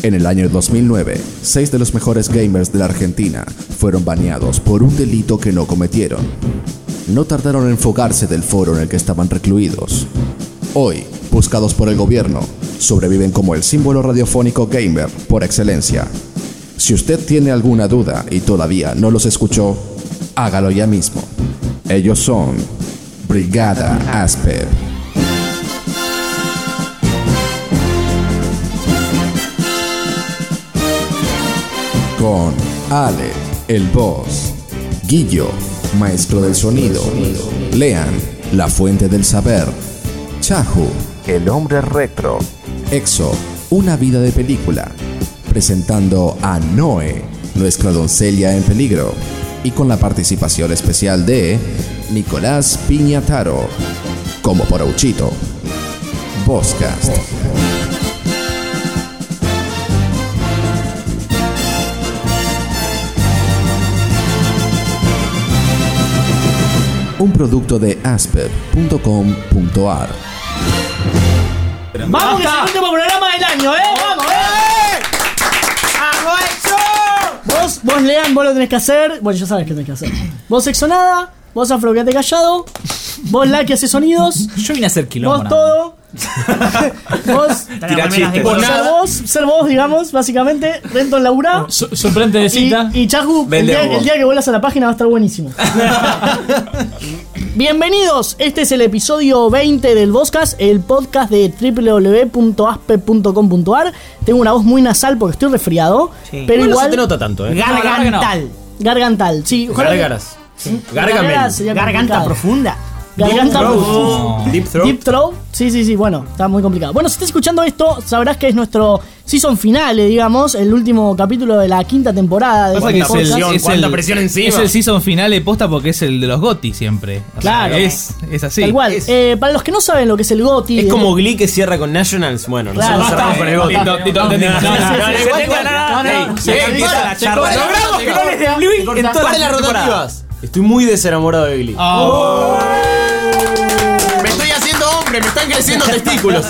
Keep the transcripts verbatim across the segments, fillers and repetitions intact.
En el año dos mil nueve, seis de los mejores gamers de la Argentina fueron baneados por un delito que no cometieron. No tardaron en fugarse del foro en el que estaban recluidos. Hoy, buscados por el gobierno, sobreviven como el símbolo radiofónico gamer por excelencia. Si usted tiene alguna duda y todavía no los escuchó, hágalo ya mismo. Ellos son Brigada Asper. Con Ale, el boss, Guillo, maestro del sonido, Lean, la fuente del saber, Chahu, el hombre retro, Exo, una vida de película, presentando a Noe, nuestra doncella en peligro, y con la participación especial de Nicolás Piñataro, como Porouchito. Bosscast. Un producto de asper punto com punto ar. Vamos, que es el último programa del año, ¿eh? ¡Vamos, eh! ¡Vamos, eso! Vos, vos Lean, vos lo tenés que hacer. Bueno, ya sabes qué tenés que hacer. Vos Exonada, vos Afro, quédate callado. Vos La, que hace sonidos. Yo vine a hacer quilombo. Vos todo. Vos Tirar chistes. Vos ser vos, ser vos, digamos, básicamente. Renton laburá. Su suplente de cita. Y, y Chahu, el día, el día que vuelas a la página va a estar buenísimo. Bienvenidos, este es el episodio veinte del Bosscast, el podcast de doble u doble u doble u punto aspe punto com punto ar. Tengo una voz muy nasal porque estoy resfriado, sí. Pero bueno, igual no se te nota tanto, ¿eh? Gargantal. Gargantal, sí. Gárgaras. Gargaras. Garganta profunda. Garganta Deep profunda. throat. Deep throat. Deep throat. Sí, sí, sí, bueno, está muy complicado. Bueno, si estás escuchando esto, sabrás que es nuestro season finale, digamos, el último capítulo de la quinta temporada de Pasa este que es el, podcast. es ¿Cuánta el- presión encima? Es el season finale posta porque es el de los GOTY siempre. O Claro. sea, es, es así. Tal cual. Es- Eh, para los que no saben lo que es el GOTY, Es eh, como Glee que cierra con Nationals. Bueno, Claro. nosotros cerramos con el GOTY. Tito, Tito, entendimos. No, no, no, Sí, no, sí, igual sí, que- sí, no, no, Ey, no, ey, sí, ey, sí, para- sí, para- sí, logramos sí, que sí, no les dé sí, Bluey sí, en todas paren las las rotativas. Estoy muy desenamorado de Glee. Oh. Me estoy haciendo hombre, me están creciendo testículos.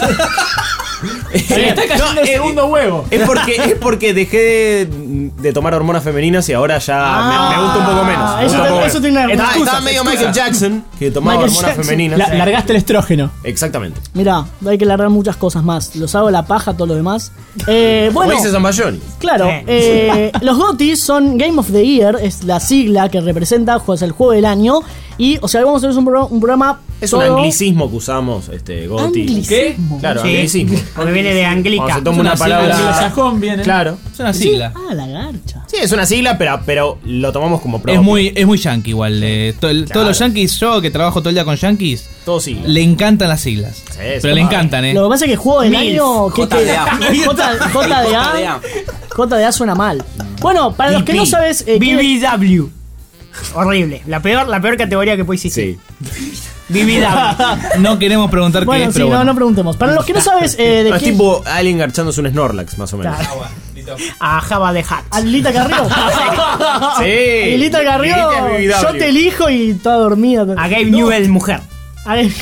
Se está cayendo No, el eh, segundo huevo. Es porque, es porque dejé de, de tomar hormonas femeninas y ahora ya me, me gusta un poco menos. Me Eso, gusta un te- poco eso menos. tiene una Estaba, excusa. estaba medio Michael Jackson, que tomaba Michael hormonas Jackson. femeninas. La- largaste el estrógeno. Exactamente. Mirá, hay que largar muchas cosas más. Los hago la paja, todo lo demás. Eh, bueno, Como dice Zambayoni. claro, eh, los GOTY son Game of the Year, es la sigla que representa pues, el juego del año. Y, o sea, vamos a hacer un programa, un programa Es todo- un anglicismo que usamos, este, Goti. Anglicismo. Claro, Sí. anglicismo. Porque viene de Anglica. Cuando se toma Es una una sigla palabra. anglosajón viene. Claro. Es una Sí. sigla. Ah, la garcha. Sí, es una sigla, pero, pero lo tomamos como propio. Es muy, es muy yankee igual. eh, to- el- Todos los yankees, yo que trabajo todo el día con yankees, Todo sigla. le encantan las siglas. sí, pero le encantan, eh. Lo que pasa es que juego del Milf. año. ¿qué J D A. te- J- J D A. J D A suena mal. Bueno, para los que no sabes. eh, ¿qué- B B W. Horrible. La peor, la peor categoría que puede existir. Sí. B B W. No queremos preguntar Bueno, qué es, sí, pero no, bueno. no preguntemos. Para los que no sabes eh, de No, es qué. tipo alguien garchándose un Snorlax, más o menos. Claro. A Java de Hat. Alilita Carrió. Sí. Alilita Carrió. Lilita B B W. Yo te elijo y toda dormida. A Gabe Newell, mujer. A ver,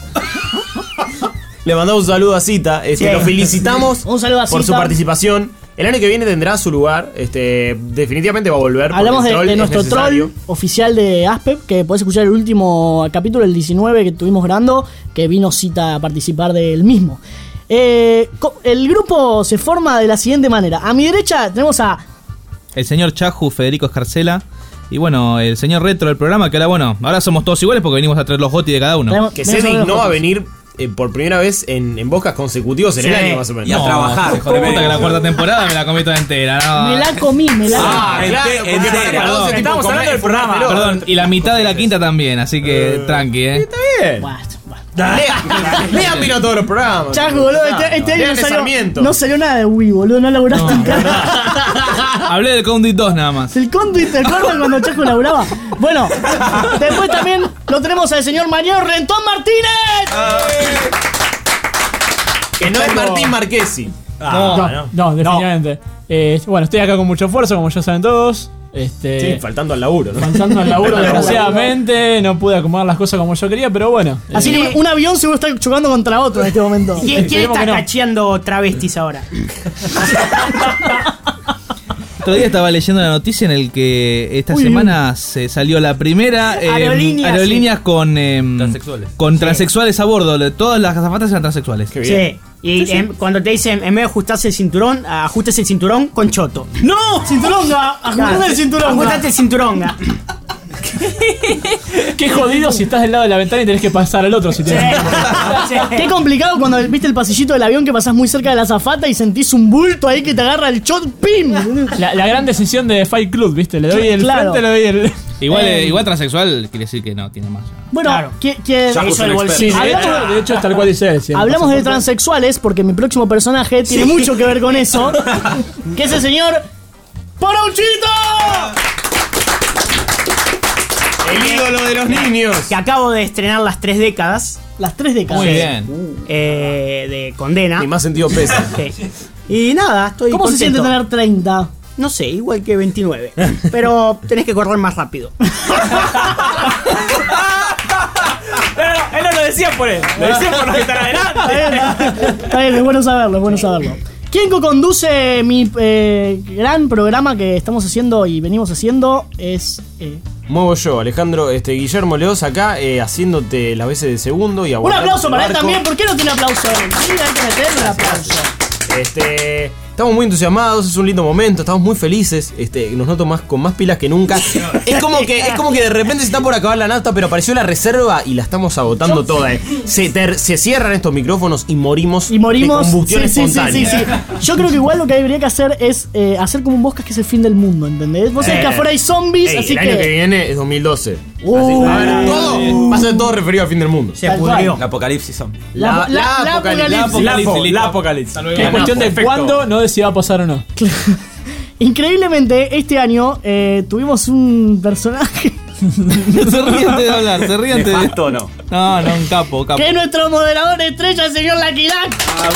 Le mandamos un saludo a Cita. Este, Sí. Lo felicitamos Un saludo a por su Cita. participación. El año que viene tendrá su lugar. Este, definitivamente va a volver. porque hablamos el de, troll de es nuestro necesario. troll oficial de Aspep, que podés escuchar el último capítulo, el diecinueve que estuvimos grabando, que vino Cita a participar del mismo. Eh, co- el grupo se forma de la siguiente manera. A mi derecha tenemos a... El señor Chahu, Federico Escarcela. Y bueno, el señor Retro del programa, que ahora bueno, ahora somos todos iguales porque venimos a traer los GOTY de cada uno. tenemos- Que se tenemos dignó los a fotos. venir eh, por primera vez en, en boscas consecutivos en el año, más o menos. Y a trabajar. Hijo de puta, que la cuarta temporada me la comí toda entera. No. Me la comí, me la Ah, comí. claro, porque entera, para perdón. vos es tipo Estamos comer- hablando del programa. fumártelo. Perdón, y la mitad de la quinta también, así que tranqui, eh. Bien. Buah, buah. Lean, Lean vino a todos los programas. Chaco, boludo, este, este año Lean no de salió, Sarmiento. no salió nada de Wii, boludo, no laburaste en cara. Hablé del Conduit dos nada más. El conduit, ¿te acuerdas cuando Chaco laburaba? Bueno, después también lo tenemos al señor Mariano Rentón Martínez. Que no es Martín Marquesi. No, no, definitivamente. Eh, bueno, estoy acá con mucho esfuerzo, como ya saben todos. Este, Sí, faltando al laburo, ¿no? Faltando al laburo, desgraciadamente. No pude acomodar las cosas como yo quería, pero bueno. Así eh, que un avión seguro está chocando contra otro en este momento. ¿Quién, quién Esperemos está que no. cacheando travestis ahora? Otro día estaba leyendo la noticia en el que esta Uy, semana se salió la primera eh, Aerolíneas, aerolíneas con em, Transexuales. con transexuales a bordo. Todas las azafatas eran transexuales. Qué bien. Sí. Y em, cuando te dicen, en vez de ajustarse el cinturón, ajustes el cinturón con choto. ¡No! ¡Cinturonga! ¡Ajustate el cinturón! Ajustate el cinturonga. Qué jodido si estás del lado de la ventana y tenés que pasar al otro si Sí. tienes. Sí. Qué complicado cuando viste el pasillito del avión que pasás muy cerca de la azafata y sentís un bulto ahí que te agarra el shot pin. La, la gran decisión de Fight Club, ¿viste? Le doy el Claro. frente, le doy el. Igual, Eh. eh, igual transexual quiere decir que no tiene más. Bueno, Claro. que, que- Ya Eso puso el un bolsillo. Sí, de Hablamos- hecho, de hecho es tal cual dice él. sí, hablamos no de pasa por- transexuales porque mi próximo personaje tiene mucho que ver con eso. Que es el señor Poronchito. El ídolo de los niños. Que acabo de estrenar las tres décadas Las tres décadas. Muy bien. eh, de condena. Ni más sentido pesa. Sí. Y nada, estoy ¿Cómo se contento. siente tener treinta? No sé, igual que veintinueve. Pero tenés que correr más rápido. Pero él no lo decía por él. Lo decía por los que están adelante. Está bien, está bien, es bueno saberlo, es bueno saberlo. ¿Quién co-conduce mi eh, gran programa que estamos haciendo y venimos haciendo? Es... eh, Muevo yo, Alejandro, este Guillermo Leoz acá eh, haciéndote las veces de segundo y un aguantando aplauso el para él barco. también. ¿Por qué no tiene aplauso él? Sí, hay que meterle un aplauso. Este, estamos muy entusiasmados, es un lindo momento, estamos muy felices, este, nos noto más con más pilas que nunca. Es como que es como que de repente se está por acabar la nafta, pero apareció la reserva y la estamos agotando toda. eh. Se, ter- se cierran estos micrófonos y morimos, Y morimos. de combustión sí, sí, sí, sí, espontánea. sí. Yo creo que igual lo que habría que hacer es eh, hacer como un bosque que es el fin del mundo, ¿entendés? Vos sabés Eh, que afuera hay zombies, Ey, así el año que que. viene es dos mil doce. Uh, Así, a ver, todo va a ser todo referido al fin del mundo. Se Tal pudrió. El apocalipsis zombie. La, la, la, la apocalipsis. apocalipsis. La apocalipsis. Hasta luego. Que es cuestión de Perfecto. cuándo, no de si va a pasar o no. Increíblemente, este año eh, tuvimos un personaje se ríen de hablar, se ríen de. ¿Nefasto o no? No, no, un capo, capo. que es nuestro moderador estrella, el señor Lucky Luck.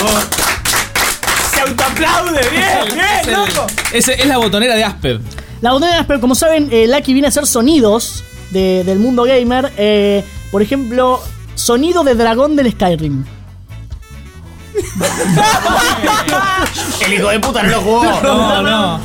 Se autoaplaude, bien, Es, el- es, es la botonera de Asper. La botella, pero como saben, eh, Lucky viene a hacer sonidos de- del mundo gamer. Eh, por ejemplo, sonido de dragón del Skyrim. El hijo de puta no lo jugó. No, no.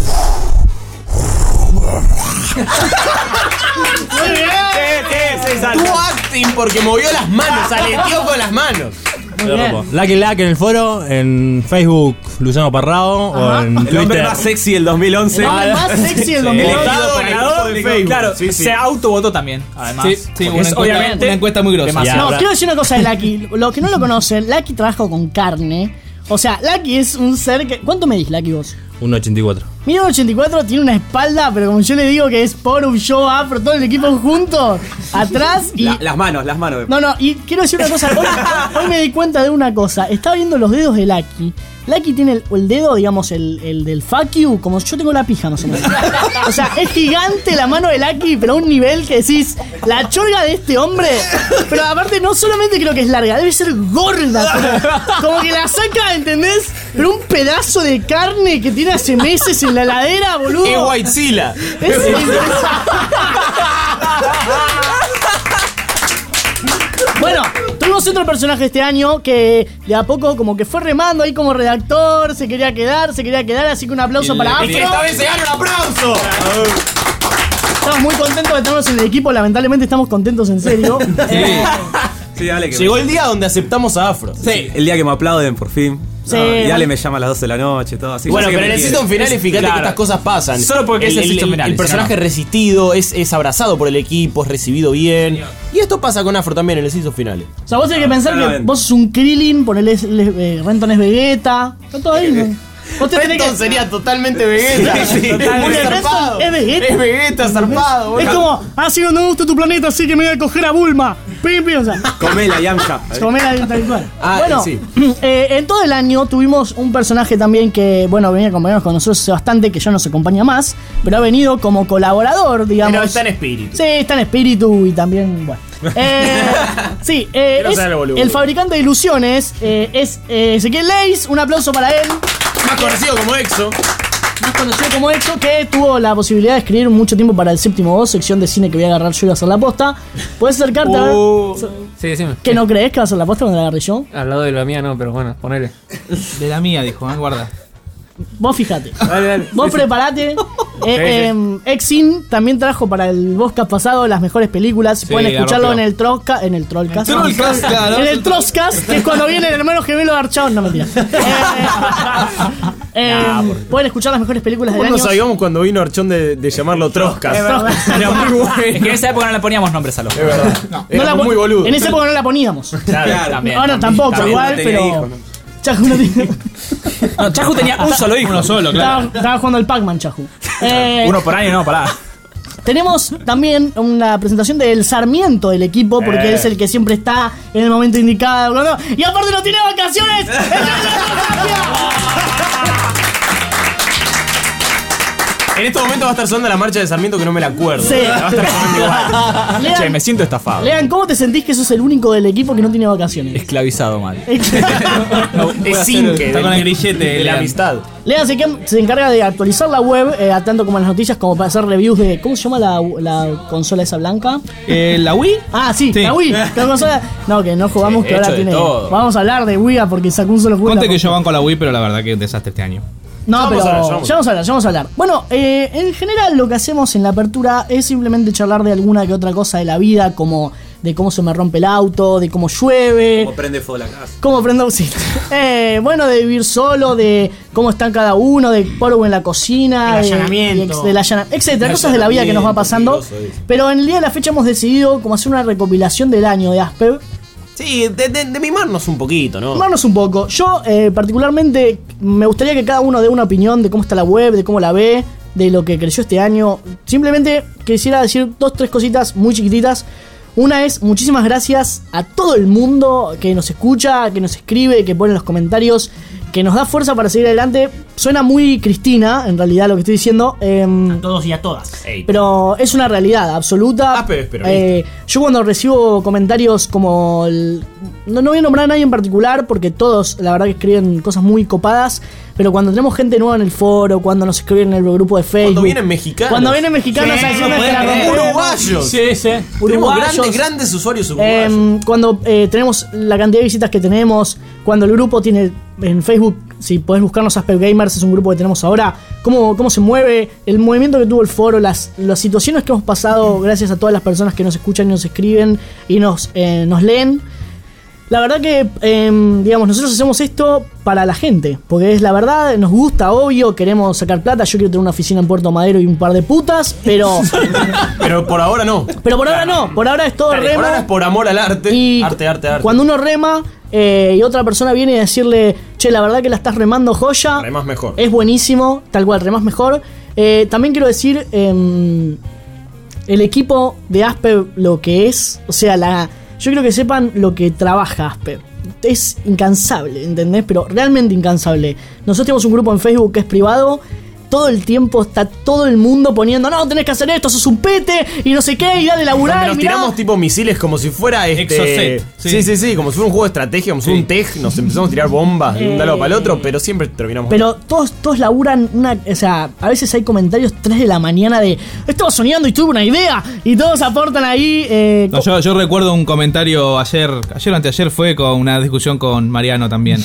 Muy bien. Tuvo acting porque movió las manos, aleteó con las manos. Muy bien. Lucky Luck en el foro, en Facebook Luciano Parrado Ajá. o en El hombre Twitter. más sexy del dos mil once. El hombre más sexy del dos El mil once. estado ganador de Facebook. Claro, Sí, sí. se autovotó también, además. Sí, sí, Porque una es encuesta, obviamente una encuesta muy grosa. demasiado. No, ahora- quiero decir una cosa de Lucky. Lo que no lo conocen, Lucky trabaja con carne. O sea, Lucky es un ser que. ¿Cuánto medís, Lucky, vos? uno ochenta y cuatro. mil novecientos ochenta y cuatro tiene una espalda, pero como yo le digo que es por un show afro, todo el equipo junto, atrás y. La- las manos, las manos. No, no, y quiero decir una cosa. Hoy, hoy me di cuenta de una cosa. Estaba viendo los dedos de Lucky. Lucky tiene el, el dedo, digamos, el, el del fuck you, como yo tengo la pija más o menos. O sea, es gigante la mano de Lucky, pero a un nivel que decís, la chorga de este hombre. Pero aparte, no solamente creo que es larga, debe ser gorda. Como, como que la saca, ¿entendés? Pero un pedazo de carne que tiene hace meses en la heladera, boludo. Es Whitezilla. Es- Bueno, tuvimos otro personaje este año que de a poco como que fue remando ahí como redactor, se quería quedar, se quería quedar, así que un aplauso Y para el- Y que Afro. esta vez se gana un aplauso. Estamos muy contentos de tenernos en el equipo, lamentablemente estamos contentos en serio. Eh, Sí, dale que Llegó el día donde aceptamos a Afro. Sí, el día que me aplauden por fin. Sí. No, y Ale me llama a las doce de la noche, todo así. Bueno, Yo sé pero que en me el quiere. season final, Es- fíjate claro. que estas cosas pasan. Solo porque es el season final, El si no, personaje no. resistido es, es abrazado por el equipo, es recibido bien. Y esto pasa con Afro también en el season finales. o sea, vos tenés que pensar que claramente. vos sos un Krillin, ponele eh, Renton es Vegeta. Está todo ahí, ¿no? Vos te tenés Renton que. sería totalmente Vegeta. Sí, sí, Es muy totalmente. zarpado. Es Vegeta. Es Vegeta, zarpado. Es boludo. como, ah, sí, no me gusta tu planeta, así que me voy a coger a Bulma. Pim, pim, o sea. Comela, Yamcha. Comer ahí tal cual. Ah, bueno, sí. eh, en todo el año tuvimos un personaje también que, bueno, venía a acompañarnos con nosotros hace bastante, que ya no se acompaña más, pero ha venido como colaborador, digamos. Pero está en espíritu. Sí, está en espíritu y también, bueno. Eh, sí, eh, Quiero es ser el boludo. el fabricante de ilusiones, eh, es eh, Ezequiel Leis, un aplauso para él. Más conocido como Exo. más conocido como Exo, que tuvo la posibilidad de escribir mucho tiempo para el séptimo voz, sección de cine que voy a agarrar yo y voy a hacer la posta. Puedes acercarte a ver. Uh, sí, decime. ¿Que no crees que va a ser la posta cuando la agarre yo? Al lado de la mía no, pero bueno, ponele. De la mía, dijo, ¿eh? Guarda. Vos fijate. Dale, dale. Vos Sí, sí. preparate. Eh, eh, Exin también trajo para el podcast pasado las mejores películas. Sí, Pueden la escucharlo en rompió. el Trollcast. En el Trollcast. El Trollcast, claro. En el Trollcast, que es cuando viene el hermano gemelo de Archón. No, mentira. Eh, eh, pueden escuchar las mejores películas del ¿Cómo año. nos sabíamos cuando vino Archón de, de llamarlo Troscas? Era muy bueno. Es que en esa época no le poníamos nombres a los Es verdad. No Era la muy pon- boludo. En esa época no la poníamos. Claro, también, Ahora también. tampoco, También igual, no tenía pero. hijos, ¿no? Chahu no tiene. No, Chahu tenía un solo hijo. Uno solo, claro. Estaba, estaba jugando al Pac-Man, Chahu. Eh, Uno por año, no, pará. Tenemos también una presentación del Sarmiento del equipo, porque Eh. es el que siempre está en el momento indicado. ¿no? Y aparte no tiene vacaciones. ¡Es En este momento va a estar sonando la marcha de Sarmiento que no me la acuerdo. Sí. Va a estar sonando igual. Lean, Che, me siento estafado. Lean, ¿cómo te sentís que sos el único del equipo que no tiene vacaciones? Esclavizado mal. Es Inque. Está con el grillete, De la Lean. amistad. Lean se, que- se encarga de actualizar la web, eh, tanto como las noticias, como para hacer reviews de. ¿Cómo se llama la, la consola esa blanca? Eh, ¿La Wii? Ah, sí, Sí. la Wii. La consola. No, que no jugamos, que Hecho ahora de tiene. todo. Vamos a hablar de Wii porque sacó un solo juego. Conte la que yo consola. banco la Wii, pero la verdad que es un desastre este año. No, Ya pero vamos a hablar, ya ya vamos vamos a hablar, ya vamos a hablar. Bueno, eh, en general lo que hacemos en la apertura es simplemente charlar de alguna que otra cosa de la vida, como de cómo se me rompe el auto, de cómo llueve, Como prende fuego la casa. cómo prendo... Sí. Eh, bueno, de vivir solo, de cómo están cada uno, de polvo en la cocina, El de- allanamiento. y ex- del allana- etcétera, cosas de la vida que nos va pasando. Peligroso eso. Pero en el día de la fecha hemos decidido como hacer una recopilación del año de Aspev. Sí, de, de, de mimarnos un poquito, ¿no? Tomarnos un poco. Yo, eh, particularmente, me gustaría que cada uno dé una opinión de cómo está la web, de cómo la ve, de lo que creció este año. Simplemente quisiera decir dos, tres cositas muy chiquititas. Una es, muchísimas gracias a todo el mundo que nos escucha, que nos escribe, que pone los comentarios, que nos da fuerza para seguir adelante. Suena muy Cristina, en realidad, lo que estoy diciendo. em, A todos y a todas. pero es una realidad absoluta. Ah, pero es peronista. Eh, yo cuando recibo comentarios como el- no, no voy a nombrar a nadie en particular porque todos la verdad que escriben cosas muy copadas, pero cuando tenemos gente nueva en el foro, cuando nos escriben en el grupo de Facebook, Cuando vienen mexicanos. cuando vienen mexicanos Sí, a decirnos no que la pueden creer. rompemos, Uruguayos. Sí, sí. Tenemos uruguayos, grandes, grandes usuarios uruguayos. Em, cuando eh, tenemos la cantidad de visitas que tenemos, cuando el grupo tiene en Facebook, si podés buscarnos Asper Gamers, es un grupo que tenemos ahora, cómo, cómo se mueve, el movimiento que tuvo el foro, las, las situaciones que hemos pasado gracias a todas las personas que nos escuchan y nos escriben y nos, eh, nos leen. La verdad que, em, digamos, nosotros hacemos esto para la gente, porque es la verdad, nos gusta, obvio, queremos sacar plata, yo quiero tener una oficina en Puerto Madero y un par de putas, pero, Pero por ahora no. pero por ahora no, por ahora es todo Dale, remo. por ahora es por amor al arte. Y arte, arte, arte. cuando uno rema eh, y otra persona viene a decirle, che, la verdad que la estás remando joya, Remás mejor. es buenísimo, tal cual, remás mejor. Eh, también quiero decir, em, el equipo de Aspe, lo que es, o sea, la, yo quiero que sepan lo que trabaja Aspe. Es incansable, ¿entendés? Pero realmente incansable. Nosotros tenemos un grupo en Facebook que es privado. Todo el tiempo está todo el mundo poniendo, no, tenés que hacer esto, sos un pete, y no sé qué, y dale Donde laburar, nos y mirá. tiramos tipo misiles como si fuera este. Exocet, Sí. sí. sí, sí, como si fuera un juego de estrategia, como si fuera un tech. Nos empezamos a tirar bombas de un lado para el otro, pero siempre terminamos. Pero todos, todos laburan una. O sea, a veces hay comentarios tres de la mañana de. Estaba soñando y tuve una idea. Y todos aportan ahí. Eh, No, yo, yo recuerdo un comentario ayer, ayer o anteayer fue con una discusión con Mariano también.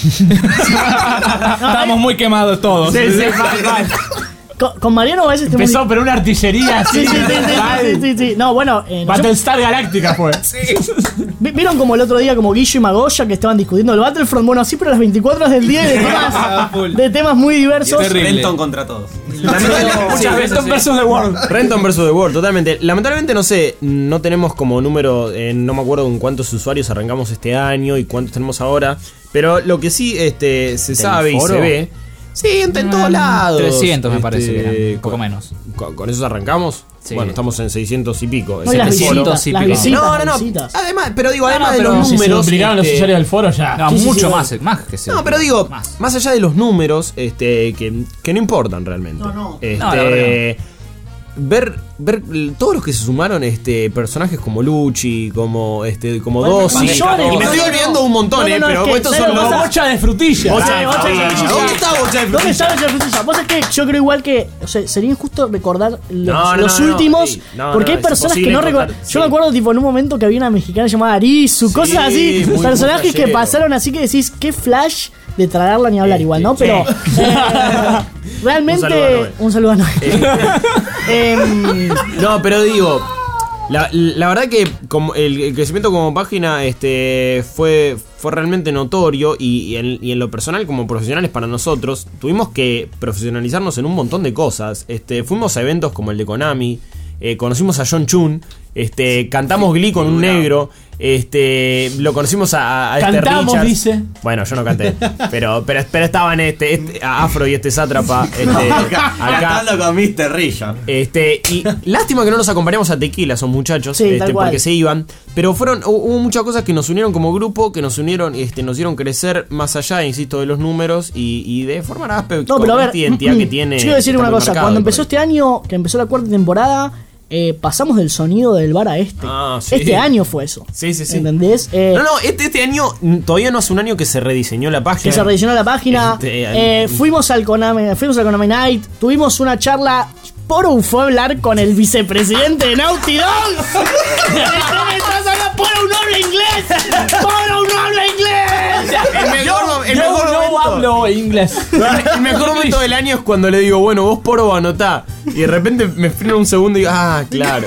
Estábamos muy quemados todos. Sí, sí, mal, mal. con, con Mariano a veces te Empezó, pero una artillería así. Sí, sí, sí, sí, sí, sí, sí. No, bueno. Eh, yo- Battlestar Galáctica fue. vi- ¿Vieron como el otro día, como Guillo y Magoya, que estaban discutiendo el Battlefront? Bueno, así, pero a las veinticuatro horas del día y de temas, de temas muy diversos. Terrible. Renton contra todos. Muchas veces versus The World. Renton versus The World, totalmente. Lamentablemente, no sé, no tenemos como número, eh, no me acuerdo con cuántos usuarios arrancamos este año y cuántos tenemos ahora. Pero lo que sí este, se sabe y foro? se ve. Sí, en, en todos lados. trescientos me Este, parece que eran, poco con- menos. ¿Con, con esos arrancamos? Sí. Bueno, estamos en seiscientos y pico. No, y las setecientos visitas, y las pico. visitas, No, no, las no. visitas. Además, pero digo, Ah, además no, de pero los si se números. duplicaron los este, usuarios del foro ya. No, Sí, sí, mucho sí. más, más que se No, pero digo, más. más. allá de los números, este, que, que no importan realmente. No, no. Este, No, la verdad ver ver todos los que se sumaron, este personajes como Lucci, como este como Bueno, Dossi. millones, Y me estoy no, no, olvidando no. un montón, No, no, eh, no, pero es que, estos ¿sabes son lo que los pasa? Bocha de frutilla. Bocha, Ah, bocha de ah, frutilla. ¿dónde está Bocha de ¿Dónde frutilla? está Bocha de frutilla? Vos es que yo creo igual que, o sea, sería injusto recordar los, No, no, los no, no, últimos, ey, no, porque no, hay es personas que imposible no recuerdan. encontrar, Yo sí. me acuerdo tipo en un momento que había una mexicana llamada Arisu, Sí, cosas así, muy, muy personajes que flashero. pasaron así que decís, qué flash de tragarla ni hablar igual, ¿no? sí. Pero eh, realmente Un saludo a Noel. un saludo a Noel. Em, No, pero digo, la, la verdad que como el, el crecimiento como página este fue fue realmente notorio y, y, en, y en lo personal como profesionales para nosotros tuvimos que profesionalizarnos en un montón de cosas. Este, fuimos a eventos como el de Konami, eh, conocimos a John Chun, este, cantamos Glee con un negro, este, lo conocimos a, a este Cantamos, Richards. dice. Bueno, yo no canté, pero pero, pero estaban este, este Afro y este sátrapa este, acá. Cantando con mister Richard. Este, y lástima que no nos acompañamos a Tequila, son muchachos, Sí, tal este, cual. porque se iban. Pero fueron, hu- hubo muchas cosas que nos unieron como grupo, que nos unieron, este, nos dieron crecer más allá, insisto, de los números y, y de formar Aspe No, pero a ver, con esta identidad que tiene. yo quiero decir está una en el cosa, mercado cuando y por empezó ahí. este año, que empezó la cuarta temporada, eh, pasamos del sonido del bar a este. Ah, sí. Este año fue eso. Sí, sí, sí. ¿Entendés? Eh, No, no, este, este año mm, todavía no hace un año que se rediseñó la página. que se rediseñó la página. Este, eh, fuimos al Konami, fuimos al Konami Night, tuvimos una charla. Poru fue a hablar con el vicepresidente de Naughty Dog. ¿De qué me estás hablando? Poru no habla inglés. Poru no habla inglés. El mejor, el Yo mejor no momento. hablo inglés. El mejor momento del año es cuando le digo, bueno, vos Poro anotá. Y de repente me freno un segundo y digo, ah, claro.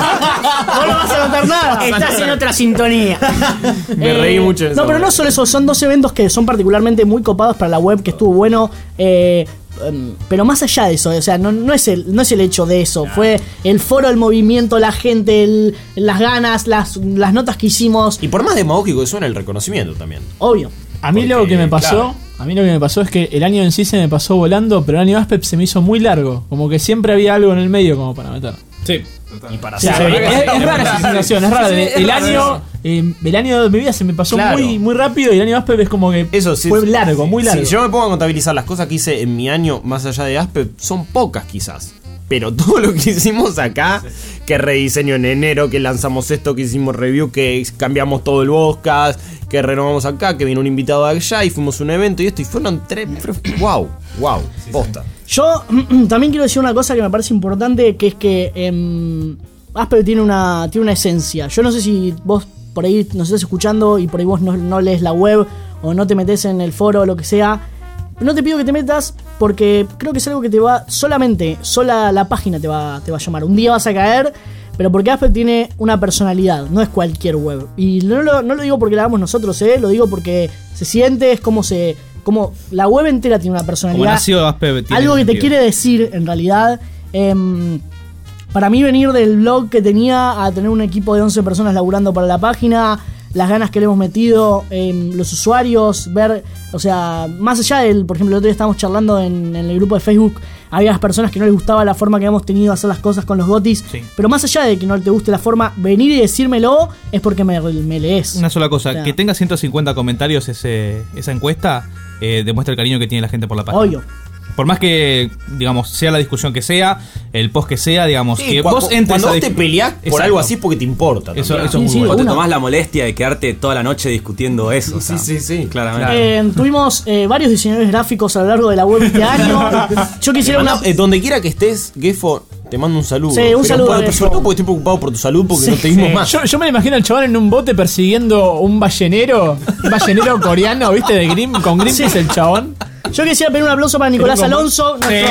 No lo vas a notar nada. Estás en otra sintonía. Me Eh, reí mucho en ese No, pero no momento. solo eso, son dos eventos que son particularmente muy copados para la web, que estuvo bueno. eh, em, pero más allá de eso, o sea, no, no, es el, no es el hecho de eso, fue el foro, el movimiento, la gente, el- las ganas, las, las notas que hicimos. Y por más demagógico que suena, el reconocimiento también. Obvio. A mí lo Porque, que me pasó, claro. a mí lo que me pasó es que el año en sí se me pasó volando, pero el año Aspep se me hizo muy largo, como que siempre había algo en el medio como para meter. Sí. Y para O sea, hacer- es, es rara esa sensación, es rara. Sí, sí, el, es el raro año, eso. eh, el año de mi vida se me pasó Claro. muy, muy rápido y el año Aspep es como que Eso sí. fue largo, muy largo. Si yo me pongo a contabilizar las cosas que hice en mi año más allá de Aspe, son pocas quizás. Pero todo lo que hicimos acá, que rediseño en enero, que lanzamos esto, que hicimos review, que cambiamos todo el podcast, que renovamos acá, que vino un invitado allá y fuimos a un evento y esto, y fueron tres. Wow, wow, posta. Yo también quiero decir una cosa que me parece importante, que es que eh, Asper tiene una, tiene una esencia. Yo no sé si vos por ahí nos estás escuchando y por ahí vos no, no lees la web o no te metes en el foro o lo que sea. No te pido que te metas porque creo que es algo que te va... Solamente, sola la página te va, te va a llamar. Un día vas a caer, pero porque Asper tiene una personalidad, no es cualquier web. Y no lo, no lo digo porque la hagamos nosotros, ¿eh? Lo digo porque se siente, es como se... Como la web entera tiene una Como personalidad. nació Aspe, tiene Algo que te sentido. quiere decir, en realidad. em, para mí venir del blog que tenía a tener un equipo de once personas laburando para la página, las ganas que le hemos metido, em, los usuarios, ver, o sea, más allá del, por ejemplo, el otro día estábamos charlando en, en el grupo de Facebook, había las personas que no les gustaba la forma que habíamos tenido de hacer las cosas con los gotis, Sí. pero más allá de que no te guste la forma, venir y decírmelo es porque me, me lees. Una sola cosa, O sea, que tenga ciento cincuenta comentarios ese, esa encuesta eh, demuestra el cariño que tiene la gente por la página. Obvio. Por más que, digamos, sea la discusión que sea, el post que sea, digamos, Sí, que cu- vos cu- entres cuando a vos dis- te peleás por Exacto. algo así es porque te importa. Eso, también. eso es muy Sí, sí, bueno. O te una. tomás la molestia de quedarte toda la noche discutiendo eso. o sea, Sí, sí, sí. Claramente. Eh, tuvimos eh, varios diseñadores gráficos a lo largo de la web este año. Yo quisiera Te una... mando- eh, donde quiera que estés, Gefo, te mando un saludo. Sí, un Pero saludo, por- Gefo. sobre todo porque estoy preocupado por tu salud, porque no te vimos Sí, más. Yo, yo me imagino al chaval en un bote persiguiendo un ballenero, un ballenero coreano, ¿viste? De Grim, con Greenpeace el chabón. Yo quisiera pedir un aplauso para Nicolás Creo que- Alonso, nuestro-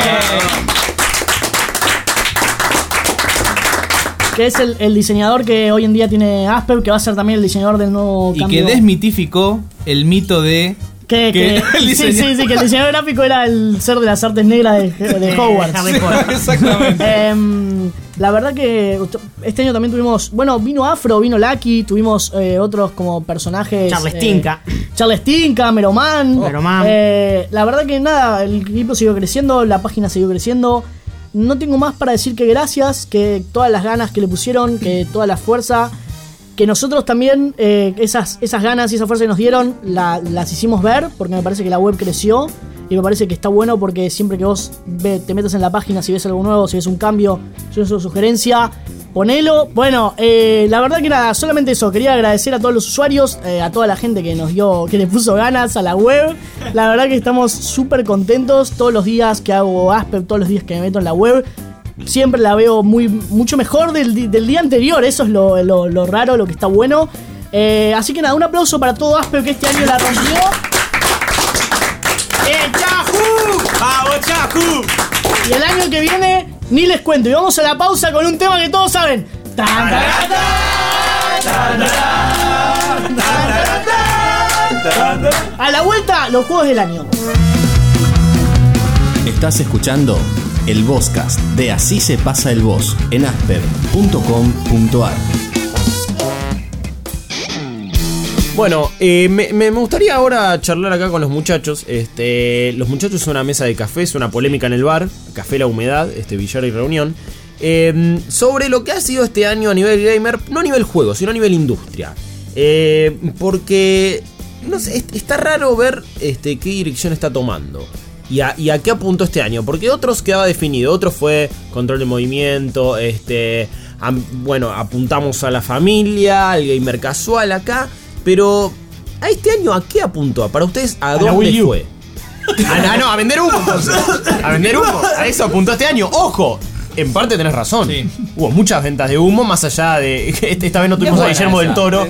que es el, el diseñador que hoy en día tiene Asper, que va a ser también el diseñador del nuevo Y cambio. que desmitificó el mito de... Que, que que- el sí, diseñador- sí, sí, que el diseñador gráfico era el ser de las artes negras de, de Hogwarts. Harry Potter. Exactamente. Em, la verdad que este año también tuvimos, bueno, vino Afro, vino Lucky, tuvimos eh, otros como personajes. Charles eh, Tinka. Charles Tinka, Meroman. Meroman. Eh, la verdad que nada, el equipo siguió creciendo, la página siguió creciendo. No tengo más para decir que gracias, que todas las ganas que le pusieron, que toda la fuerza, que nosotros también eh, esas, esas ganas y esa fuerza que nos dieron la- las hicimos ver, porque me parece que la web creció y me parece que está bueno porque siempre que vos ve, te metas en la página, si ves algo nuevo, si ves un cambio, si ves una sugerencia, ponelo. Bueno, eh, la verdad que nada, solamente eso. Quería agradecer a todos los usuarios, eh, a toda la gente que nos dio, que le puso ganas a la web. La verdad que estamos súper contentos. Todos los días que hago Asper, todos los días que me meto en la web, siempre la veo muy mucho mejor del, del día anterior. Eso es lo, lo, lo raro, lo que está bueno. Eh, así que nada, un aplauso para todo Asper que este año la rompió. ¡Eh, Chahu! ¡Vamos, Chahu! Y el año que viene, ni les cuento. Y vamos a la pausa con un tema que todos saben. Tan, tan, tan, tan, tan, tan, tan. A la vuelta, los juegos del año. Estás escuchando el Vozcast de Así se pasa el Voz en asper punto com punto ar. Bueno, eh, me, me gustaría ahora charlar acá con los muchachos. Este, los muchachos son una mesa de café, es una polémica en el bar, Café La Humedad, este billar y reunión, eh, sobre lo que ha sido este año a nivel gamer, no a nivel juego, sino a nivel industria. Eh, porque, no sé, es, está raro ver este, qué dirección está tomando. Y a, y a qué apuntó este año, porque otros quedaba definido, otros fue control de movimiento, este, a, bueno, apuntamos a la familia, al gamer casual acá. Pero, ¿a este año a qué apuntó? Para ustedes, ¿a, ¿A dónde fue? Ah, no, a vender humo entonces. A vender humo. A eso apuntó este año. ¡Ojo! En parte tenés razón. Sí. Hubo muchas ventas de humo, más allá de. Esta vez no tuvimos a Guillermo del Toro.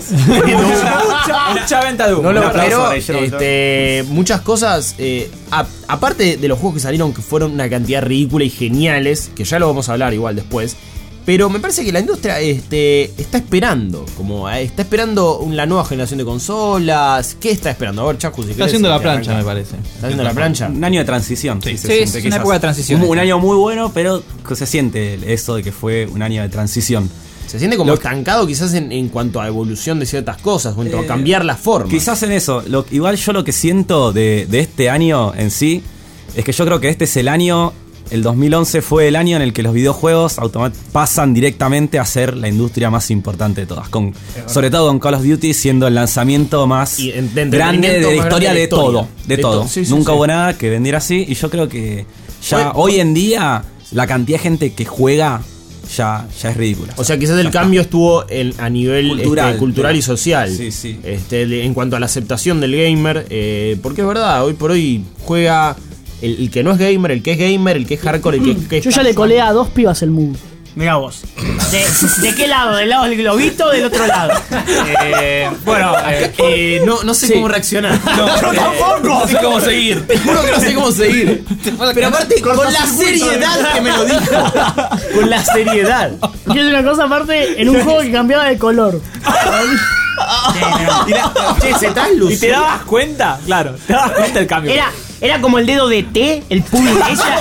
Mucha, mucha venta de humo. No, no, pero este, muchas cosas. Eh, a, aparte de los juegos que salieron, que fueron una cantidad ridícula y geniales, que ya lo vamos a hablar igual después. Pero me parece que la industria este, está esperando, como eh, está esperando la nueva generación de consolas. ¿Qué está esperando? A ver, Chacu, si está haciendo la plancha, arranca. Me parece. ¿Está haciendo la plancha? Un año de transición. Sí, sí, sí es una época de transición. Un, un año muy bueno, pero se siente eso de que fue un año de transición. Se siente como lo estancado quizás en, en cuanto a evolución de ciertas cosas, o en cuanto eh, a cambiar la forma. Quizás en eso. Lo, igual yo lo que siento de, de este año en sí, es que yo creo que este es el año... El dos mil once fue el año en el que los videojuegos automat- pasan directamente a ser la industria más importante de todas. Con, sobre todo con Call of Duty siendo el lanzamiento más de grande de la historia de, de todo. De, de todo. todo. Sí, sí, Nunca sí. hubo nada que vendiera así. Y yo creo que ya fue, hoy en día la cantidad de gente que juega ya, ya es ridícula. O sea, quizás el cambio estuvo en, a nivel cultural, este, cultural y social. Sí, sí. Este, en cuanto a la aceptación del gamer. Eh, porque es verdad, hoy por hoy juega... El, el que no es gamer, el que es gamer, el que es hardcore, el que, que Yo ya le colé a dos pibas el mood. Mirá vos. ¿De, ¿De qué lado? ¿Del lado del globito o del otro lado? Eh, bueno, eh, eh, no, no sé sí. cómo reaccionar. No, yo tampoco. No sé cómo seguir. Te juro que no sé cómo seguir. Pero aparte, con, con la seriedad que me lo dijo. Con la seriedad. Y es una cosa aparte, en un juego que cambiaba de color. y la, che, se traslució. ¿Y te dabas cuenta? Claro, te dabas cuenta del cambio. Era, era como el dedo de T, el puño de ella.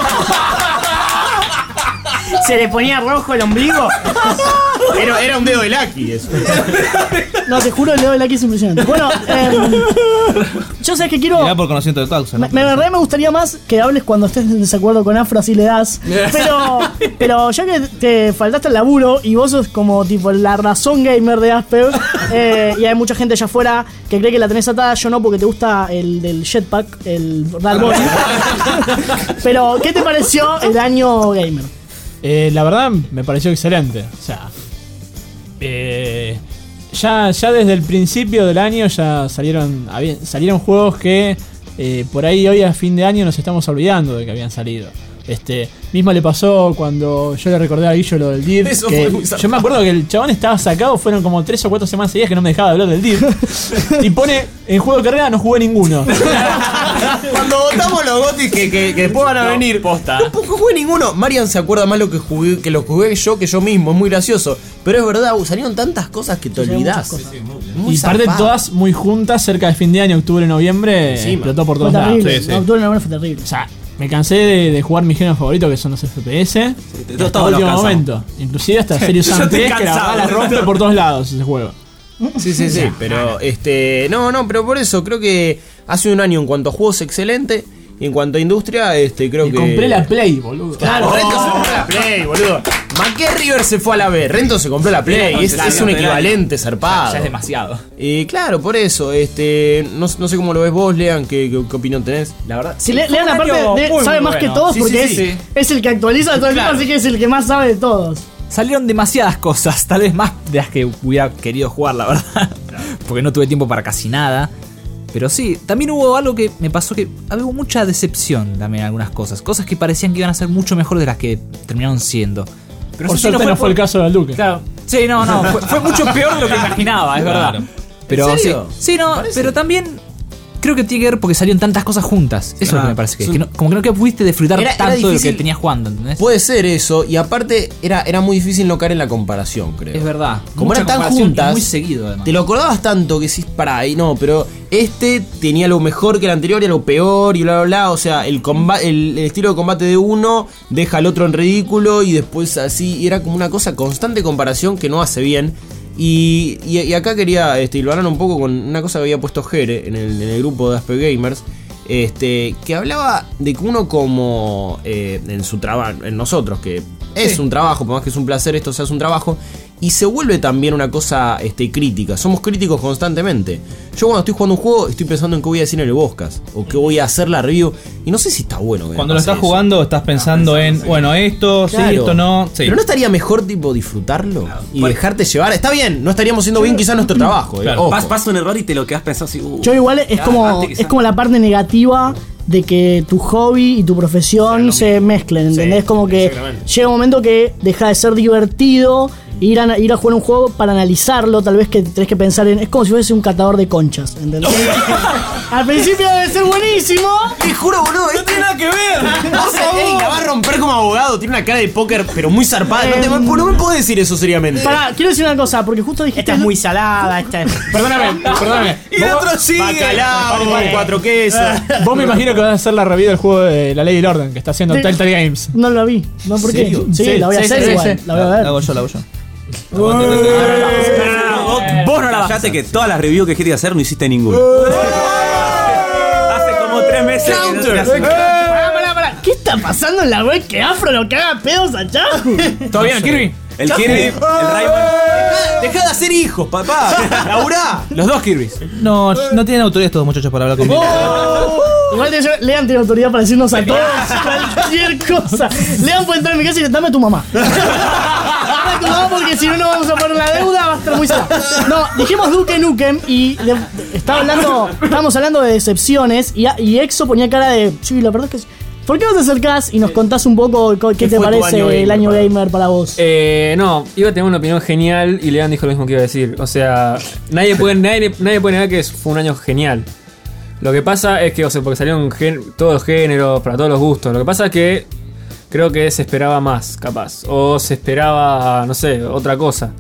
Se le ponía rojo el ombligo. Era, era un dedo de Lucky eso. No, te juro, el dedo de Lucky es impresionante. Bueno, eh, yo sé que quiero. Mirá por conocimiento de causa, ¿no? Me, me, me gustaría más que hables cuando estés en desacuerdo con Afro, así le das. Pero, pero ya que te faltaste el laburo y vos sos como tipo la razón gamer de Asper, eh, y hay mucha gente allá afuera que cree que la tenés atada, yo no, porque te gusta el del jetpack, el Dalbon. Pero, ¿qué te pareció el año gamer? Eh, la verdad me pareció excelente. O sea, eh, ya, ya desde el principio del año ya salieron, salieron juegos que eh, por ahí hoy a fin de año nos estamos olvidando de que habían salido. Este, mismo le pasó cuando yo le recordé a Guillo lo del D I V. Yo me acuerdo que el chabón estaba sacado, fueron como tres o cuatro semanas seguidas que no me dejaba de hablar del D I V. Y pone, en juego de carrera no jugué ninguno. Cuando votamos los gotis que, que, que después van a no, venir, posta. No, no jugué ninguno. Marian se acuerda más lo que jugué, que lo jugué yo que yo mismo, es muy gracioso. Pero es verdad, salieron tantas cosas que te olvidás. Sí, sí, muy y parte todas muy juntas, cerca de fin de año, octubre, noviembre, sí, explotó por todos lados. Sí, sí. No, octubre, noviembre fue terrible. O sea, me cansé de, de jugar mi género favorito, que son los F P S. Sí, hasta el último momento. Inclusive hasta Serious Sam tres, que la, la rompe por todos lados ese juego. Sí, sí, sí. Pero, este. No, no, pero por eso creo que hace un año en cuanto a juegos excelente. Y en cuanto a industria, este, creo Me que. compré la Play, boludo. Claro, Oh. Renzo se compró la Play, boludo. ¿Para qué River se fue a la B? Renzo se compró la Play. Es, es un equivalente zarpado. Ya es demasiado. Y claro, por eso, este. No, no sé cómo lo ves vos, Lean, qué, qué, qué opinión tenés. La verdad. Si Le- Lean, aparte, de- muy, sabe muy más que bueno. todos Sí, porque sí, sí. es, es el que actualiza todo el tiempo, así que es el que más sabe de todos. Salieron demasiadas cosas, tal vez más de las que hubiera querido jugar, la verdad. Porque no tuve tiempo para casi nada. Pero sí, también hubo algo que me pasó que hubo mucha decepción también en algunas cosas. Cosas que parecían que iban a ser mucho mejor de las que terminaron siendo. Pero Por eso sí suerte no fue el caso del Duque. Claro. Sí, no, no. Fue, fue mucho peor de lo que imaginaba, es verdad. Claro. Pero ¿En sí. serio? Sí, no, ¿Parece? pero también creo que tiene que ver porque salieron tantas cosas juntas. Eso es lo que me parece que, Son- que no- como que no que pudiste disfrutar Era- era tanto de lo que difícil. tenías jugando, ¿entendés? Puede ser eso, y aparte era, era muy difícil no caer en la comparación, creo. Es verdad. Como Mucha eran tan comparación y juntas, muy seguido además. te lo acordabas tanto que decís, pará, y no, pero este tenía lo mejor que el anterior y lo peor y bla bla bla. O sea, el, comba- el, el estilo de combate de uno deja al otro en ridículo y después así. Y era como una cosa constante comparación que no hace bien. Y, y, y acá quería este, hilvanar un poco con una cosa que había puesto Jere en el, en el grupo de Aspe Gamers. Este, que hablaba de que uno como eh, en su trabajo, en nosotros, que es un trabajo, por más que es un placer, esto sea un trabajo, y se vuelve también una cosa este, crítica. Somos críticos constantemente. Yo cuando estoy jugando un juego estoy pensando en qué voy a decir en el podcast, o qué voy a hacer la review, y no sé si está bueno. que me Cuando lo pase estás eso. jugando, estás pensando en, bueno, esto, sí, Claro. esto no. Sí. Pero no estaría mejor tipo disfrutarlo y dejarte llevar. Está bien, no estaríamos haciendo bien quizás nuestro trabajo. eh, Claro. ojo. Pas- pasa un error y te lo quedas pensando así. Uh, Yo igual es ya, como antes quizás. es como la parte negativa de que tu hobby y tu profesión se mezclen, ¿entendés? Sí, como que exactamente. llega un momento que deja de ser divertido ir a, ir a jugar un juego para analizarlo, tal vez que tenés que pensar en... Es como si fuese un catador de conchas, ¿entendés? Al principio debe ser buenísimo. Te juro, boludo, no tiene nada que ver. O sea, ey, la va a romper como abogado, tiene una cara de póker, pero muy zarpada. No, te, no me puedo decir eso seriamente. Pará, quiero decir una cosa, porque justo dijiste... Esta es muy salada, esta es... Perdóname, perdóname. Y el otro sigue. Bacalao, cuatro quesos. Vos me imagino que vas a hacer la review del juego de La Ley y el Orden que está haciendo Sí. Telltale Games. No la vi, ¿no? ¿Por qué? ¿Serio? Sí, Sí, la voy a sí, hacer sí, igual, sí. la voy a La ver. hago yo, la hago yo. Vos no la Fíjate que todas las reviews que quería hacer no hiciste ninguna. Hace como tres meses que no se hace. Pará, pará, pará. ¿Qué está pasando en la web que Afro lo caga pedos a Chahu? ¿Todo bien, Kirby? El Kirby, el Rayman. Deja de hacer hijos, papá. Laburá. Los dos Kirbys. No, no tienen autoridad estos muchachos para hablar conmigo. Igual te- Lean tiene autoridad para decirnos a todos cualquier cosa. Lean puede entrar en mi casa y decir, dame a tu mamá. Dame a tu mamá porque si no, no vamos a poner la deuda, va a estar muy sana. No, dijimos Duke Nukem y de- estaba hablando, estábamos hablando de decepciones y, y Exo ponía cara de, sí, la verdad es que... ¿Por qué no te acercás y nos contás un poco co- qué, ¿Qué te fue tu parece año gamer el año para- gamer para vos? Eh, no, iba a tener una opinión genial y Lean dijo lo mismo que iba a decir. O sea, nadie puede, nadie, nadie puede negar que fue un año genial. Lo que pasa es que, o sea, porque salieron gen- todos los géneros, para todos los gustos. Lo que pasa es que creo que se esperaba más, capaz. O se esperaba, no sé, otra cosa.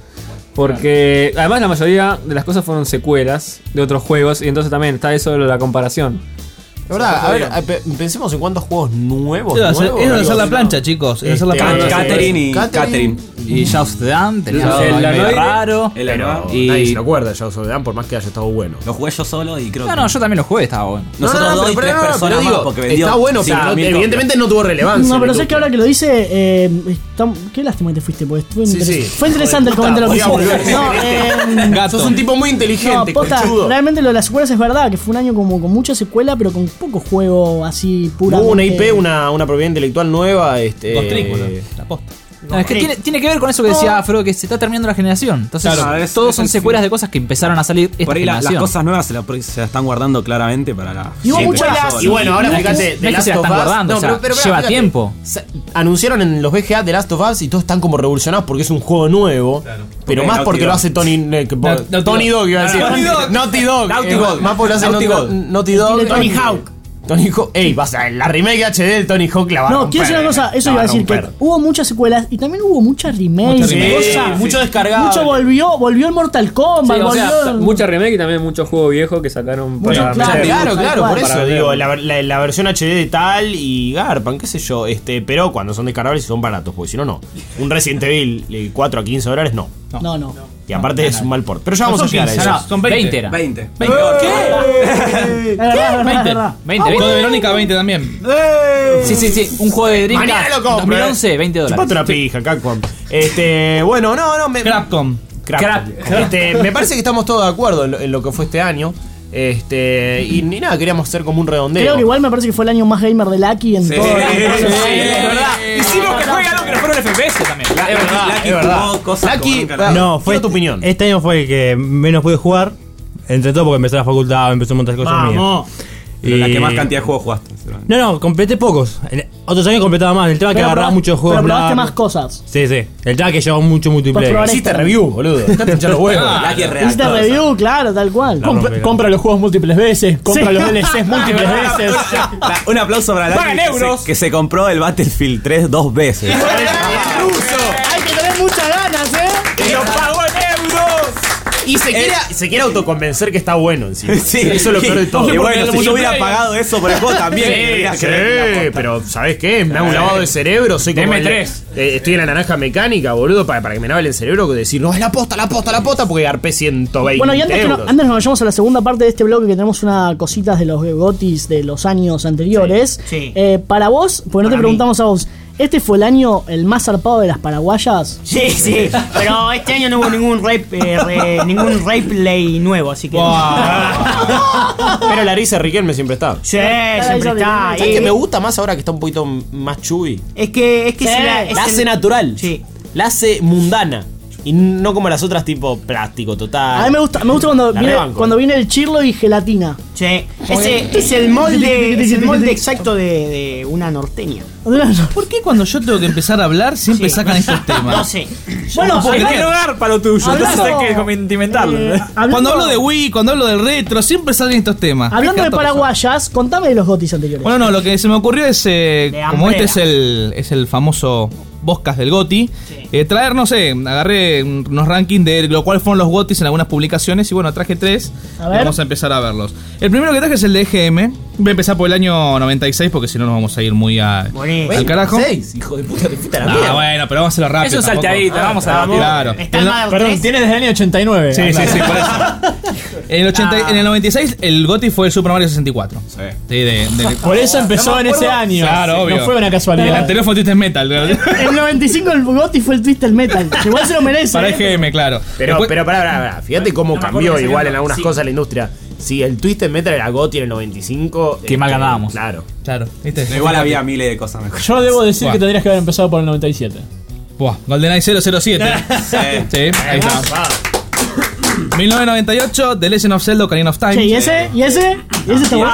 Porque además la mayoría de las cosas fueron secuelas de otros juegos y entonces también está eso de la comparación. La verdad, a ver, a- pe- pensemos en cuántos juegos nuevos. Es hacer, nuevos, es hacer la digo, plancha, chicos. Es hacer la Este, plancha. Ca- Catherine y Catherine. Catherine. Y Shadows of the Dam, tenía El algo ahí medio Anoide. raro. El Pero Anoide. Y- nadie se lo acuerda, ya of the Dam, por más que haya estado bueno. Lo jugué yo solo y creo No, que. no, yo también lo jugué, estaba bueno. Nosotros No, no, no, dos y pero- tres pero no, personas pero más digo, porque vendió. está bueno, pero cinco no- mil evidentemente no tuvo relevancia. No, pero en sé el que ahora que lo dice, eh, está- qué lástima que te fuiste, porque fue, Sí, interes- sí. fue interesante el Hijo de comentario que puta, hiciste. podía No, volver. eh, Gato. Sos un tipo muy no, inteligente, posta, conchudo. realmente lo de las secuelas es verdad, que fue un año como con mucha secuela, pero con poco juego así pura. Hubo una I P, una, una propiedad intelectual nueva. Este, Dos tricos, la posta. No, es que tiene, tiene que ver con eso que decía Afro, que se está terminando la generación. Entonces, Claro, es- todos es son el secuelas fin. de cosas que empezaron a salir esta Por ahí la- las generación. cosas nuevas se, la, se la están guardando claramente para la. Y hubo siguiente muchas- consola. Y bueno, ahora No es que- fíjate, no The es que Last se la of están Us- guardando, o sea, lleva tiempo. sa- Anunciaron en los V G A The Last of Us y todos están como revolucionados porque es un juego nuevo. Pero Porque más Naughty porque lo Dog. hace Tony. eh, que- Naughty Tony Dog. Dog, iba a decir. Naughty Dog. Naughty Dog. Naughty eh, Dog. Más porque lo hace Naughty Naughty Dog. Dog. Naughty Dog. Tony Hawk. Tony Hawk. Ey, vas a la remake H D del Tony Hawk la va a No, romper. quiero decir una cosa, eso La iba a va decir, que romper. hubo muchas secuelas y también hubo muchas remakes. Muchas remakes. Sí, cosas. mucho descargado. Mucho volvió, volvió el Mortal Kombat, Sí, o sea, volvió... mucha remake y también mucho juego viejo que sacaron Mucho, para claro. meter. Claro, Tal claro, cual. por Para eso ver. digo, la, la- la versión H D de tal y garpan, qué sé yo, este, pero cuando son descargables y son baratos, porque si no, no. Un Resident Evil eh, cuatro a quince dólares, no. No, no. Y aparte es un mal port. Pero ya vamos No a son llegar a quince, eso. no, son veinte. veinte era. veinte. Es verdad, es verdad, es verdad. veinte, El veinte. de Verónica veinte también. Sí, sí, sí. Un juego de Dreamcast Mañana lo compro, dos mil once, veinte dólares. Chupate una pija, Capcom. Este, bueno, no, no. Me, Capcom. Crap. Este, me parece que estamos todos de acuerdo en lo, en lo que fue este año. Este, y ni nada, queríamos hacer como un redondeo. Creo que igual me parece que fue el año más gamer de Lucky en Sí, todo. sí, Es verdad. Hicimos que juegue algo que no fueron F P S también. Es verdad, es Lucky verdad. jugó cosas Lucky, como nunca nadie. No, fue tu opinión. Este año fue el que menos pude jugar. Entre todo porque empezó la facultad, empezó un montón de cosas Vamos. mías. Pero la Y- que más cantidad de juegos jugaste. No, no, completé pocos. En otros años completaba más. El tema es que Pero agarraba probaste- muchos juegos. Pero probaste largos. más cosas. Sí, sí. El tema es que llevaba mucho multiplayer. probar Hiciste esta. review, boludo. Dejate hinchar los huevos. Lucky es real. Hiciste todo eso. review, claro, tal cual. La Compra, rompe, compra los juegos múltiples veces, compra Sí. los D L Cs múltiples veces. La- Un aplauso para Pagan Lucky que euros. se, que se compró el Battlefield tres dos veces. Hay que tener muchas ganas, ¿eh? ¡Y lo pago en euros! Y se quiere, se quiere autoconvencer que está bueno encima. Sí, Eso es lo peor de todo. Y bueno, el si yo hubiera multiplayer. pagado eso por el juego también. tendría Sí, que ver la posta. pero ¿sabes qué? Me hago un lavado de cerebro, soy como M el- tres. eh, estoy en la naranja mecánica, boludo, para, para que me lave el cerebro que decir, no, es la posta, la posta, la posta, porque garpé ciento veinte Bueno, y antes que, no- euros. antes nos vayamos a la segunda parte de este bloque, que tenemos unas cositas de los gotis de los años anteriores. Sí, sí. Eh, para vos, porque no te Para preguntamos a vos, ¿este fue el año el más zarpado de las paraguayas? Sí, sí. Pero este año no hubo ningún rape, eh, re- ningún replay nuevo, así que. Pero la risa de Riquelme siempre está. Sí, siempre está. ¿Sabes Y- que me gusta más ahora que está un poquito más chubby? Es que, es que Sí, se la, es La el- hace natural. Sí. La hace mundana. Y no como las otras tipo plástico total. A mí me gusta, me gusta cuando, La viene, rebanco. cuando viene el chirlo y gelatina. Sí. Ese es el molde, es el molde exacto de, de una norteña. ¿Por qué cuando yo tengo que empezar a hablar siempre Sí. sacan estos temas? No sé. Bueno, Porque hablando- no hay lugar para lo tuyo, Hablando- entonces hay que condimentarlo. eh, hablando- Cuando hablo de Wii, cuando hablo del retro, siempre salen estos temas. Hablando de Pesca, paraguayas, contame de los gotis anteriores. Bueno, no, lo que se me ocurrió es, eh, De como Umbrella. este es el, es el famoso Boscas del Goti, eh, traer, no sé, agarré unos rankings de lo cual fueron los Gotis en algunas publicaciones y bueno, traje tres A y ver. vamos a empezar a verlos. El primero que traje es el de E G M, voy a empezar por el año noventa y seis porque si no nos vamos a ir muy a- Buenísimo. al carajo. Seis, hijo de puta, te fuiste a la Ah, mierda. bueno, pero vamos a hacerlo rápido. Es un tampoco. salteadito, vamos a ver. Claro. Está En el lo- Mother Perdón, tres. tiene desde el año ochenta y nueve. Sí, sí, sí, por eso. En el, ochenta, en el noventa y seis el Goti fue el Super Mario sesenta y cuatro. Sí. de, de- Por eso empezó en ese año. Claro, obvio. No fue una el casualidad. anterior fue Twisted Metal. El noventa y cinco el goti fue el Twisted Metal. Que igual se lo merece. Para ¿eh? E G M, claro. Pero, Después- pero, pará, pará, pará. Fíjate cómo No me cambió acuerdo que igual salió, en algunas sí. cosas la industria. Si el Twisted Metal era Gotti en el noventa y cinco. Qué mal este, ganábamos. Claro. Claro, ¿viste? Pero igual había miles de cosas mejores. Yo debo decir Buah. que tendrías que haber empezado por el noventa y siete. Buah, GoldenEye cero cero siete. Sí, ahí está. mil novecientos noventa y ocho, The Legend of Zelda Ocarina of Time. Che, ¿y ese? ¿Y ese? ¿Y ese está bueno?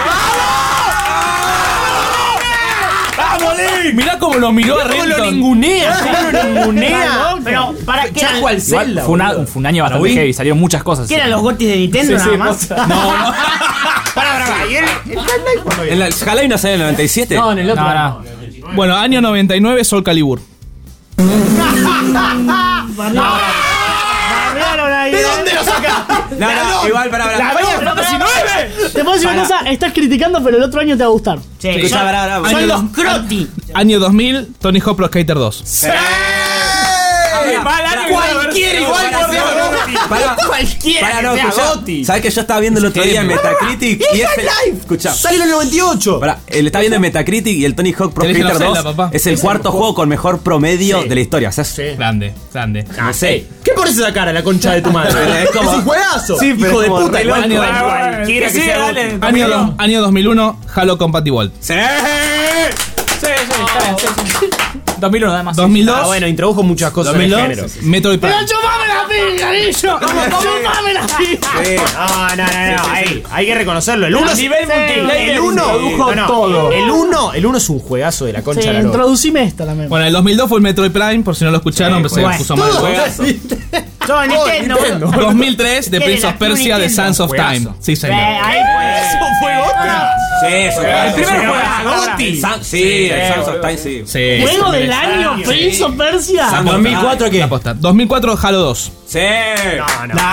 Mirá cómo lo miró a ¿Cómo lo Renton. ningunea? ¿Cómo lo ningunea? Pero, ¿para qué Chaco eran, al Zelda. Igual fue, una- boludo. fue un año bastante Wii? heavy, salieron muchas cosas. ¿qué eran los gotis de Nintendo Sí, sí, nada más? posta. No, no. Pará, pará, pará. ¿Y el, el Half-Life cuándo ¿En la Half-Life no salió en el noventa y siete? No, en el otro. No, no. Bueno, año noventa y nueve, Soul Calibur. Bardearon ahí, ¿De ¿eh? dónde lo sacaste? No, no, igual, pará, pará. Final Fantasy nueve! Te puedo decir una cosa, estás criticando, pero el otro año te va a gustar. Sí, Escuchá, son, pará, pará, son pará. los croti. Año dos mil, Tony Hawk Pro Skater dos. Cualquiera igual que sea Gotti. Pará, Cualquiera pará, que no, sea escuchá. Gotti. ¿Sabés que yo estaba viendo el otro día en Metacritic? Y es el live. Escuchá. Salió en el noventa y ocho. Pará, él está viendo en Metacritic y el Tony Hawk Pro The Legend of Skater Zelda, dos papá. es el cuarto juego con mejor promedio Sí. de la historia. O sea, es- Sí. Grande, grande. No sé. ¿Qué pones esa cara, la concha de tu madre? Es como- Es un juegazo. Sí, pero Hijo de es como puta. re Igual loco. cualquiera que Sí, sea dale. Gotti. Año, dos- año dos mil uno, Halo Compatible. ¡Sí! Sí, sí, está bien, sí, sí. dos mil uno además. dos mil dos, Ah, bueno, introdujo muchas cosas en el género. dos mil dos, Metroid Prime. ¡Pero chupame la pija, Guillo! ¡Chupame la pija! No, no, no, no. Hay, hay que reconocerlo. El uno es nivel multiplayer el uno introdujo no, no, todo. El uno, el uno es un juegazo de la concha Sí, de la lora. introducime esta también. Bueno, el dos mil dos fue el Metroid Prime, por si no lo escucharon, Sí, pero se bueno. puso mal. Juegazo. Son Nintendo. Nintendo. dos mil tres, The ¿Qué Prince de of la Persia, The Nintendo? Sands of Juegazo. Time. Sí, Eh, señor. ahí pues. ¿Eso fue Gotti? Sí, eso fue. El primer Sí, juego. Gotti. El San- Sí, el Sands of Time, sí. Sí. ¿Juego del año, Prince of Persia? Sands of ¿dos mil cuatro Time. qué? Aposta. dos mil cuatro, Halo dos. Sí. No, no.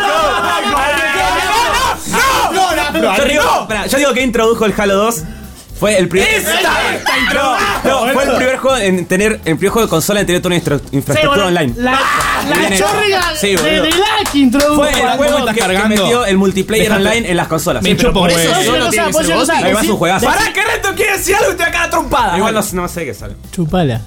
Yo digo, pará, yo digo que introdujo el Halo dos. Fue el primer. ¡Esta! ¡Esta intro! No, no, fue el primer juego en tener. El primer juego de consola en tener toda una infra- infraestructura Sí, bueno, online. La, la Bien hecho. chorriga Sí, de, boludo. de la que introdujo. Fue el ¿Cómo juego estás que, que cargando? metió el multiplayer Dejate. online en las consolas. Me chupo por un eso huevo. solo Yo tiene que no sé, ser yo no sé. Gotti. Ahí va su juegazo. Pará, que Reto quiere decir algo y te va a cagar trompada. Igual no, no sé qué sale. Chupala.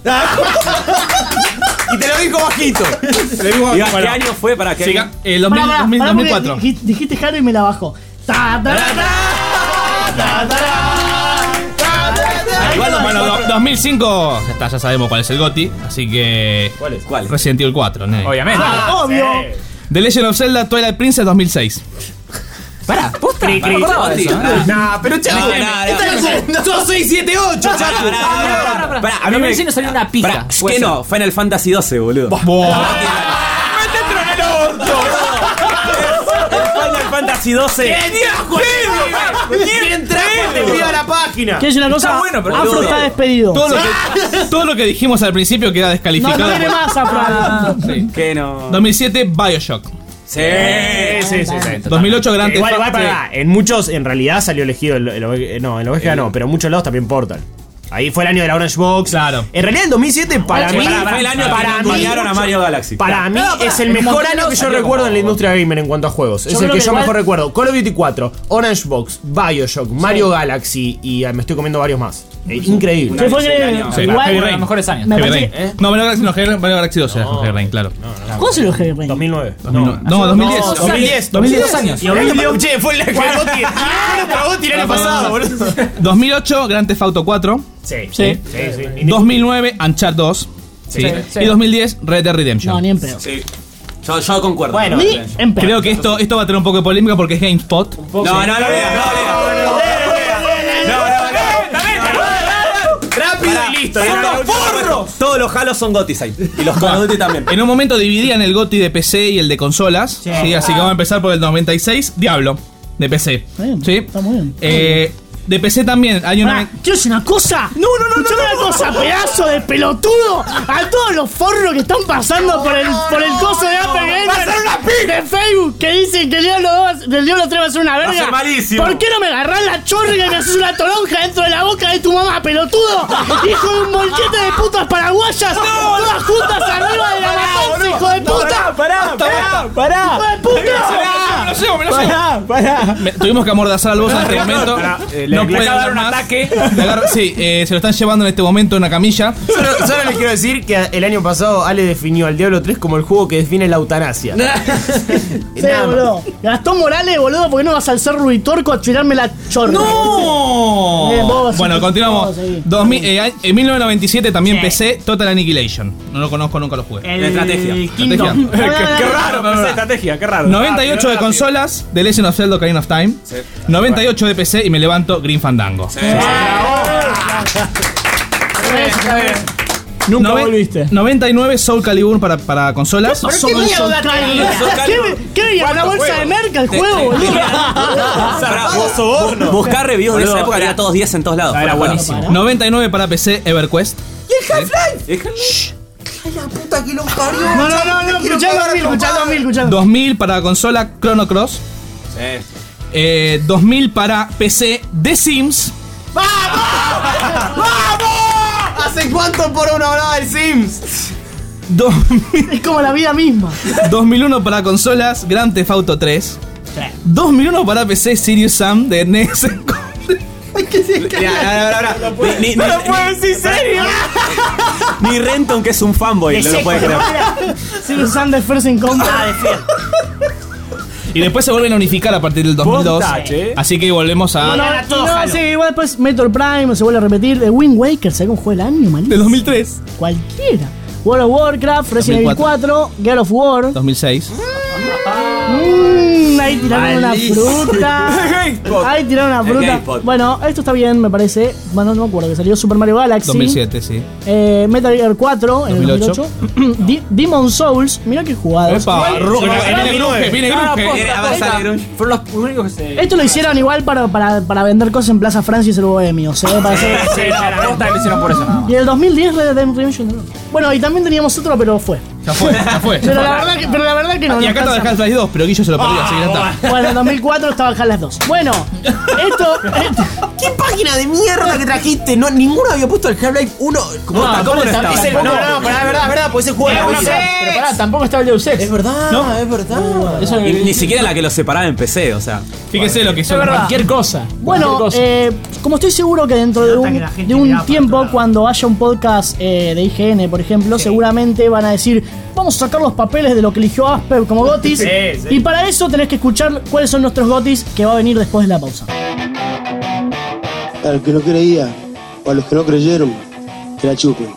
Y te lo dijo bajito. ¿Y a qué año fue para que Siga, el dos mil, Pará, pará, dos mil, pará, dos mil porque cuatro. Dijiste, dijiste Harry y me la bajó. Ta, ta, ta, ta, ta, ta, ta, Igual Bueno, no, do- dos mil cinco, ya está, ya sabemos cuál es el GOTY, así que ¿Cuál es? ¿Cuál? Resident Evil cuatro, ¿no? Obviamente. Ah, obvio. The Legend of Zelda Twilight Princess dos mil seis. Pará, posta. Cri, cri, No me acordaba de eso. Nah, pero No, chaval. no, no. Sos seis, siete, ocho, chaval. Pará, pará, pará. Pará, A mí me no salió una pija. Pará, Puede que ser. no, Final Fantasy doce, boludo. Final Fantasy doce. ¿Quién trajo te pido la página? ¿Quieres una cosa? Está bueno, pero Afro boludo. está despedido. Todo lo, que, todo lo que dijimos al principio queda No, descalificado. no viene más Afro. Sí. Que no. dos mil siete Bioshock. Sí, Sí, sí, sí. dos mil ocho Grand Theft Igual, igual, Auto. para, en muchos, en realidad salió elegido el, el Oveja- no, en la oveja no, pero en muchos lados también Portal. Ahí fue el año de la Orange Box. Claro. En realidad el dos mil siete para Sí, mí pará, fue el año para que mí acompañaron a Mario Galaxy. Para mí Pará, pará, es el como mejor que no año que yo salió recuerdo como- en la industria gamer en cuanto a juegos. Es creo el que que yo igual- mejor recuerdo. Call of Duty cuatro, Orange Box, Bioshock, Mario Galaxy y ah, me estoy comiendo varios más. Eh, increíble. Se fue Sí, increíble. año. Sí. Igual, Heavy Uno de Rain. los mejores años. Me Heavy parece Rain. No, Mario Galaxy no, Heavy Mario Galaxy doce era Heavy Rain, claro. ¿Cómo se lo Heavy Rain? dos mil nueve. No, no, dos mil diez. dos mil diez. dos mil diez. Dos años. Y dos mil diez. Che, fue la que Gotti. Fue Gotti el año pasado, boludo. dos mil ocho Grand Theft Auto cuatro. Sí, Sí. sí, sí. dos mil nueve Uncharted dos. Sí. sí. Y dos mil diez Red Dead Redemption. No, ni en pedo. Sí. Yo, yo concuerdo. Bueno, Ni en pedo. Creo que esto, esto va a tener un poco de polémica porque es GameSpot. No, no, no, no, no, rápido y listo. Todos los Halos son Gotis ahí. Y los Call of Duty también. En un momento dividían el GOTY de P C y el de consolas. Sí. Así que vamos a empezar por el noventa y seis, Diablo, de P C. Está bien, ¿Sí? está muy bien. Eh, de P C también hay una. Pará, quiero decir una cosa. No, no, no, Escuchame una cosa, pedazo de pelotudo. A todos los forros que están pasando por el, por el coso de Apple Gamer de Facebook que dicen que el Diablo dos, del Diablo tres va a ser una verga. ser malísimo. ¿Por qué no me agarrás la chorriga y me haces una toronja dentro de la boca de tu mamá, pelotudo? Hijo de un molquete de putas paraguayas. Todas juntas arriba de la matanza, hijo de puta. Pará, pará, pará. ¡Hijo de puta! Me lo llevo, me lo llevo. Pará, pará. Me- tuvimos que amordazar al boss en este momento. le no puede acaba de dar hablar un más. ataque. Le agarra- sí, eh, se lo están llevando en este momento en una camilla. Solo, solo les quiero decir que el año pasado Ale definió al Diablo tres como el juego que define la eutanasia. Sí, boludo. Gastón Morales, boludo, ¿por qué no vas al Cerro Ruitorco a tirarme la chorra? ¡No! Bien, vos, Bueno, sí, continuamos. vos, sí. dos mil, eh, en mil novecientos noventa y siete también Sí. P C, Total Annihilation. No lo conozco, nunca lo jugué. El estrategia. Kingdom. Estrategia. Qué raro, pensé estrategia, qué raro. noventa y ocho de consolas, The Legend of Zelda Ocarina of Time. noventa y ocho de P C y me levanto Green Fandango. Nunca Noven- volviste. noventa y nueve Soul Calibur para, para consolas. Pasó con Soul Calibur. ¿Qué, ¿Qué veía? ¿Una bolsa de merca el juego, boludo? Bu- Buscar reviews de esa época era todos diez en todos lados. Era Fuera buenísimo. joda. noventa y nueve para P C EverQuest. No, no, no, no, escuchá dos mil, escuchá dos mil, escuchá dos mil. dos mil para consola Chrono Cross. Sí. Eh, dos mil para P C The Sims. ¿Hace cuánto por una hora del Sims? dos mil Es como la vida misma. dos mil uno para consolas Grand Theft Auto tres. dos mil uno para P C Serious Sam de N E S. Ni, ni, ni, decir serio. ni Renton, que es un fanboy, no lo puede creer. Sí, usan de First in Combat. Y después se vuelven a unificar a partir del dos mil dos. Posta, che. Así que volvemos a. No, no, Era todo no, Halo. sí, igual después Metroid Prime se vuelve a repetir. The Wind Waker, ¿sabes cómo fue el año, malito? De dos mil tres. Cualquiera. World of Warcraft, Resident Evil cuatro, God of War. dos mil seis. Mmm, ahí tiraron una fruta. Ahí tiraron una El fruta. GamePod. Bueno, esto está bien, me parece. Bueno, no me acuerdo que salió Super Mario Galaxy. dos mil siete, sí. Eh, Metal Gear cuatro en el dos mil dos ocho. mil ocho. Di- Demon Souls, mira qué jugadas. Epa, Ru- viene Grunge, viene Grunge. Era avanzar el grunge. Fueron los únicos que se. Esto lo hicieron igual para, para, para vender cosas en Plaza Francia y ser bohemios, ¿eh? Para hacer- Sí, no, la posta que lo hicieron por eso, nada más. Y en el dos mil diez Red Dead Redemption dos. Bueno, y también teníamos otro, pero fue. Ya fue, ya fue. Pero la verdad que, pero la verdad que no. Y no acá está el alcanza. Half-Life dos, pero Guillo se lo perdió, así que ya está. Bueno, en dos mil cuatro estaba el Half-Life dos. Bueno, esto, esto- ¿Qué página de mierda que trajiste? No, ninguno había puesto el Half-Life uno. ¿Cómo, No, ¿cómo no no estaba? Es el- no, no, no, pará, es verdad, es verdad, pues ese juego Eh, era bueno, buenísimo. Pero pará, tampoco estaba el Deus Ex. Es verdad, es verdad. Eso Ni, ni siquiera la que los separaba en P C, o sea. Fíjese lo que son. cualquier cosa. bueno, cualquier cosa. eh, como estoy seguro que dentro de nota un, que la gente de un miraba para tiempo, otro lado. cuando haya un podcast eh, de I G N, por ejemplo, seguramente van a decir, vamos a sacar los papeles de lo que eligió Asper como Gotis. Sí, sí. Y para eso tenés que escuchar cuáles son nuestros Gotis, que va a venir después de la pausa. Al que no creía, o a los que no creyeron, que la chupen.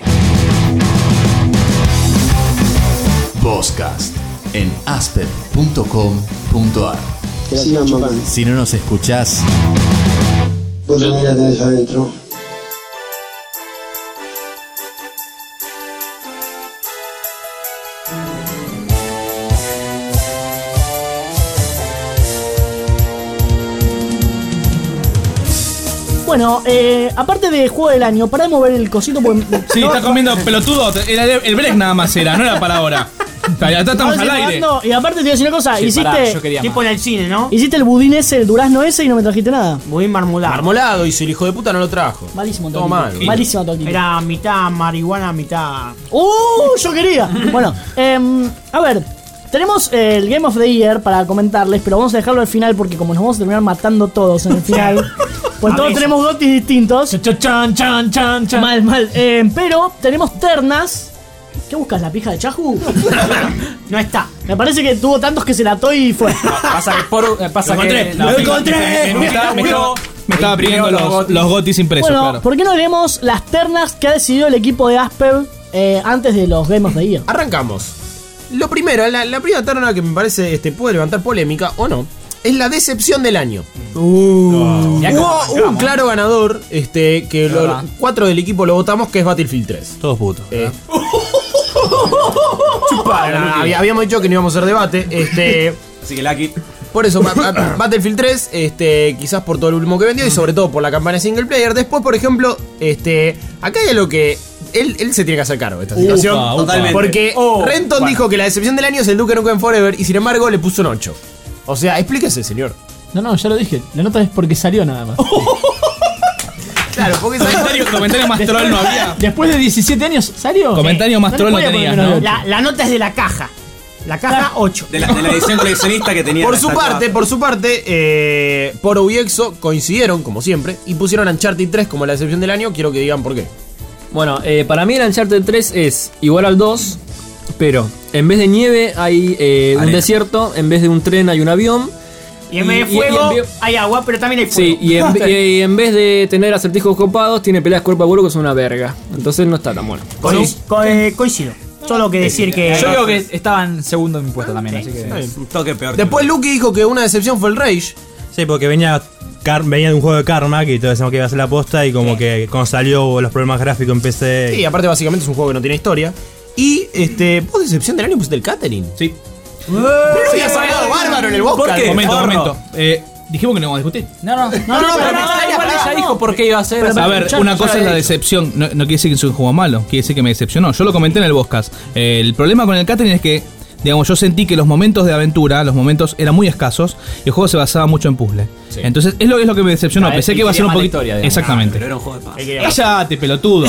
Podcast en asper punto com punto ar. Que la sigan mamando. Si no nos escuchás, Vos también la tenés adentro. Bueno, eh, aparte de juego del año, pará de mover el cosito porque. Sí, no- está comiendo pelotudo. Era el, el break nada más era, no era para ahora. Ya ya estamos Ahora al sí, aire. jugando, y aparte te voy a decir una cosa, Sí, hiciste, pará, yo quería Tipo más. en el cine, ¿no? hiciste el budín ese, el durazno ese y no me trajiste nada. Budín marmolado. Marmolado, y si el hijo de puta no lo trajo. Malísimo Todo todo. mal. Malísimo todo. Era mitad marihuana, mitad. ¡Uh! Yo quería. Bueno, em, a ver. Tenemos eh, el Game of the Year para comentarles, pero vamos a dejarlo al final porque como nos vamos a terminar matando todos en el final, pues todos tenemos gotis distintos. Chan, chan, chan, chan. Mal, mal. Eh, pero tenemos ternas. ¿Qué buscas? ¿La pija de Chahu? No está. Me parece que tuvo tantos que se la ató y fue. Pasa que por, eh, pasa Lo que encontré. la- Lo encontré. Me estaba- me estaba- me estaba pidiendo los los, gotis. los gotis impresos, Bueno, claro. ¿por qué no leemos las ternas que ha decidido el equipo de Asper eh, antes de los Game of the Year? Arrancamos. Lo primero, la, la primera terna que me parece este, puede levantar polémica o no, es la decepción del año. Uh, ya que Hubo arrancamos. un claro ganador, este, que lo- verdad. cuatro del equipo lo votamos, que es Battlefield tres. Todos putos. Eh, Chupala, había- habíamos dicho que no íbamos a hacer debate. Este, Así que Lucky. por eso, Ba- Ba- Battlefield tres, este, quizás por todo el último que vendió y sobre todo por la campaña single player. Después, por ejemplo, este, acá hay algo que él, él se tiene que hacer cargo de esta situación. upa. Totalmente. Porque Oh, Renton bueno. dijo que la decepción del año es el Duke Nukem Forever y sin embargo le puso un ocho. O sea, explíquese, señor. No, no, ya lo dije. La nota es porque salió nada más. Claro, porque Comentario, comentario más troll no había. Después de diecisiete años, ¿salió? Comentario más No le troll no podía poner tenías, menos ¿no? de ocho. La, la nota es de la caja. La caja ocho. De la, de la edición coleccionista que tenía. Por la su estatua. parte, por su parte, eh, Poro y Exo coincidieron, como siempre, y pusieron Uncharted tres como la decepción del año. Quiero que digan por qué. Bueno, eh, para mí el Uncharted tres es igual al dos, pero en vez de nieve hay eh, un Arena. desierto, en vez de un tren hay un avión. Y en vez de y- y- fuego y en- hay agua, pero también hay fuego. Sí, y en, y en vez de tener acertijos copados, tiene peleas cuerpo a cuerpo que son una verga. Entonces no está tan bueno. Co- co- eh, coincido. Solo que decir que. Yo creo que estaban segundo en mi puesto también, así que. Un toque peor. Después Lucky dijo que una decepción fue el Rage. Sí, porque venía, Car- venía de un juego de Carmack y todos decíamos que iba a ser la posta y como que cuando salió hubo los problemas gráficos en P C. Sí, aparte básicamente es un juego que no tiene historia. Y este, vos decepción del año pusiste el Catering. Sí. Pero había sacado bárbaro en el ¿Por Bosca. qué? Momento, Forro. momento. Eh, dijimos que no vamos a discutir. No, no, no, no, no, pero pero no, pará, igual pará, ella no. dijo por qué iba a ser. Pero, o sea, A ver, escuchá, una yo cosa lo es la había dicho. decepción, no, no quiere decir que es un juego malo, quiere decir que me decepcionó. Yo lo comenté en el podcast. Eh, el problema con el catering es que, digamos, yo sentí que los momentos de aventura, los momentos eran muy escasos y el juego se basaba mucho en puzzle. Entonces, es lo, es lo que me decepcionó. Ah, Pensé y que iba a ser quería un más la poquito. historia, digamos. Exactamente. Pero era un juego de paz. Cállate, pelotudo.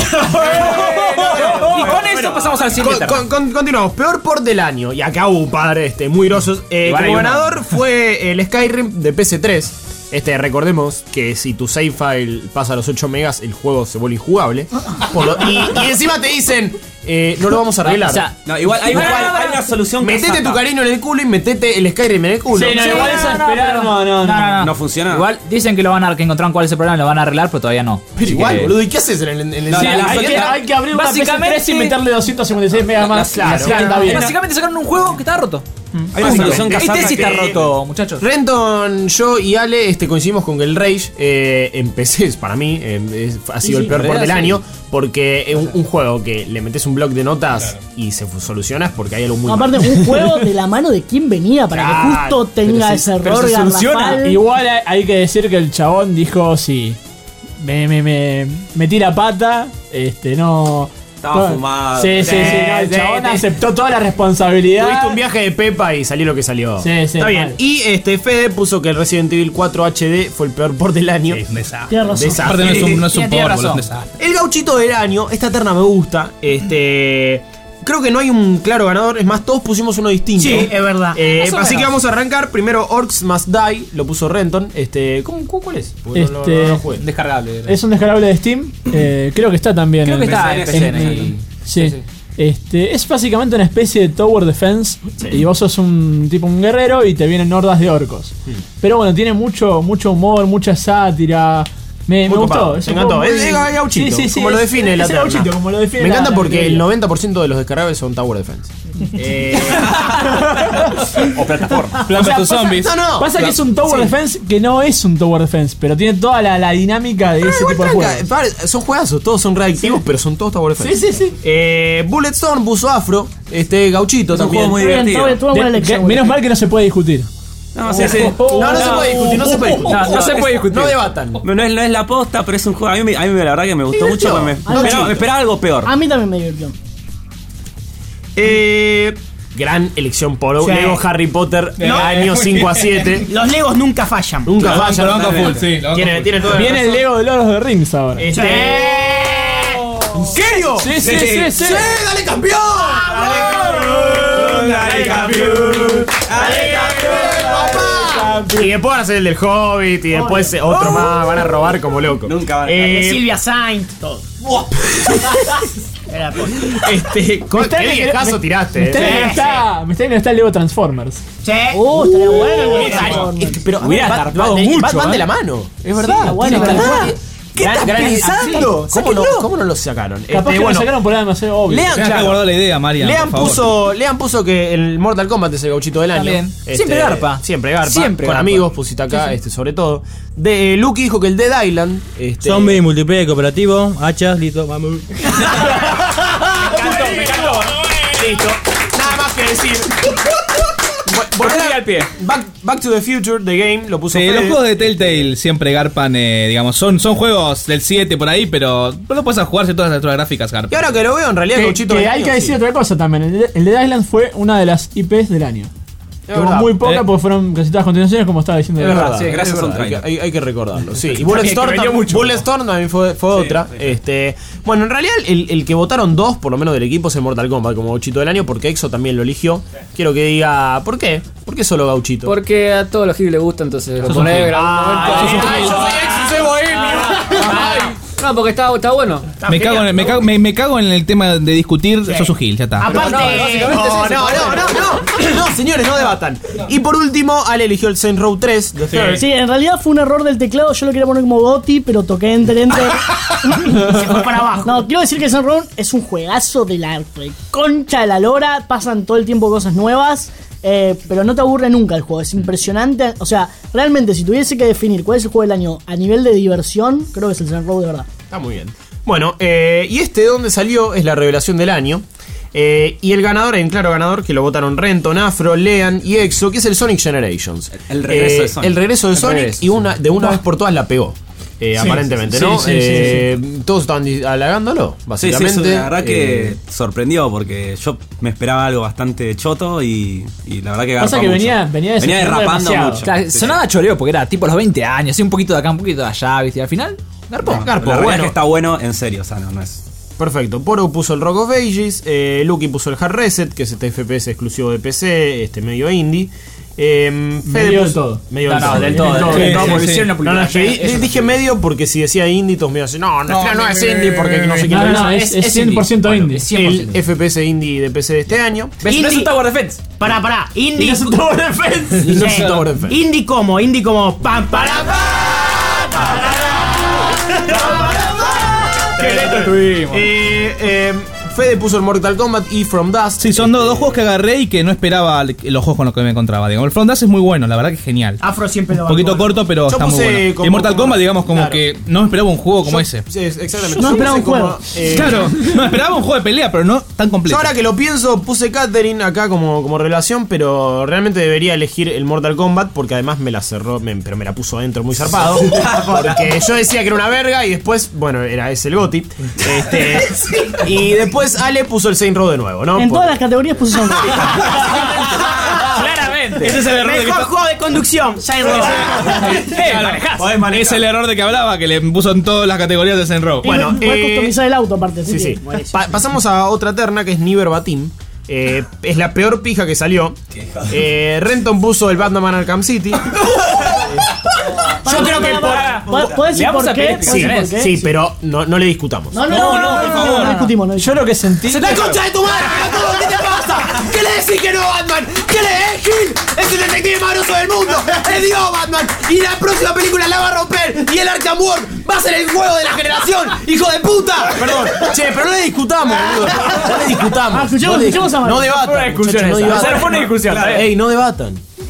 Y con eso pasamos al siguiente Con- con- con- continuamos. Peor port del año. Y acá hubo un par este, muy grosos. Eh, Igual como hay uno. ganador fue el Skyrim de P S tres. Este, recordemos que si tu save file pasa a los ocho megas, el juego se vuelve injugable. Por lo- y, y encima te dicen, eh, no lo vamos a arreglar. O sea, No, igual hay, Igual- igual hay una solución que metete saca. tu cariño en el culo y metete el Skyrim en el culo. Sí, no, Sí, igual eso no, es no, esperar. pero- No, no, no. No funciona. Igual dicen que lo van a que encontraron cuál es el problema, y lo van a arreglar, pero todavía no. Pero Así igual, que- boludo, ¿y qué haces en el, en el No, sí, la- la- Hay que, hay que abrir una P S Básicamente- tres y meterle doscientos cincuenta y seis megas más. Claro, Así que está claro. bien. Básicamente sacaron un juego que estaba roto. Hay una solución Este casada sí está que- roto, muchachos. Renton, yo y Ale este, coincidimos con que el Rage eh, en P C para mí eh, es- ha sido sí, el peor en port del realidad año porque es un, un juego que le metes un bloc de notas y se fu- soluciona es porque hay algo muy No, mal. aparte, un juego de la mano de quién venía para Claro, que justo tenga pero se- ese pero error se soluciona. garrafal. Igual hay, hay que decir que el chabón dijo sí. Me, me, me, metí la pata. Este, no. Estaba fumado. Sí, sí, sí. No, el Sí, chabón sí. aceptó toda la responsabilidad. Tuviste un viaje de Pepa y salió lo que salió. Sí, sí, Está bien. mal. Y este Fede puso que el Resident Evil cuatro H D fue el peor port del año. Sí, un desastre. Tienes razón. Desastre. Aparte no es un, no es un Tiene- tiene port, boludo, es un razón. desastre. El gauchito del año, esta terna me gusta. Este. Creo que no hay un claro ganador. Es más, todos pusimos uno distinto. Sí, es verdad. Eh, Más o así que menos. vamos a arrancar. Primero, Orcs Must Die. Lo puso Renton. Este. ¿Cómo, cómo- ¿Cuál es? Porque no- no- Este- no lo jugué. Descargable. Es un descargable de Steam. Eh, creo que está también. Creo que en- está en P C, en- en- Sí. Este, es básicamente una especie de Tower Defense. Y vos sos un tipo un guerrero y te vienen hordas de orcos. Pero bueno, tiene mucho, mucho humor, mucha sátira. Me, Muy me copado, gustó. me un encantó. juego muy- Es de gauchito, Sí, sí, sí, como lo es- define es la el terna. gauchito, como lo define Me la- encanta la porque el categoría. noventa por ciento de los descargables son Tower Defense. Eh, O plataforma. Plan O sea, para tus pasa- zombies. no, no. Pasa que es un Tower Sí. Defense que no es un Tower Defense, pero tiene toda la, la dinámica de ese Igual tipo de tranca, juegos. para- son juegazos, todos son reactivos, pero son todos Tower Defense. Sí, sí, sí. Eh, Bulletstorm puso Afro, este gauchito Es un también. juego muy Está bien, divertido. tuve- tuve buena De- elección, que- menos güey. mal que no se puede discutir. No, sí, sí. No, no se puede discutir, no se puede discutir. No, no se puede discutir. No debatan. No, no es, no es la posta, pero es un juego. A mí, me- a mí me- la verdad que me gustó mucho. Divirtió. porque Me, Ah, me esperaba, sí. me esperaba algo peor. A mí también me divirtió. Eh, gran elección por Sí. Lego Harry Potter del No. año cinco a siete. Los Legos nunca fallan. Nunca Lo banco, falla. lo banco totalmente. full, sí, lo banco Tiene, full. tiene todo el Viene el razón. Lego de Lord of the Rings ahora. Este. ¿En serio? Sí, sí, sí, sí. ¡Dale campeón! ¡Dale campeón! ¡Dale campeón, papá! Y después van a hacer el del Hobbit y después otro más. Van a robar como loco. Nunca van a- De Eh, Silvia Saint, todo. Era por- este, con- está qué en- viejazo me- tiraste. Me está, eh. me está, me está en está el Lego Transformers. Sí. Uh, estaría bueno. Eh, güey. es que- pero Hubiera van- zarpado van- mucho, van- van de ¿eh? la mano. Es verdad. bueno, Tiene es tal verdad. cual. ¿Qué Gran- estás gran- pensando? ¿Cómo no, ¿Cómo no lo sacaron? Capaz Este, que bueno, lo sacaron por algo demasiado obvio. Lean, Tenés que claro. guardar la idea, Marian. Lean por favor. puso, Lean puso que el Mortal Kombat es el gauchito del año. También. Este, Siempre garpa. Siempre garpa. Siempre Con garpa. amigos pusiste acá, este, sobre todo. De, eh, Lucky dijo que el Dead Island. Este, Zombie, multiplayer cooperativo, hachas, listo, vamos. Me encantó, me encantó. Listo. Nada más que decir. Vol- Volver al pie. Back, Back to the Future, The Game, lo puso Sí, Fede. los juegos de Telltale siempre garpan, eh, digamos, son, son juegos del siete por ahí, pero no lo puedes jugarse todas las otras gráficas Y garpan. ahora que lo veo, en realidad, el Que, gauchito que del hay año, que decir sí. otra cosa también. El, de- el Dead Island fue una de las I Ps del año. Es Tuvo verdad. muy pocas Eh. porque fueron casi todas continuaciones, como estaba diciendo. Es el- verdad, sí, gracias es a un verdad, hay, que, trailer. hay- hay que recordarlo. Sí, y que Bulletstorm, vendió tam- mucho, Bulletstorm también fue, fue otra. Este, bueno, en realidad el, el que votaron dos, por lo menos del equipo, es el Mortal Kombat como gauchito del año, porque Exo también lo eligió. Quiero que diga, ¿por qué? ¿Por qué solo gauchito? Porque a todos los giles les gusta, entonces lo pone en algún momento. Ay, yo soy Exo, soy bohemio. Ay. No, porque está, está bueno. Me cago, en, me, cago, me, me cago en el tema de discutir, sos un gil, ya está. Aparte, no, básicamente No, es no, eso, no, no, no, no, señores, no debatan. Y por último, Ale eligió el Saint Row tres, The Third. Sí, en realidad fue un error del teclado. Yo lo quería poner como Gotti, pero toqué Enter, Enter. se fue para abajo. No, quiero decir que Sun Row es un juegazo de la concha de la lora. Pasan todo el tiempo cosas nuevas. Eh, pero no te aburre nunca el juego, es impresionante. O sea, realmente, si tuviese que definir cuál es el juego del año a nivel de diversión, creo que es el Sun Row de verdad. Está muy bien. Bueno, eh, y este de donde salió es la revelación del año. Eh, y el ganador, en claro ganador, que lo votaron Renton, Afro, Lean y Exo, que es el Sonic Generations. El regreso Eh, de Sonic. El regreso de El Sonic regreso, y una, de una vez por todas la pegó. Eh, Sí, aparentemente, sí, ¿no? sí, sí, Eh, Todos estaban di- halagándolo, Sí, sí, básicamente. eso, la verdad que Eh, sorprendió porque yo me esperaba algo bastante choto y, y la verdad que Pasa garpa que mucho. venía- venía venía decepcionando derrapando demasiado. mucho. Claro, Sí, sí. sonaba choreo porque era tipo los veinte años, así un poquito de acá, un poquito de allá, ¿viste? Y al final, garpó. No, Garpo, la verdad bueno. es que está bueno en serio, o sea, no, no es. Perfecto. Poro puso el Rock of Ages, eh, Lucky puso el Hard Reset, que es este F P S exclusivo de P C, este medio indie. Eh, Fede Medio puso- del todo. Medio No, del no, todo. del todo, Del del del todo, todo, porque sí. hicieron una No, no, publicación, yo di- eso dije medio porque si decía indie, todos me iban a decir, no, no, no, no es indie porque no sé quién No, lo no, hizo. es, es cien por ciento Bueno, indie. es cien por El ciento. F P S indie de P C de este año. ¿Ves? No es Indie- un Tower Defense. Pará, pará. Indie. Y no es un Tower Defense. Indie como, indie como. Pam, para, Eh, eh, Fede puso el Mortal Kombat y From Dust. Sí, son dos, dos juegos que agarré y que no esperaba los juegos con los que me encontraba. Digamos. El Front Dust es muy bueno, la verdad que es genial. Afro siempre lo Un poquito bancó. corto, pero Yo está muy puse bueno. como- y Mortal como- Kombat, digamos, como claro. que no esperaba un juego como Yo- ese. Sí, exactamente. Yo no Yo esperaba puse un juego. como, eh, Claro, no esperaba un juego de pelea, pero no tan completo. Yo ahora que lo pienso, puse Catherine acá como, como relación, pero realmente debería elegir el Mortal Kombat porque además me la cerró, me- pero me la puso adentro muy zarpado. Porque yo decía que era una verga y después, bueno, era ese el Goti. Este, y después Ale puso el Saint Row de nuevo, ¿no? En Por- todas las categorías puso Saint Row. Claramente. Ese es el error de que Mejor está- juego de conducción. Saint Row. Claro, es el error de que hablaba, que le puso en todas las categorías de Saint Row. Bueno, Puedes eh, customizar el auto aparte. así Sí, sí. que, buenísimo. Pa- pasamos a otra terna que es Niver Batim. Eh, es la peor pija que salió. Eh, Renton puso el Batman Arkham City. Yo creo que por. ¿Puedes decir Le vamos por a qué? pedir ¿Puedes Sí, decir por qué? sí, pero no, no le discutamos. No, no, no, no, no, no, no discutimos. No Yo lo que sentí. ¡La concha de tu madre, pelotudo! ¿Qué te pasa? ¿Qué le decís que no, Batman? ¿Qué le decís, Gil? Es el detective más grosso del mundo. ¡Es Dios, Batman! Y la próxima película la va a romper. Y el Arkham World va a ser el juego de la generación. ¡Hijo de puta! Perdón. Che, pero no le discutamos, boludo. No le discutamos. Ah, escuchemos- no, le- escuchemos a Mario. no debatan. Fue una discusión muchachos, no esa. debatan. O sea, fue una discusión, Claro, está bien. ey, no debatan.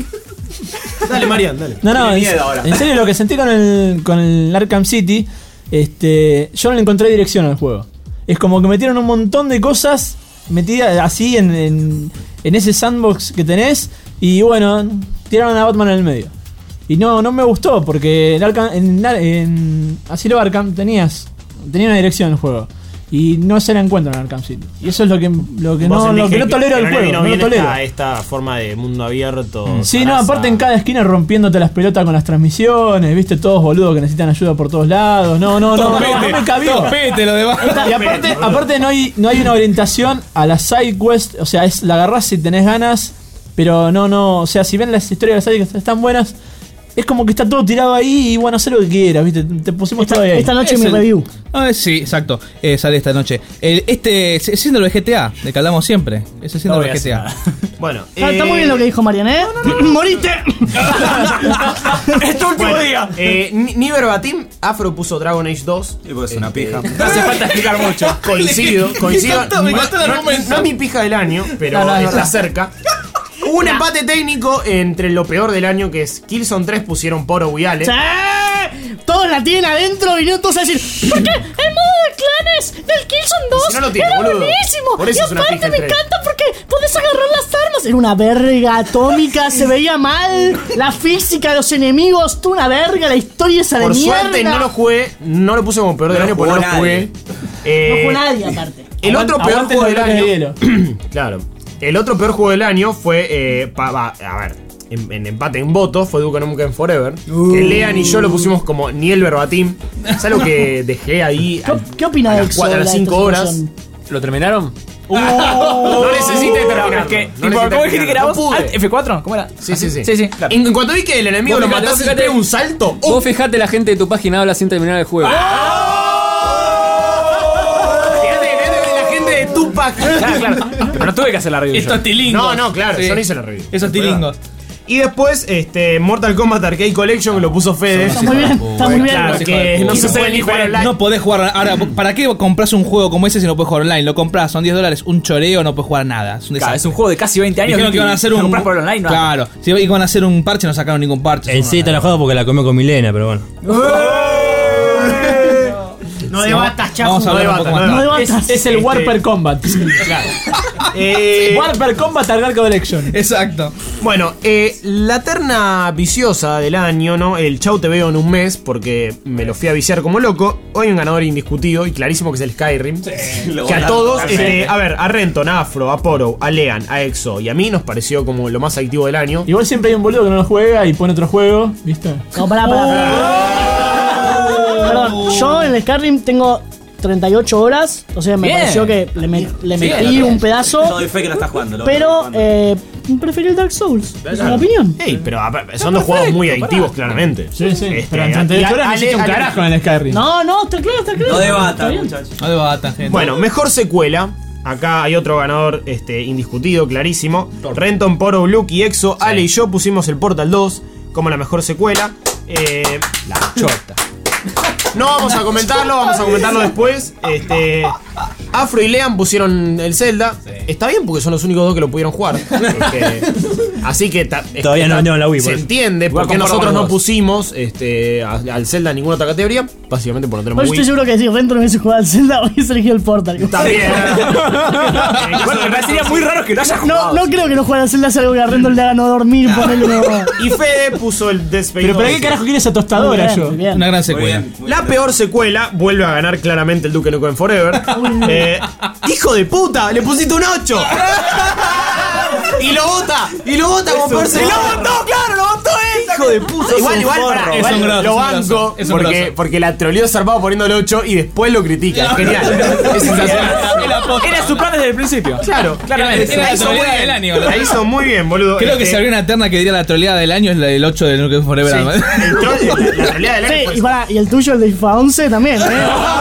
Dale, Marian, dale. No, no, en, en serio lo que sentí con el, con el Arkham City, este, yo no le encontré dirección al juego. Es como que metieron un montón de cosas metidas así en, en, en ese sandbox que tenés y bueno, tiraron a Batman en el medio. Y no, no me gustó porque en, Arkham, en, en Asilo Arkham tenías, tenía una dirección el juego. Y no se la encuentran en Arkham City. Y eso es lo que, lo que, Vos no, lo elegís que no tolero que del no le juego. vino No lo bien tolero. esta, esta forma de mundo abierto. Sí, no, zaraza. aparte en cada esquina rompiéndote las pelotas con las transmisiones, viste, todos boludos que necesitan ayuda por todos lados. No, no, no, no, no, me cabió. Topete lo demás. Y aparte, aparte no hay, no hay una orientación a la side quest, o sea, es la agarrás si tenés ganas, pero no, no, o sea, si ven las historias de las side quests están buenas, es como que está todo tirado ahí y bueno, haz lo que quieras, viste, te pusimos Esta, todo ahí. esta noche Es mi el- review. Ah, sí, exacto. Eh, sale esta noche. El, este, es síndrome de G T A, de que hablamos siempre. Ese síndrome No de voy a G T A. Bueno, Está, está eh, muy bien lo que dijo Marian, ¿eh? ¡Moriste! Es tu último bueno, día. eh, Ni- Niver Batim, Afro puso Dragon Age dos. Sí, porque es una pija. No hace falta explicar mucho. Coincido, coincido. Me encantó, me No- encantó el no, argumento. no es mi pija del año, pero No, no, es está verdad. cerca. Hubo un empate técnico entre lo peor del año, que es Killzone tres pusieron Poro y Ale. ¡Sí! Todos la tienen adentro, vinieron todos a decir porque el modo de clanes del Killzone dos Si no lo tiene, era boludo. buenísimo. Por eso y es una aparte pija el me tres. encanta porque podés agarrar las armas. Era una verga atómica, se veía mal. La física de los enemigos, tú una verga, la historia esa de Por mierda. suerte no lo jugué, no lo puse como peor del No lo año porque no jugó lo jugué. Eh, No fue nadie aparte. El otro peor Aguanten juego los del bloques año. de hielo. Claro. El otro peor juego del año fue. Eh, pa- va, a ver. En, en empate en votos fue Duke Nukem Forever. Que Lean y yo lo pusimos como Niel Verbatim. Es algo que dejé ahí. ¿Qué, al- qué opina a de las Exo? cuatro- a las de esta cinco horas. situación? ¿Lo terminaron? No necesité terminarlo. Es que, no tipo, necesité ¿cómo dijiste que era terminarlo. vos? No pude. Alt F cuatro, ¿cómo era? Sí, sí, sí. Sí, sí, claro. En, en cuanto vi que el enemigo Vos lo fijate, matás vos y fijate. pega un salto. ¡uh! Vos fijate la gente de tu página habla sin terminar el juego. Fíjate, fíjate la gente de Tupac. Claro, claro. Pero no tuve que hacer la review. Esto yo. es tilingo. No, no, claro, Sí. yo no hice la review. Esos tilingos. Y después, este, Mortal Kombat Arcade Collection lo puso Fede. Está muy bien, está muy bien. Claro, que no se puede ni jugar online. No podés jugar. Ahora, ¿para qué compras un juego como ese si no puedes jugar online? Lo compras, son diez dólares, un choreo, no puedes jugar nada. Es un Claro, desastre. es un juego de casi veinte años. Dijeron que iban a hacer lo un. compras por online, ¿no? Claro, si iban a hacer un parche, no sacaron ningún parche. En sí te la juego porque la comió con Milena, pero bueno. No debatas, chaval. Vamos a hablar un poco más. No Es, debatas. es el Este- Warper Combat. Eh, Warper Combat Arcade Collection. Exacto. Bueno, eh, la terna viciosa del año, ¿no? El chau te veo en un mes porque me lo fui a viciar como loco. Hoy hay un ganador indiscutido y clarísimo que es el Skyrim. Que a todos, este, a ver, a Renton, a Afro, a Poro, a Lean, a Exo y a mí nos pareció como lo más adictivo del año. Igual siempre hay un boludo que no lo juega y pone otro juego, ¿viste? No, pará, pará, pará. Perdón, yo en el Skyrim tengo treinta y ocho horas. O sea, me Bien. pareció que le, me- le Bien, metí bien. un Yo pedazo. doy fe que lo estás jugando. lo Pero estás jugando. eh, preferí el Dark Souls. Es una opinión. Ey, pero a ver, son dos juegos muy adictivos, claramente. Sí, sí. Este, Pero en treinta y ocho horas no Ale- hiciste un Ale- carajo en el Skyrim. No, no, está claro, está claro. No Está debatan, bien. muchachos. No debatan, gente. Bueno, mejor secuela. Acá hay otro ganador este, indiscutido, clarísimo. Renton, Poro, Luke y Exo, Ale y yo pusimos el Portal dos como la mejor secuela. Eh, La chota. no vamos a comentarlo, vamos a comentarlo después. Este, Afro y Lean pusieron el Zelda. Está bien porque son los únicos dos que lo pudieron jugar. Este, Así que ta- Todavía está- no vendieron la Wii, Se por eso. entiende Igual por qué comparto nosotros con no vos. pusimos este, a- al Zelda en ninguna otra categoría. Básicamente por no Pues tener yo Wii. estoy seguro que si Rento no hubiese jugado al Zelda, hubiese elegido el Portal. También. Bueno, me parecería muy raro que no haya No, jugado. no creo que no juegue al Zelda sea algo que a Rento le haga no dormir, ponerle uno. Y Fede puso el Death Space Pero ¿para qué doce. carajo quiere esa tostadora Muy bien, yo? muy bien. Una gran secuela. La peor secuela vuelve a ganar claramente el Duke Nukem Forever. Eh, ¡Hijo de puta! ¡Le pusiste un ocho! Y lo vota, y lo vota como peor secuela. ¡Lo votó, claro! ¡Lo votó él! Hijo de puta. Igual, igual, pará, Es igual un grosso, lo es un banco grosso, es un porque, grosso. porque la troleó zarpado poniendo el ocho y después lo critica. Es genial. Es sensacional. Era su plan desde el principio. Claro, claramente. Era la La hizo muy troleada del bien. año. La hizo muy bien, boludo. Creo que Este, si habría una terna que diría la troleada del año es la del ocho de Nukem Forever. sí, además. el troll- la, la troleada del año Sí, fue y, pará, y el tuyo, el de FIFA once también, ¿eh?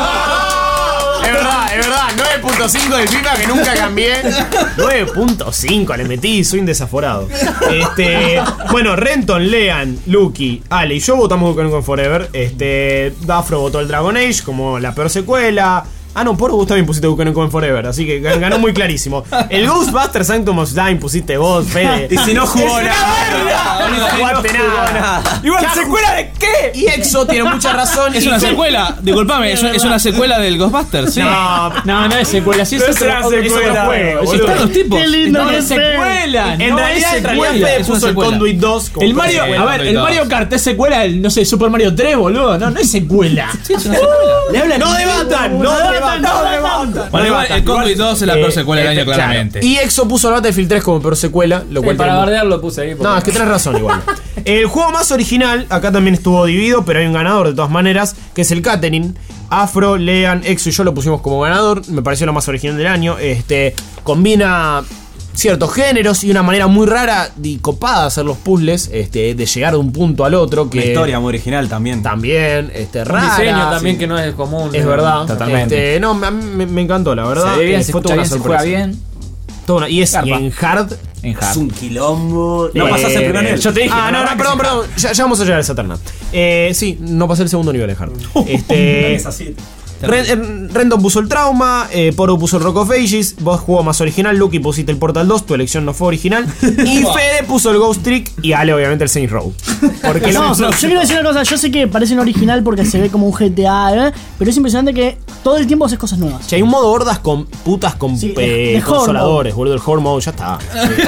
Es verdad, es verdad. nueve punto cinco del FIFA que nunca cambié. nueve punto cinco le metí, soy un desaforado. Este, bueno, Renton, Lean, Lucky, Ale y yo votamos Duke Nukem Forever. Este, Dafro votó el Dragon Age como la peor secuela. Ah, no, por vos también pusiste Duke Nukem Forever, así que gan- ganó muy clarísimo. El Ghostbusters Sanctum of Time pusiste vos, Fede. Y si no jugó nada. No jugaste nada. Igual, ¿secuela de qué? Y Exo tiene mucha razón. Es y una Fe- secuela, disculpame, es, es una secuela del Ghostbusters, sí. No, No, no es secuela, sí es no es otro, una otro secuela, juego. boludo. Es Están los tipos. Qué lindo No que es es Fede. secuela. En no realidad, es en realidad secuela. Fede es una puso el secuela. Conduit dos como El Mario, Sí, a ver, el no. Mario Kart es secuela del, no sé, Super Mario tres, boludo. No, no es secuela. Le hablan no debatan, no debatan, no debatan. Bueno, igual, el Conduit dos es la peor secuela del año, claramente. Y Exo puso el Battlefield tres como peor secuela, lo Sí, cual para tenemos- bardear lo puse ahí. porque- No, es que tenés razón igual. El juego más original, acá también estuvo dividido, pero hay un ganador de todas maneras, que es el Catering. Afro, Lean, Exo y yo lo pusimos como ganador. Me pareció lo más original del año. Este combina ciertos géneros y una manera muy rara y copada de hacer los puzzles, este, de llegar de un punto al otro. Que Una historia muy original también. También, este, Un rara. diseño también sí. que no es común. Es ¿no? verdad. Totalmente. Este, no, a mí me, me encantó, la verdad. Se ve bien, Eh, se fue escucha toda una bien, se sorpresa. juega bien. Toda una- y es y Garpa. en hard. En Es hard. un quilombo. No Eh, pasás el primer nivel. Yo te dije. Ah, no, no, perdón, perdón. Ya, ya vamos a llegar a esa terna. Eh, sí, no pasé el segundo nivel de hard. Este. Es así. Ren- eh, Rendon puso el trauma, eh, Poro puso el Rock of Ages, vos jugó más original, Lucky pusiste el Portal dos, tu elección no fue original. Y Fede puso el Ghost Trick y Ale obviamente el Saints Row. Porque No, no, yo quiero decir una cosa, yo sé que parecen original porque se ve como un G T A, ¿eh? Pero es impresionante que todo el tiempo haces cosas nuevas. Che, hay un modo hordas con putas con Sí, eh, de- de consoladores, boludo, el Horde Mode, ya está.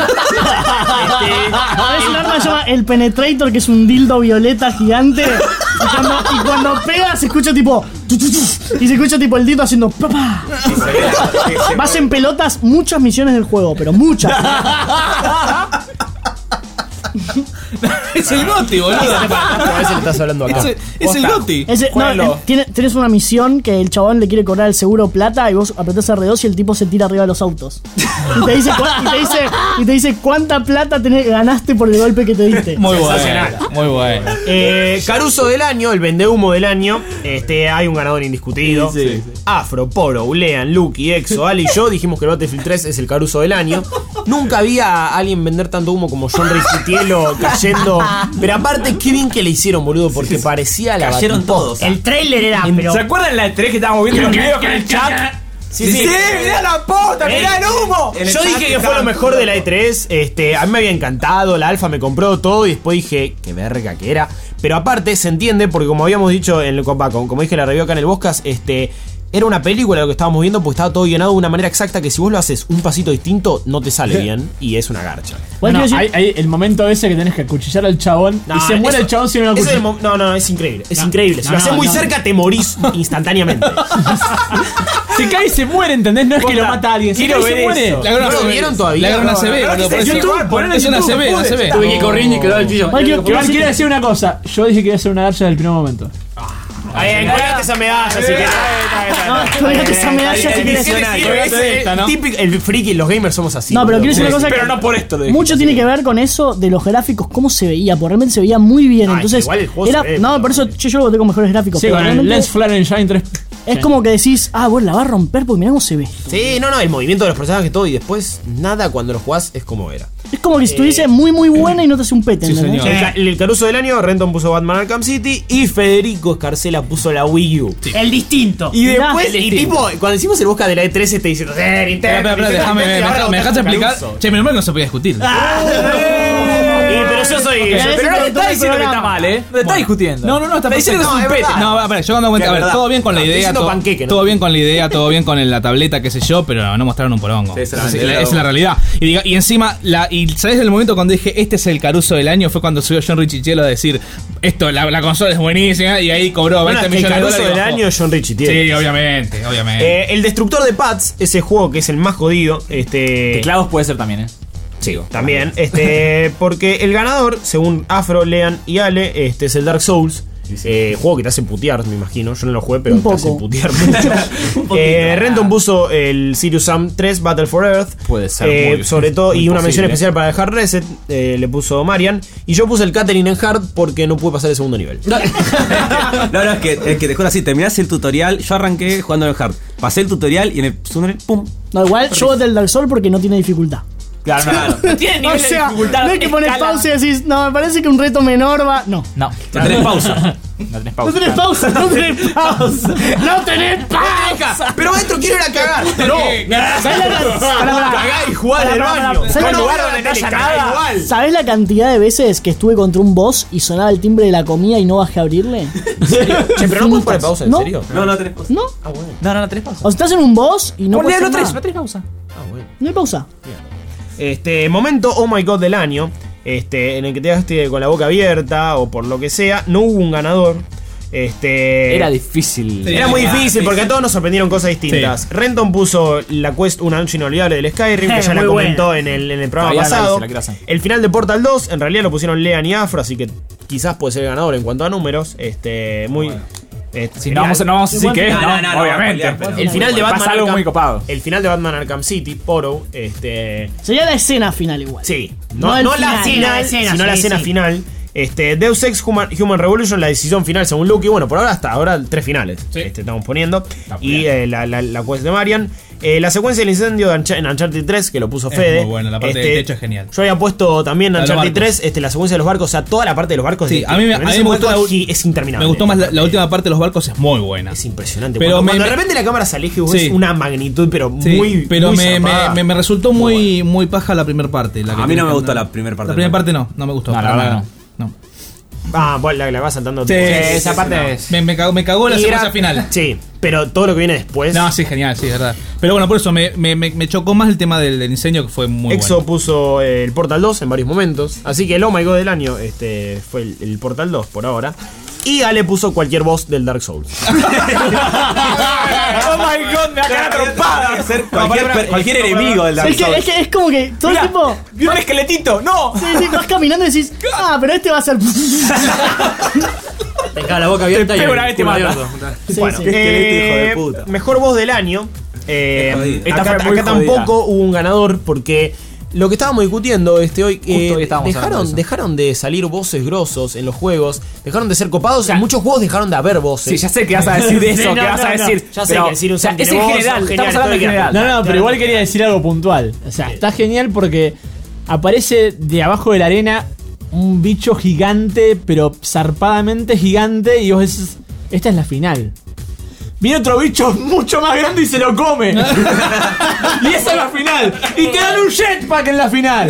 Es un arma que se llama el Penetrator, que es un dildo violeta gigante. Y cuando, y cuando pega se escucha tipo. tu, tu, tu, y se escucha tipo el dildo haciendo. Papá. Vas en pelotas muchas misiones del juego, pero muchas. Es el Goti, boludo. A veces le estás hablando acá. Es, es el Goti. Ese- no, Jueguenlo. eh, tiene- tenés una misión que el chabón le quiere cobrar el seguro plata y vos apretás R dos y el tipo se tira arriba de los autos. Y te dice, cua- y te dice, y te dice cuánta plata tenés- ganaste por el golpe que te diste. Muy bueno. Sensacional. Muy bueno. Eh, Caruso del año, el vendehumo del año. Este, hay un ganador indiscutido. Sí, Afro, Poro, Lean, Lucky, Exo, Ale y yo dijimos que el Battlefield tres es el Caruso del año. Nunca había a alguien vender tanto humo como John Ricitielo cayendo. Pero aparte, qué bien que le hicieron, boludo, porque parecía la Cayeron batiposta. todos. El trailer era, pero. ¿Se acuerdan la E tres que estábamos viendo los videos con el chat? Sí, sí. mirá la puta, mirá el humo. En el Yo chat dije que fue estaban lo mejor de la E todos. tres. Este, a mí me había encantado, la alfa me compró todo y después dije, qué verga que era. Pero aparte se entiende porque como habíamos dicho en el compa, como, como dije en la review acá en el Boscas, este era una película lo que estábamos viendo porque estaba todo guionado de una manera exacta que si vos lo haces un pasito distinto no te sale bien y es una garcha. Bueno, No, quiero hay, decir- hay el momento ese que tenés que acuchillar al chabón No, y se muere eso- el chabón si no lo ese es el acuchillas. mo- No, no, es increíble. Es No, increíble. Si no, lo haces no, muy no. cerca te morís instantáneamente. Se cae y se muere, ¿entendés? No es que lo mata a alguien. Se Quiero cae y se ver muere. eso. La gran ¿No lo A C B. vieron todavía? La gran No, A C B, no, no, boludo, no, por no, eso- YouTube, ponelo en Es una YouTube, A C B, una A C B. Tuve que ir corriendo y quedó al piso. Igual quiero- Igual quiero decir una cosa. Yo dije que iba a ser una garcha del primer momento. Ahí, colgate esa medalla si querés. No, colgate esa medalla si querés. El típico, el friki, los gamers somos así. No, pero boludo. quiero decir una cosa Pero que no por esto. de- mucho tiene que ver con eso de los gráficos, cómo se veía, porque realmente se veía muy bien. Ah, Entonces, igual el juego era, se ve, no, pero- por eso yo, yo lo voté con mejores gráficos. Sí, pero con el realmente Lens Flare Engine tres. es como que decís, ah, bueno, la va a romper porque mirá cómo se ve. Sí, no, no, el movimiento de los personajes y todo, y después nada cuando lo jugás es como era. Es como que si estuviese muy, muy buena y no te hace un pete. Sí, ¿entendés? señor. El, ca- el Caruso del año, Renton puso Batman Arkham City y Federico Escarcela puso la Wii U. El distinto. Y Mirá, después, el y distinto. tipo, cuando hicimos el busca de la E tres, está diciendo, eh, Nintendo, Espera, espera, espera, Nintendo, déjame, y me, ahora me, me dejaste votaste explicar. Caruso. Che, menos mal que no se podía discutir. yo soy. Ok. Pero no le está diciendo que está mal, ¿eh? No le está discutiendo. No, no, no, está Está diciendo que es un perfecto. pete. No, a ver, yo cuando cuenta, a ver, todo bien con la idea, todo, todo bien con la idea, todo bien con la tableta, qué sé yo, pero no mostraron un porongo. Sí, esa es la Esa es realidad. la- esa es la realidad. Y, diga- y encima, la, y ¿sabes el momento cuando dije este es el Caruso del año? Fue cuando subió John Richichello a decir esto, la, la consola es buenísima, y ahí cobró Bueno, veinte es que el millones de Caruso dólares. del y bajó. año John Ritchie tiene. Sí, obviamente, obviamente. Eh, el Destructor de Pads, ese juego que es el más jodido. Este, Teclados puede ser también, ¿eh? Sí, también. Este, porque el ganador, según Afro, Lean y Ale, este es el Dark Souls. Eh, juego que te hace putear, me imagino. Yo no lo jugué, pero Un te hace poco. putear mucho. eh, Renton puso el Sirius Sam tres Battle for Earth. Puede ser Eh, muy- sobre todo, muy y una mención posible. especial para el Hard Reset. eh, le puso Marian. Y yo puse el Catherine en Hard porque no pude pasar el segundo nivel. No, no, es que, es que te juro así, terminás el tutorial, yo arranqué jugando en el hard, pasé el tutorial y en el segundo nivel, pum. No, igual yo voté el Dark Souls porque no tiene dificultad. Claro, claro. No tiene nivel O sea, de dificultad. no hay que poner escala. pausa y decís, no, me parece que un reto menor va. No. No. No tenés pausa. No tenés No pausa. tenés pausa, no tenés pausa. No tenés pausa. Pero maestro, quiero ir a cagar. No, ¿Sabés la, pará, pará. cagar y jugar en el Pará, pará, baño. pará. ¿Sabés Con la- lugar donde no haya nada igual. ¿Sabés la cantidad de veces que estuve contra un boss y sonaba el timbre de la comida y no bajé a abrirle? Che, pero no puedes poner pausa, ¿en ¿No? serio? No, no tenés pausa. ¿No? No, no, no tenés pausa. O sea, estás en un boss y no Ponle puedes a hacer tres, nada. no tenés pausa. No hay pausa. Este momento oh my god del año, este, en el que te quedaste con la boca abierta o por lo que sea, no hubo un ganador. Este, Era difícil. Era muy difícil porque a todos nos sorprendieron cosas distintas. Renton puso la quest Una noche inolvidable del Skyrim, que ya la Muy comentó en el, en el programa Todavía no la pasado. hice, la quiero hacer. El final de Portal dos, en realidad lo pusieron Lean y Afro, así que quizás puede ser el ganador en cuanto a números. Este, muy. este, Si no vamos, a- no vamos a decir que es, No, no, no, no, no, obviamente. no, no, el final de Pasa Batman algo Arkham- muy copado. El final de Batman Arkham City, Poro, este. Sería la escena final igual. Sí, no, No el no la final. final, Sí, la escena, sino la sí, escena sí. final. Este, Deus Ex Human, Human Revolution, la decisión final según Luke. Y bueno, por ahora hasta ahora tres finales este, estamos poniendo. Y eh, la, la, la quest de Marian. Eh, la secuencia del incendio de Unch- en Uncharted tres, que lo puso Es Fede. muy buena, la parte del techo es genial. Yo había puesto también La de los Uncharted barcos. tres, este, la secuencia de los barcos, o sea, toda la parte de los barcos. Sí, de- a mí me, en a mí ese me gustó momento la, aquí es interminable. me gustó más la, la última parte de los barcos, es muy buena. Es impresionante. Pero cuando, me- cuando de me- repente la cámara se aleja y vos Sí. ves una magnitud, pero Sí, muy. pero muy me, me, zarpada. me, me resultó muy, muy paja la primera parte. La que A mí no tiene- me gustó la primera parte. La primera parte no, no me gustó. No, la para verdad nada. no. Ah, bueno, la, la vas saltando. Sí, esa sí, parte no. es- Me, me cagó, me cagó la Y secuencia era- final. Sí, pero todo lo que viene después. No, sí, genial, sí, es verdad. Pero bueno, por eso me, me, me, me chocó más el tema del, del incendio, que fue muy Exo bueno. puso eh, el Portal dos en varios momentos. Así que el Oh My God del año este, fue el, el Portal dos por ahora. Y Ale puso cualquier boss del Dark Souls. Oh my god, me va a cagar trompada. Cualquier, per- cualquier enemigo del Dark Es que, Souls. es que es como que todo Mirá, el tiempo. ¡Vio un esqueletito! ¡No! Sí, sí, vas caminando y decís, ah, pero este va a ser. Te caga la boca abierta Te y pego el una vez y te culo mata. abierto. Sí, Bueno, sí. Qué esqueleto, eh, hijo de puta. Mejor voz del año. Eh, Es jodido. Esta acá fue muy acá jodida. tampoco hubo un ganador porque lo que estábamos discutiendo este hoy eh, hoy estábamos hablando de dejaron, eso. dejaron de salir voces grosos en los juegos, dejaron de ser copados, en muchos juegos dejaron de haber voces. Sí, ya sé que vas a decir de eso, Sí, no, que vas no, a no. decir. Ya sé pero, que decir un o sea, Sam es tiene en voz, general, son estamos geniales, hablando en todo el general. No, no, pero igual quería decir algo puntual. O sea, está genial porque aparece de abajo de la arena un bicho gigante, pero zarpadamente gigante, y vos decís, esta es la final. Viene otro bicho mucho más grande y se lo come. Y esa es la final. Y te dan un jetpack en la final.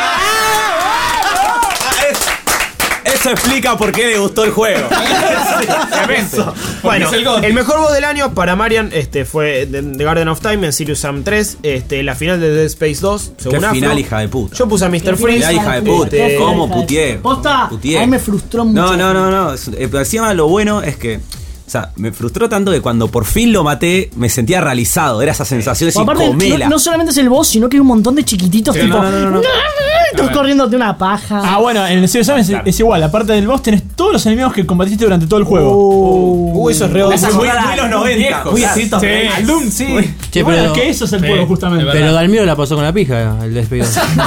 Eso explica por qué le gustó el juego. Obviamente. Bueno, Porque es el God. el mejor voz del año para Marian este, fue The, The Garden of Time en Sirius Sam tres, este, la final de Dead Space dos, según Qué Afro. final, hija de puta. Yo puse a mister Qué Freeze. La hija de puta. Este, ¿Cómo putié? Posta, Putié. a mí me frustró mucho. No, no, no, no. Es- eh, pero encima lo bueno es que. O sea, me frustró tanto que cuando por fin lo maté, me sentía realizado. Era esa sensación de O decir, aparte, comela. no, no solamente es el boss, sino que hay un montón de chiquititos Sí, tipo. no, no, no, no. Todos corriendo de una paja. Ah, bueno, en el Zero Sum es, es igual. Aparte del boss, tenés todos los enemigos que combatiste durante todo el juego. Uh, eso es re Esa muy- jugada muy los Doom noventa. viejos. Muy Sí, así, sí, al Doom, sí. Che, Bueno, pero, es que eso es el Sí, juego, es justamente. verdad. pero Dalmiro la pasó con la pija, el despido.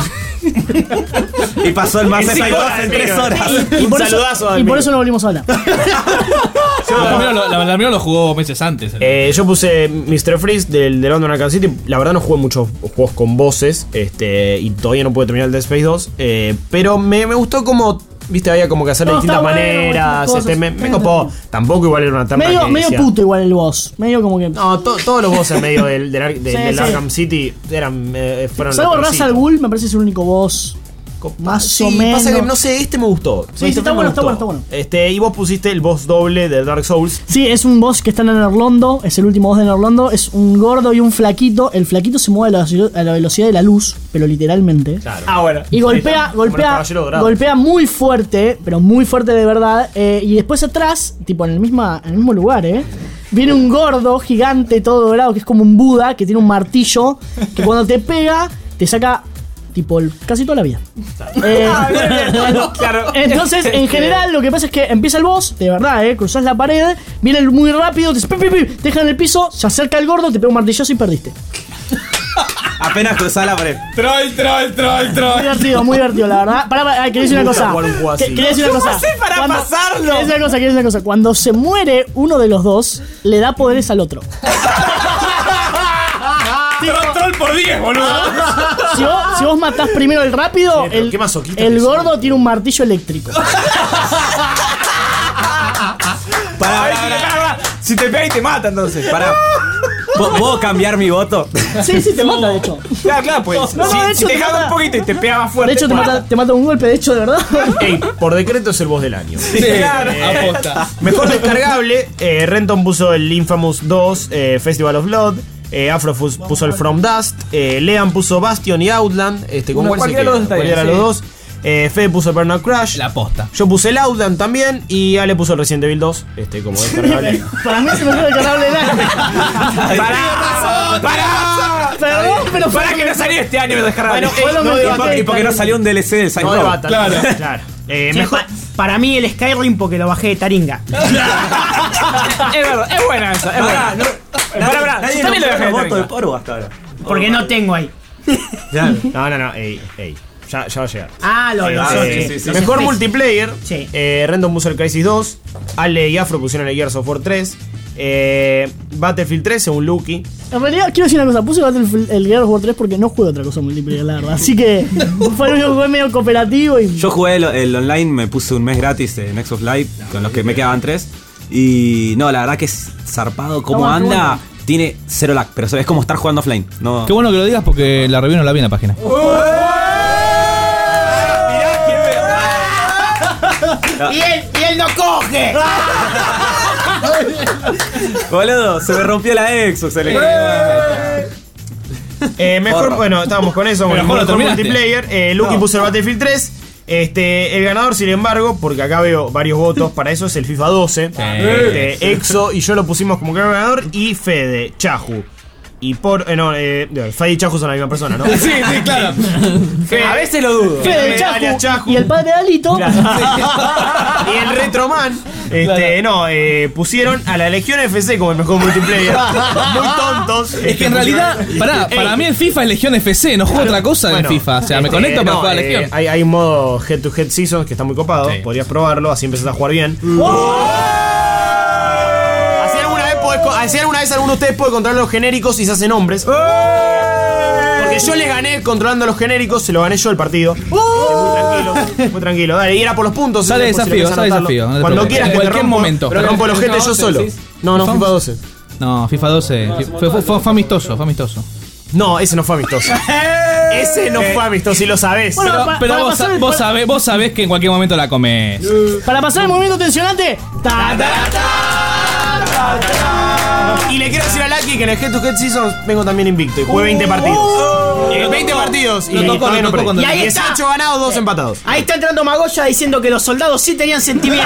Y pasó el Mass Effect dos en tres horas. Y Un por, eso, saludazo, y Dalmiro. por eso no volvimos a hablar. La Dalmiro lo, la Dalmiro lo jugó meses antes. Eh, yo puse mister Freeze del, del London Arkham City. La verdad no jugué muchos juegos con voces. Este, y todavía no pude terminar el Dead Space dos. eh, pero me, me gustó como. Viste, había como que hacer de No, distintas está bueno, maneras. distintas Este, me, cosas. me copó. Tampoco igual era una terna medio que medio decía- puto igual el boss. Medio como que. No, to- todos los bosses medio del, del, Ar- del- Sí, del sí. Arkham City eran. eh, fueron Salvo los Ra's al peorcitos. Ghul, me parece que es el único boss Más Sí, o menos. pasa que no sé, este me gustó. Sí, Este sí, está me bueno, está gustó. bueno, está bueno. Este, y vos pusiste el boss doble de Dark Souls. Sí, es un boss que está en Nerlondo, es el último boss de Nerlondo, es un gordo y un flaquito. El flaquito se mueve a la, velo- a la velocidad de la luz, pero literalmente. Claro. Ah, bueno. Y golpea, Como los golpea, caballeros dorados. golpea muy fuerte, pero muy fuerte de verdad. eh, y después atrás, tipo en el, misma, en el mismo lugar, eh, viene un gordo gigante, todo dorado, que es como un Buda, que tiene un martillo, que cuando te pega, te saca tipo el- casi toda la vida. Eh, Claro. Entonces, en general, lo que pasa es que empieza el boss, de verdad, eh, cruzás la pared, viene muy rápido, te, pi, pi, pi, te deja en el piso, se acerca el gordo, te pega un martillazo y perdiste. Apenas cruzás la pared. Troll, troll, troll, Muy troll. divertido, muy divertido, la verdad. Pará, pará, quería decir una cosa. jugar un juego así. Que- Quería decir una cosa. para Cuando- pasarlo? Quería decir una cosa, quería decir una cosa. Cuando se muere uno de los dos, le da poderes al otro. Troll, troll por diez, boludo. Si vos, si vos matás primero el rápido, pero el, qué masoquista el que gordo tiene un martillo eléctrico. Pará, Ay, pará, si te pará. pega- Si te pega y te mata, entonces. Pará. ¿Puedo- ¿Puedo cambiar mi voto? Sí, sí, te mata, de hecho. Claro, claro, pues. No, no, si, de si hecho te te caga mata- un poquito y te pega más fuerte. De hecho, te pues, mata, te mata un golpe, de hecho, de verdad. Ey, por decreto es el boss del año. Sí, aposta. Mejor descargable, eh, Renton puso el Infamous dos, eh, Festival of Blood. Eh, Afro fus- puso el From Dust. Eh, Lean puso Bastion y Outland. Este, ¿con Uno, cuál se cualquiera de queda? los dos está bien, Cualquiera de sí. los dos. Eh, Fede puso Burnout Crash. La aposta. Yo puse el Outland también. Y Ale puso el Resident Evil dos. Este, como descargable. Para mí es el mejor descargable del año. ¡Pará! ¡Pará! Perdón, pero Para que no salió este año de descargar. Bueno, Fue lo no mejor Y debatan, por- y porque no salió un D L C del no Cyberpunk. debatan. Claro. claro. Eh, Sí, mejor. pa- para mí el Skyrim porque lo bajé de Taringa. Es verdad, es buena esa. Es buena. Pará, pará. Nadie Yo también lo nombró dejé de los votos de Taringa. Porvo hasta ahora. Porque no tengo ahí. No, no, no. Ey, ey. Ya, ya va a llegar. Ah, lo, lo Eh, sé. sí, sí, sí. Los Mejor Space. multiplayer. Sí. Eh, Random puso el Crisis dos. Ale y Afro pusieron el Gears of War tres. Eh, Battlefield tres según Lucky. En realidad, quiero decir una cosa, puse Battlefield- el Gears of War tres porque no juego otra cosa multiplayer, la verdad. Así que fue el único que jugué medio cooperativo y. Yo jugué el, el online, me puse un mes gratis en Xbox Live, con los que me quedaban tres. Y no, la verdad que es zarpado. Como Está bueno, está anda, tiene cero lag, pero es como estar jugando offline. No. Qué bueno que lo digas porque la review no la vi en la página. Y él, y él no coge. Boludo, se me rompió la Xbox. el- Eh, mejor, Porro. bueno, estábamos con eso. Con el mejor lo mejor terminaste. multiplayer. Eh, Lucky puso el Battlefield tres. Este, el ganador, sin embargo, porque acá veo varios votos para eso, es el FIFA doce. Este, Exo y yo lo pusimos como ganador. Y Fede, Chahu. Y por. Eh, no, eh, Fede y Chahu son la misma persona, ¿no? Sí, sí, claro. A veces lo dudo. Fede, alias Chahu, Chahu. y el padre de Alito. Y el Retroman, este, no, eh, pusieron a la Legión F C como el mejor multiplayer. Muy tontos. Es que en realidad, pará, para mí el FIFA es Legión F C, no juego otra cosa Bueno, en FIFA. O sea, me este, conecto para no, jugar a eh, Legión. hay, hay un modo Head to Head Seasons que está muy copado. Sí. Podrías probarlo, así empezás a jugar bien. Así alguna vez podés co- así alguna vez alguno de ustedes puede controlar los genéricos y se hacen hombres. Porque yo les gané controlando los genéricos, se lo gané yo el partido. Este, muy tranquilo, muy tranquilo. Dale, y era por los puntos. Sale después si desafío, lo querés sale anotarlo. desafío, no te Cuando preocupes. quieras En que te cualquier rompo, momento. Te rompo los ojete yo solo. No, no, FIFA doce. No, FIFA doce. Fue, fue, fue- fue amistoso, fue amistoso. No, ese no fue amistoso. Ese no fue amistoso, y lo sabés. Bueno, Pero, pa- pero para vos, pasar el- vos, sabés, vos sabés que en cualquier momento la comés. Para pasar el movimiento tensionante. Ta, ta, ta, ta, ta. Y le quiero decir a Lucky que en el Head to Head Seasons vengo también invicto y jugué veinte partidos. Eh, veinte partidos y Lo tocó, todavía lo no tocó perdí. cuando- Y ahí está. dieciocho ganados, dos empatados. Ahí está entrando Magoya diciendo que los soldados sí tenían sentimientos.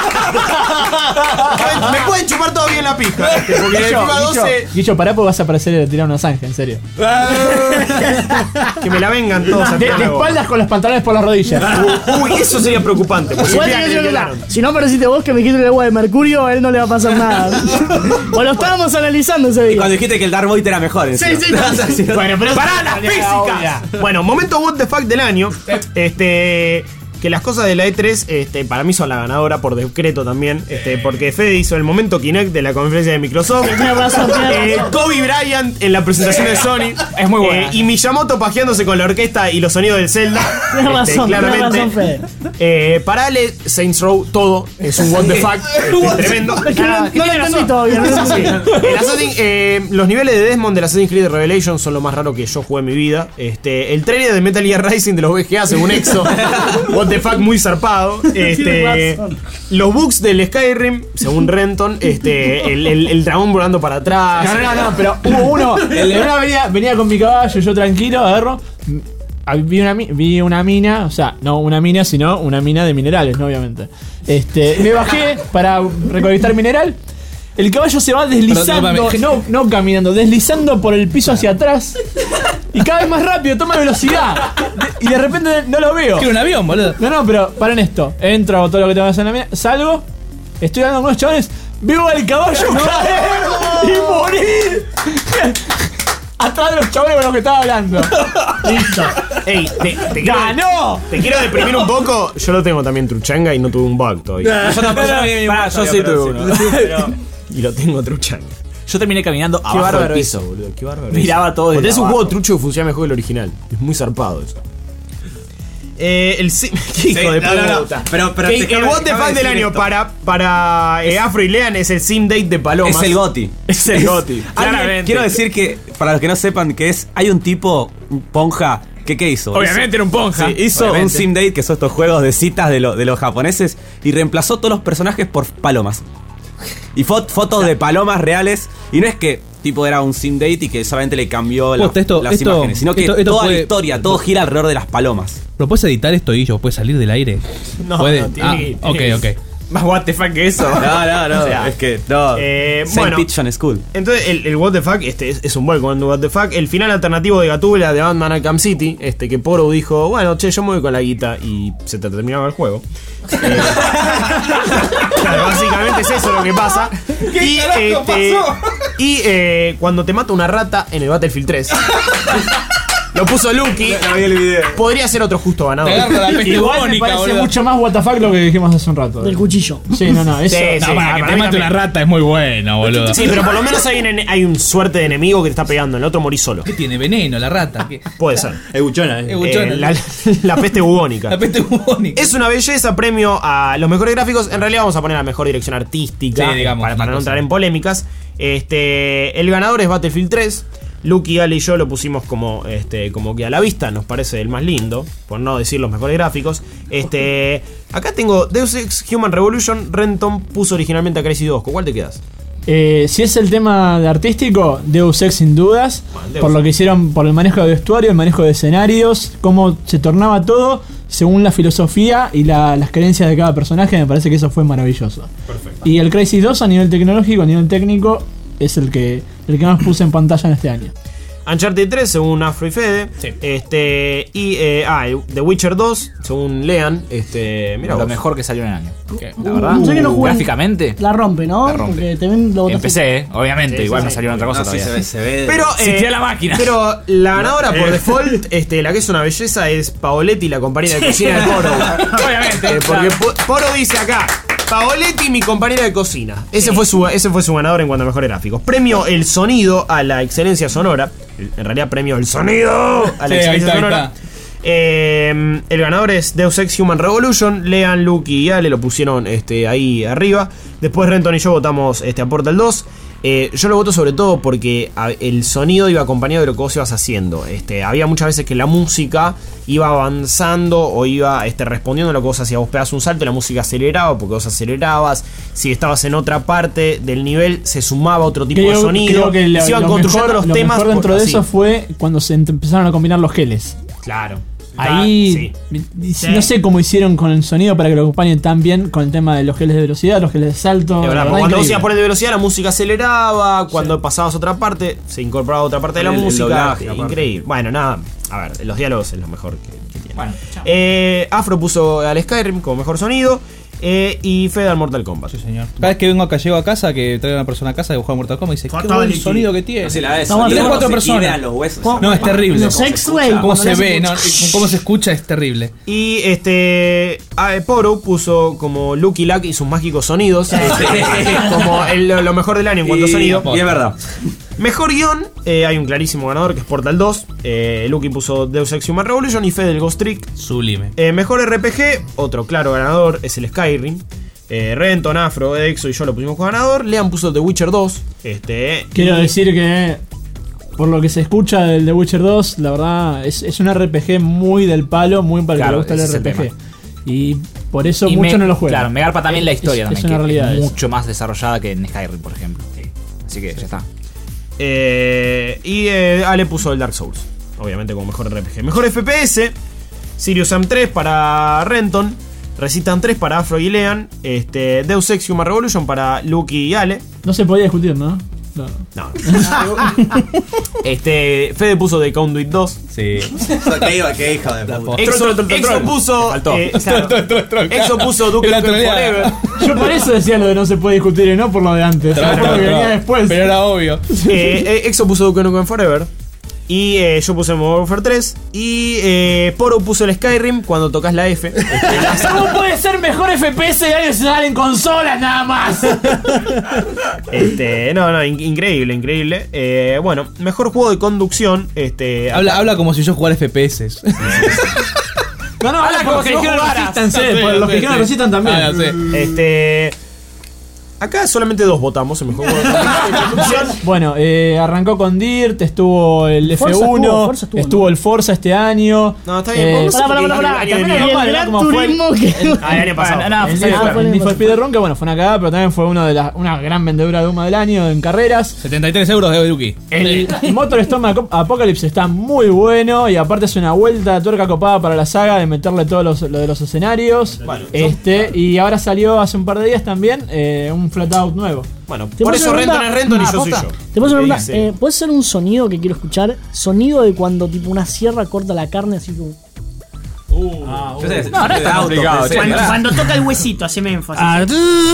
Me pueden chupar todavía en la pija. Este, porque en el Guillo, FIFA Guillo, doce Guillo, pará porque vas a aparecer y le tirar unos ángeles, en serio. que me la vengan todos a De, tirar de la boca. espaldas con los pantalones por las rodillas. Uy, eso sería preocupante. Porque Igual te vean quiero que decir una violaron. cosa, si no apareciste vos que me quiten el agua de mercurio, a él no le va a pasar nada. O lo estábamos analizando ese Y día. cuando dijiste que el Dark Void era mejor. Sí, encima. sí, no. Bueno, pero ¡para las físicas! Bueno, momento what the fuck del año. Este. que las cosas de la E tres este, para mí son la ganadora por decreto también, este, porque Fede hizo el momento Kinect de la conferencia de Microsoft. Tiene razón, tiene Eh, razón. Kobe Bryant en la presentación de Sony. Es muy buena. Eh, y Miyamoto pajeándose con la orquesta y los sonidos del Zelda. Tienes Este, razón, tienes claramente. razón, Fede. Eh, para Ale, Saints Row, todo es un what the fuck. este, tremendo. Es que no, no lo entendí todavía. no lo Sí. entendí. El Assassin- eh, los niveles de Desmond del Assassin's Creed Revelation son lo más raro que yo jugué en mi vida. Este, el trailer de Metal Gear Rising de los V G A según Exo. What the fuck, muy zarpado. Este, Tienes razón. los bugs del Skyrim, según Renton, este, el, el, el dragón volando para atrás. No, no, no, no, pero hubo uno. El de una venía, venía con mi caballo, yo tranquilo, agarro. m- ah, Vi una, mi- vi una mina, o sea, no una mina, sino una mina de minerales, ¿no? Obviamente. Este, me bajé para recolectar mineral. El caballo se va deslizando, Perdón, no, no caminando, deslizando por el piso hacia atrás. Y cada vez más rápido, toma velocidad. De- y de repente no lo veo. Quiero un avión, boludo. No, no, pero paren esto. Entro, hago todo lo que tengo que hacer en la mina. Salgo, estoy dando con unos chavales. Veo al caballo caer y morir. Atrás de los chavales con los que estaba hablando. Listo. Ey, te, te quiero, ¡Ganó! te quiero deprimir un poco. Yo lo tengo también truchanga y no tuve un bug todavía. Yo tampoco. Pará, yo sí tuve uno. Y lo tengo truchanga. Yo terminé caminando Qué abajo del bárbaro piso. eso, boludo. Qué bárbaro. Miraba todo Porque desde es un abajo. juego trucho que funciona mejor que el original. Es muy zarpado eso. Eh, el sim- ¿Qué hijo de no, no, no. puta? Pero- pero Que déjame- el what the déjame fuck del decir año esto. para, para eh, Afro y Lean es el sim date de Palomas. Es el GOTY. Es el Goti. Alguien- Quiero decir que, para los que no sepan que es, hay un tipo, un ponja, que ¿qué hizo? Obviamente Hizo- era un ponja. Sí, hizo Obviamente. un sim date, que son estos juegos de citas de, lo- de los japoneses, y reemplazó todos los personajes por palomas. Y fo- fotos de palomas reales. Y no es que tipo era un sim date y que solamente le cambió la- Posta, esto- las esto- imágenes, sino que esto- esto toda puede- la historia, todo gira alrededor de las palomas. ¿Lo puedes editar esto y yo? ¿Puede salir del aire? No, ¿Puede? no, tiene ah, que- ok, tiene ok. que- Más what the fuck que eso. No, no, no. O sea, es que no. eh, Saint bueno. Pigeon School. Entonces, el, el what the fuck este es, es un buen comando what the fuck. El final alternativo de Gatúbela de Batman Arkham City, este que Poro dijo, bueno, che, yo me voy con la guita y se te terminaba el juego. Eh, claro, básicamente es eso lo que pasa. Y, este, y eh, cuando te mata una rata en el Battlefield tres. Lo puso Lucky. Podría ser otro justo ganador. Te agarra la peste Igual me bubónica, parece boludo. mucho más what the fuck lo que dijimos hace un rato. Del cuchillo. Sí, no, no, eso. Sí, No, sí, para ah, que para te mí mate también. una rata es muy bueno, boludo. Sí, pero por lo menos hay un, ene- hay un suerte de enemigo que te está pegando. En el otro morí solo. ¿Qué tiene? Veneno, la rata. ¿Qué? Puede ser. Es buchona, eh. Es buchona. Eh, la, la peste bubónica. La peste bubónica. Es una belleza, premio a los mejores gráficos. En realidad vamos a poner la mejor dirección artística. Sí, digamos, para, una para no cosa. entrar en polémicas. Este, el ganador es Battlefield tres. Lucky, Ale y yo lo pusimos como, este, como que a la vista nos parece el más lindo, por no decir los mejores gráficos. Este, acá tengo Deus Ex Human Revolution. Renton puso originalmente a Crazy dos. ¿Con cuál te quedas? Eh, si es el tema de artístico, Deus Ex sin dudas. Bueno, Deus Por lo Ex. que hicieron, por el manejo de vestuario, el manejo de escenarios, cómo se tornaba todo según la filosofía y la- las creencias de cada personaje. Me parece que eso fue maravilloso. Perfecto. Y el Crazy dos a nivel tecnológico, a nivel técnico, es el que, el que más puse en pantalla en este año. Uncharted tres, según Afro y Fede. Este, y eh, ah, el The Witcher dos, según Lean. Este, mira Lo vos. mejor que salió en el año. Que, la Uh, verdad, sé que no jugué. gráficamente, La rompe, ¿no? La rompe. Porque también lo botaste. empecé, ¿eh? Obviamente. Sí, igual sí, no sí. salió otra cosa No, sí, todavía. se ve, se ve. Pero, eh, Existía la máquina. pero la ganadora por default, este, la que es una belleza, es Paoletti, la compañera de cocina de Poro. Obviamente. Eh, porque Po- Poro dice acá, Paoletti, mi compañera de cocina. Ese fue su, ese fue su ganador en cuanto a mejores gráficos. Premio el sonido a la excelencia sonora. En realidad, premio el sonido a la Sí, ahí excelencia está, ahí sonora. está. Eh, el ganador es Deus Ex Human Revolution. Lean, Lucky y Ale lo pusieron este, ahí arriba. Después Renton y yo votamos este, a Portal dos. Eh, yo lo voto sobre todo porque a- el sonido iba acompañado de lo que vos ibas haciendo. Este, había muchas veces que la música iba avanzando o iba este, respondiendo a lo que vos hacías. Vos pegás un salto y la música aceleraba porque vos acelerabas. Si estabas en otra parte del nivel, se sumaba otro tipo de Creo, sonido. creo que y lo, se iban lo construyendo mejor, los lo temas. mejor dentro por- de así. eso fue cuando se ent- empezaron a combinar los geles. Claro. Ahí Sí. y- no sé cómo hicieron con el sonido para que lo acompañen tan bien con el tema de los geles de velocidad, los geles de salto. Es verdad, la porque cuando vos increíble. ibas por el de velocidad, la música aceleraba. Cuando pasabas a otra parte, se incorporaba otra parte de la El- el música. doblaje, aparte. Increíble. Bueno, nada. A ver, los diálogos es lo mejor que, que tiene. Bueno, chao. Eh, Afro puso al Skyrim como mejor sonido. Eh, y Fede al Mortal Kombat. Sí, señor. Cada vez que vengo acá, llego a casa, que traigo a una persona a casa que juega Mortal Kombat, dice, qué buen Fatality. sonido que tiene. No sé, la vez. Estamos Sonido, cuatro no se personas. quiebran los huesos. No, es terrible. Los X-Ray. Cómo se cuando le ve, hacen- no, cómo se escucha es terrible. Y este. ah, Poro puso como Lucky Luck y sus mágicos sonidos. este, como el- lo mejor del año en cuanto a Y- sonido. Y es verdad. Mejor guión, eh, hay un clarísimo ganador que es Portal dos. Eh, Lucky puso Deus Ex Human Revolution y Fede el Ghost Trick. Sublime. Eh, mejor R P G, otro claro ganador es el Skyrim. Eh, Renton, Afro, Exo y yo lo pusimos como ganador. Lean puso The Witcher dos. Este, Quiero y- decir que, por lo que se escucha del The Witcher dos, la verdad es, es un R P G muy del palo, muy para el Claro, que le gusta ese el es el R P G. Y por eso Y mucho me- no lo juegan. Claro, me garpa también la historia es, también, Es una que realidad. es eso. mucho más desarrollada que en Skyrim, por ejemplo. Así que ya está. Eh, y eh, Ale puso el Dark Souls, obviamente como mejor R P G. Mejor F P S, Sirius Sam tres para Renton, Resistance tres para Afro y Lean, este, Deus Ex Human Revolution para Lucky y Ale. No se podía discutir, ¿no? No. No. este, Fede puso The Conduit dos. Sí. Qué iba, qué hija de puta. Exo, Exo puso. eh, claro, Exo puso Duke La Nukem troleada. Forever. Yo por eso decía lo de no se puede discutir y no por lo de antes. Tra- por lo tra- que venía tra- después. Pero era obvio. Eh, eh, Exo puso Duke Nukem Forever. Y eh, yo puse Modern Warfare tres. Y eh, Poro puso el Skyrim cuando tocas la F. Este, ¿Cómo puede ser mejor F P S de año si salen consolas nada más? este, no, no, in- increíble, increíble. Eh, bueno, mejor juego de conducción. Este, Habla, habla como si yo jugara F P S. No, no, habla como por los si que vos dijeron jugaras. Resistance, Sí, por los sí, que dijeron sí. Resistance también. Ah, no sé. Este. Acá solamente dos votamos el mejor juego de conducción. Bueno, eh, arrancó con Dirt, estuvo el Forza F uno, estuvo, Forza estuvo, estuvo ¿no? el Forza este año. No, está bien. Eh, vamos a Pará, porque pará, pará, el año pará. de Y mierda. el Gran como fue el- Turismo que. Ah, el año pasado. No, no, El fue- Need Ah, for- fue el el Need for pasado. Speed Run, que bueno, fue una cagada, pero también fue una de las una gran vendedora de humo del año en carreras. setenta y tres euros de Lucky. El MotorStorm Aco- Apocalypse está muy bueno y aparte es una vuelta de tuerca copada para la saga de meterle todo los- lo de los escenarios. este Y ahora salió hace un par de días también eh, un Flatout nuevo. Bueno, ¿Te por puedo eso hacer una Renton es Renton y yo soy pregunta? yo. Te puedo hacer una ¿Qué pregunta. dice? Eh, ¿Puede ser un sonido que quiero escuchar? Sonido de cuando tipo una sierra corta la carne así como. Yo sé, No, no es tan auto, complicado, pensé, che. Cuando, ¿verdad? cuando toca el huesito, haceme énfasis. Ah,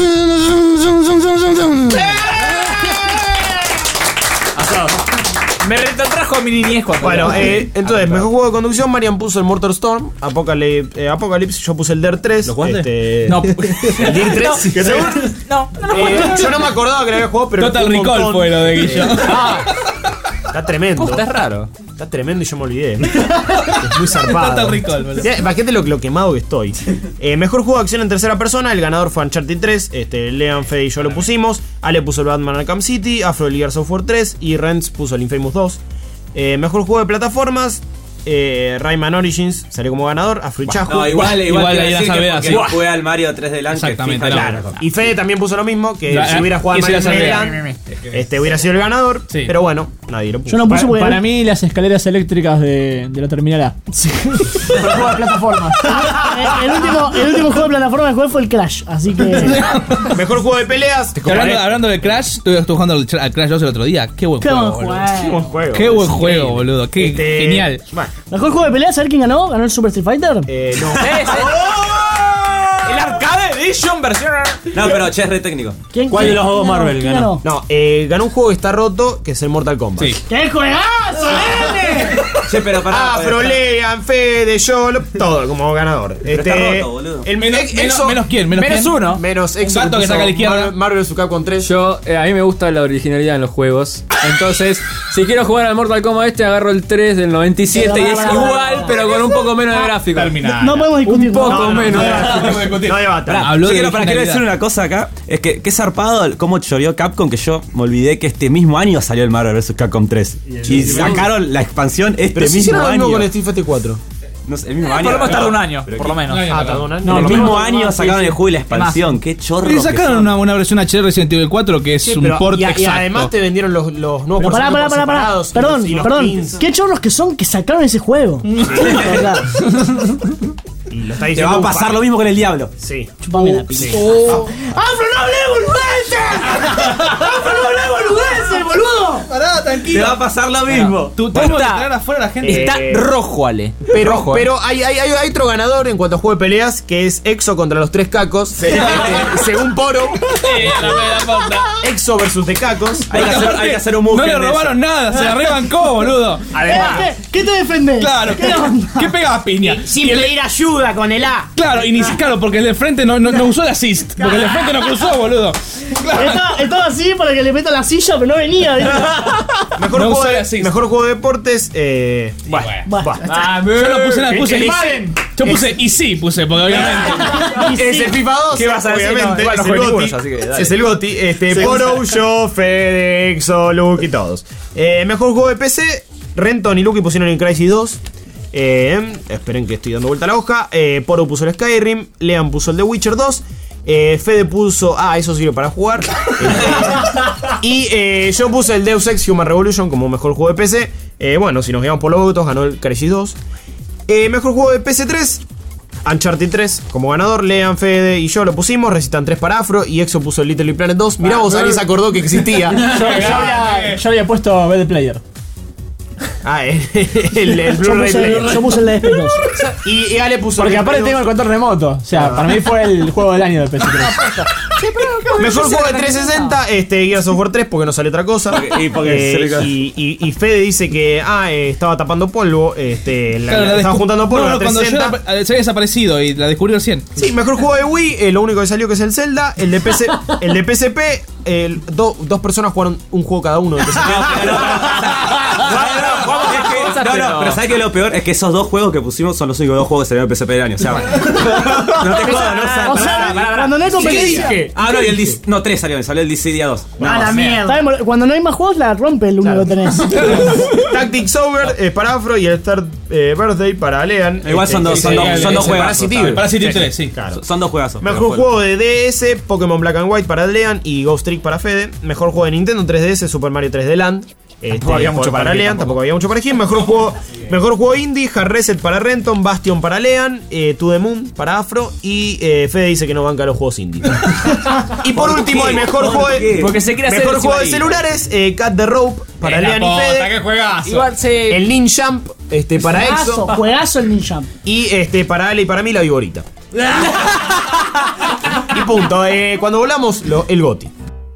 Me retrotrajo a mi niñez cuando. Bueno, eh, entonces, mejor juego de conducción, Marian puso el Mortal Storm, Apocalypse, eh, Apocalypse yo puse el Dirt tres. ¿Lo jugaste? Este, No, el Dirt tres. que seguro- no, no, eh, yo no me acordaba que lo había jugado, pero Total un Recall montón. fue lo de Guillo. Ah, está tremendo. Puta, es raro. Está tremendo y yo me olvidé. Es muy zarpado. Total Recall, boludo. Ya, Imagínate lo, lo quemado que estoy. Eh, mejor juego de acción en tercera persona. El ganador fue Uncharted tres. Este, Lean, Fede y yo lo pusimos. Ale puso el Batman Arkham City. Afro el Gears of War tres. Y Renz puso el Infamous dos. Eh, mejor juego de plataformas. Eh, Rayman Origins salió como ganador. Afro y Chajo. No, igual, igual, Igual quiero ahí la decir que salvedad, porque sí. no jugué al Mario tres de LAN. Exactamente, que FIFA no. es mejor. Y Fede también puso lo mismo. Que Ya, si hubiera jugado esa al es la Mario salvedad. LAN, este, hubiera sido el ganador. Sí. Pero bueno, nadie lo puso. Yo no puse Pa- porque. para mí las escaleras eléctricas de, de la terminal A. Por juego de plataforma. Eh, el, último, el último juego de plataforma que jugué fue el Crash, así que. Mejor juego de peleas. Hablando, hablando de Crash, estuve, estuve jugando al al Crash dos el otro día. Qué buen Qué juego, buen boludo. Qué buen juego. Qué buen Es juego, increíble. boludo. Qué Este, genial. Bueno, Mejor juego de pelea, ¿saber quién ganó? ¿Ganó el Super Street Fighter? eh, no. El Arcade Edition versión. No, pero che, es re técnico. ¿Quién, ¿Cuál de quién- los dos quién Marvel ¿Quién ganó? No, eh, ganó un juego que está roto, que es el Mortal Kombat. Sí. ¡Qué juegazo, nene! Che, pero pará. Ah, pero- Frolean, Fede, yo, lo- todo como ganador. Pero está roto, boludo. El Menos, ex- menos, Exo- menos quién, menos, Menos quién. uno. menos Exo gato que puso saca a la izquierda. Marvel, Marvel vs. Capcom tres. Yo, eh, a mí me gusta la originalidad en los juegos. Entonces, si quiero jugar al Mortal Kombat este, agarro el tres del noventa y siete y es igual, pero con un poco menos de gráfico. Terminal. No podemos discutir. Un poco no, no, menos. no. No debatan. Pará, Habló yo de quiero, para quiero originalidad. decir una cosa acá. Es que qué zarpado cómo choreó Capcom, que yo me olvidé que este mismo año salió el Marvel vs. Capcom tres. Y sacaron la expansión este Pero si mismo hicieron lo mismo año. con Street Fighter cuatro. No sé, el mismo Por año. lo menos tarda un No, año, pero por que- lo menos. Ah, tardó un año. En el No, mismo no, año no, sacaron sí, el sí. juego y la expansión. Qué chorro. Y que sacaron son. una, una versión H D Resident Evil cuatro que es Sí, un pero- port y, a- y exacto. además te vendieron los, los nuevos Pero pará, pará, personajes pará, pará. separados y Perdón, los- y los perdón. pins. Qué chorros que son que sacaron ese juego. Verdad. Y lo está Te diciendo va a un pasar par- lo mismo con el Diablo. Sí. Chupame la pija. Sí. ¡Afro, no hablé boludeces! ¡Afro, no hablé boludeces! el boludo? Pará, tranquilo. Te va a pasar lo mismo. Tú tenemos que traer afuera a la gente. Está Eh, rojo, Ale. Pero, Rojo, pero hay, hay, hay, hay otro ganador en cuanto a juego de peleas, que es Exo contra los tres cacos. Este, según Poro, Exo versus The Cacos. Hay que hacer, hay que hacer un No move. le robaron nada, se la rebancó, boludo. ¿Qué, ¿Qué te defendés? Claro, ¿Qué onda? ¿qué pegaba piña? Sin pedir ayuda con el A. Claro, y ni claro, porque el de frente no, no, no usó el assist. Porque el de frente no cruzó, boludo. Estaba, estaba así para que le meta la silla, pero no venía. ¿viste? Mejor, No juego usó de, el assist. mejor juego de deportes. Eh, bueno, Bah. Ah, Yo lo puse en la puse El- y el- Yo puse y sí, puse, porque obviamente. es el FIFA dos. ¿Qué vas a decir? Obviamente, No, igual no es, el juego Goti, ninguno, así que dale. es el Goti. Este, Poro, yo, Fede, Exo, Luke y todos. Eh, mejor juego de P C. Renton y Luke pusieron el Crysis dos. Eh, esperen que estoy dando vuelta a la hoja. Eh, Poro puso el Skyrim. Lean puso el The Witcher dos. Eh, Fede puso. Ah, eso sirve para jugar. Eh, y eh, yo puse el Deus Ex Human Revolution como mejor juego de P C. Eh, bueno, si nos guiamos por los votos, ganó el Crysis dos. Eh, mejor juego de P C tres. Uncharted tres como ganador. Lean, Fede y yo lo pusimos. Resistan tres para Afro. Y Exo puso el Little Big Planet dos. Mirá vos, alguien se acordó que existía. Yo, yo había, yo había puesto B de Player. Ah, el, el, el Yo Blu-ray puse, player. yo puse el de Space dos. Y, y Ale puso. Porque el aparte Play tengo el dos. control remoto. O sea, para mí fue el juego del año de P S tres. Mejor juego de trescientos sesenta, este, Gears of War tres, porque no sale otra cosa. Y porque Eh, se le- y, y- y Fede dice que ah, eh, estaba tapando polvo. Este, la, Claro, la- la estaba descu- juntando polvo No, en no, la cuando yo trescientos sesenta. la- se había desaparecido y la descubrí recién. Sí, mejor juego de Wii, eh, lo único que salió que es el Zelda. El de P C, el de P S P, el- do- dos personas jugaron un juego cada uno de P S P. No, no, pero ¿sabes qué? Lo peor es que esos dos juegos que pusimos son los únicos dos juegos que salieron en P S P del año. O sea, no te jodas, no sale. O sea, cuando no hay competencia. Ah, no, y el D C, no, tres salió, salió el D C día dos. No, A la o sea, mierda. ¿Sabes? Cuando no hay más juegos, la rompe el único que tenés. Tactics Over eh, para Afro y el Third eh, Birthday para Lean. Igual son dos, son dos, son dos juegos. Parasitive. Parasitive tres, sí. Claro. Son dos juegazos. Mejor pero juego de D S, Pokémon Black and White para Lean y Ghost Trick para Fede. Mejor juego de Nintendo tres D S, Super Mario tres D Land. Este, había mucho para, para elegir, Lean, tampoco. tampoco había mucho para elegir. Mejor juego, mejor juego indie, Hard Reset para Renton, Bastion para Lean, eh, To The Moon para Afro y eh, Fede dice que no banca los juegos indie. Y por último, qué? el mejor ¿Por juego de, qué? Porque se quiere hacer mejor el juego de Sibarino. celulares, eh, Cat the Rope para Lean y Fede. ¡Qué juegazo! Igual se. El Ninjump este, para Juegazo, Exo. juegazo el Ninja. Y este, para Ale y para mí la Viborita. Y punto. Eh, cuando volamos, lo- el Goti.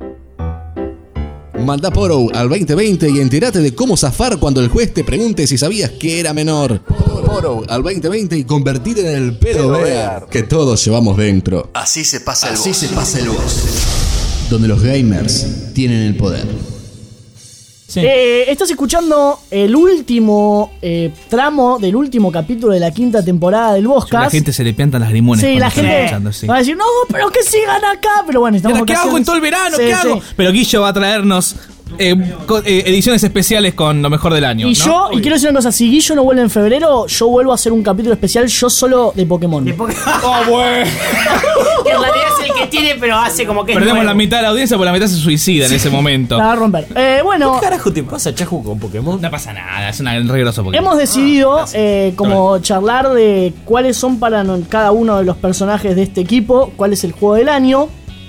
Manda Poro al veinte veinte y entérate de cómo zafar cuando el juez te pregunte si sabías que era menor. Poro al veinte veinte y convertir en el pedo bear que todos llevamos dentro. Así se pasa el Así voz. se pasa el voz. Donde los gamers tienen el poder. Sí. Eh, estás escuchando el último eh, tramo del último capítulo de la quinta temporada del La Boscast. gente se le piantan las limones. Sí, cuando la está gente escuchando, sí. va a decir, no, pero que sigan acá. Pero bueno, ¿Y estamos ahora qué hago en todo el verano? Sí, ¿Qué sí. hago? Pero Guillo va a traernos eh, co- eh, ediciones especiales con lo mejor del año. Y ¿no? yo, y quiero decir una cosa, si Guillo no vuelve en febrero, yo vuelvo a hacer un capítulo especial yo solo de Pokémon. De Pokémon. Oh, bueno. Que en realidad es el que tiene, pero hace como que es Perdemos nuevo. la mitad de la audiencia porque la mitad se suicida en ese momento. La va a romper. Eh, bueno, ¿Qué carajo te pasa, Chahu, con Pokémon? No pasa nada, es una regroso Pokémon. hemos decidido eh, como charlar de cuáles son para no- cada uno de los personajes de este equipo, cuál es el juego del año.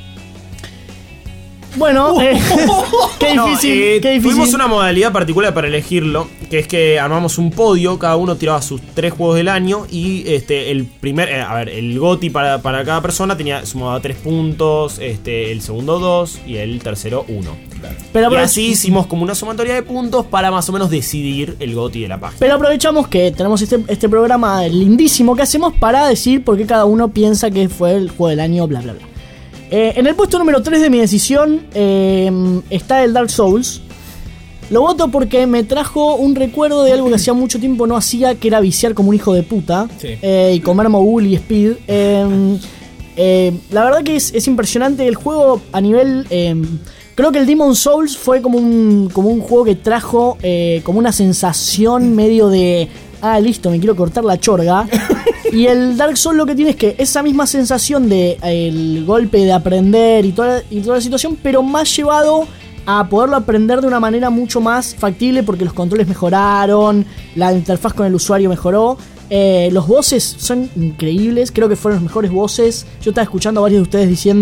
Bueno, eh, qué No, difícil, eh, qué difícil. Tuvimos una modalidad particular para elegirlo, que es que armamos un podio, cada uno tiraba sus tres juegos del año y este el primer, eh, a ver, el GOTY para, para cada persona tenía sumaba tres puntos, este el segundo dos y el tercero uno. Pero Y aprovech- así hicimos como una sumatoria de puntos para más o menos decidir el GOTY de la página. Pero aprovechamos que tenemos este, este programa lindísimo que hacemos para decir por qué cada uno piensa que fue el juego del año, bla, bla, bla. Eh, en el puesto número tres de mi decisión eh, está el Dark Souls. Lo voto porque me trajo un recuerdo de algo que hacía mucho tiempo no hacía, que era viciar como un hijo de puta. Sí. eh, y comer mogul y speed. Eh, eh, la verdad que es, es impresionante el juego a nivel... eh, creo que el Demon Souls fue como un, como un juego que trajo eh, como una sensación medio de... Ah, listo, me quiero cortar la chorga. Y el Dark Souls lo que tiene es que esa misma sensación de eh, el golpe de aprender y toda, y toda la situación, pero más llevado a poderlo aprender de una manera mucho más factible porque los controles mejoraron, la interfaz con el usuario mejoró. Eh, los bosses son increíbles, creo que fueron los mejores bosses. Yo estaba escuchando a varios de ustedes diciendo,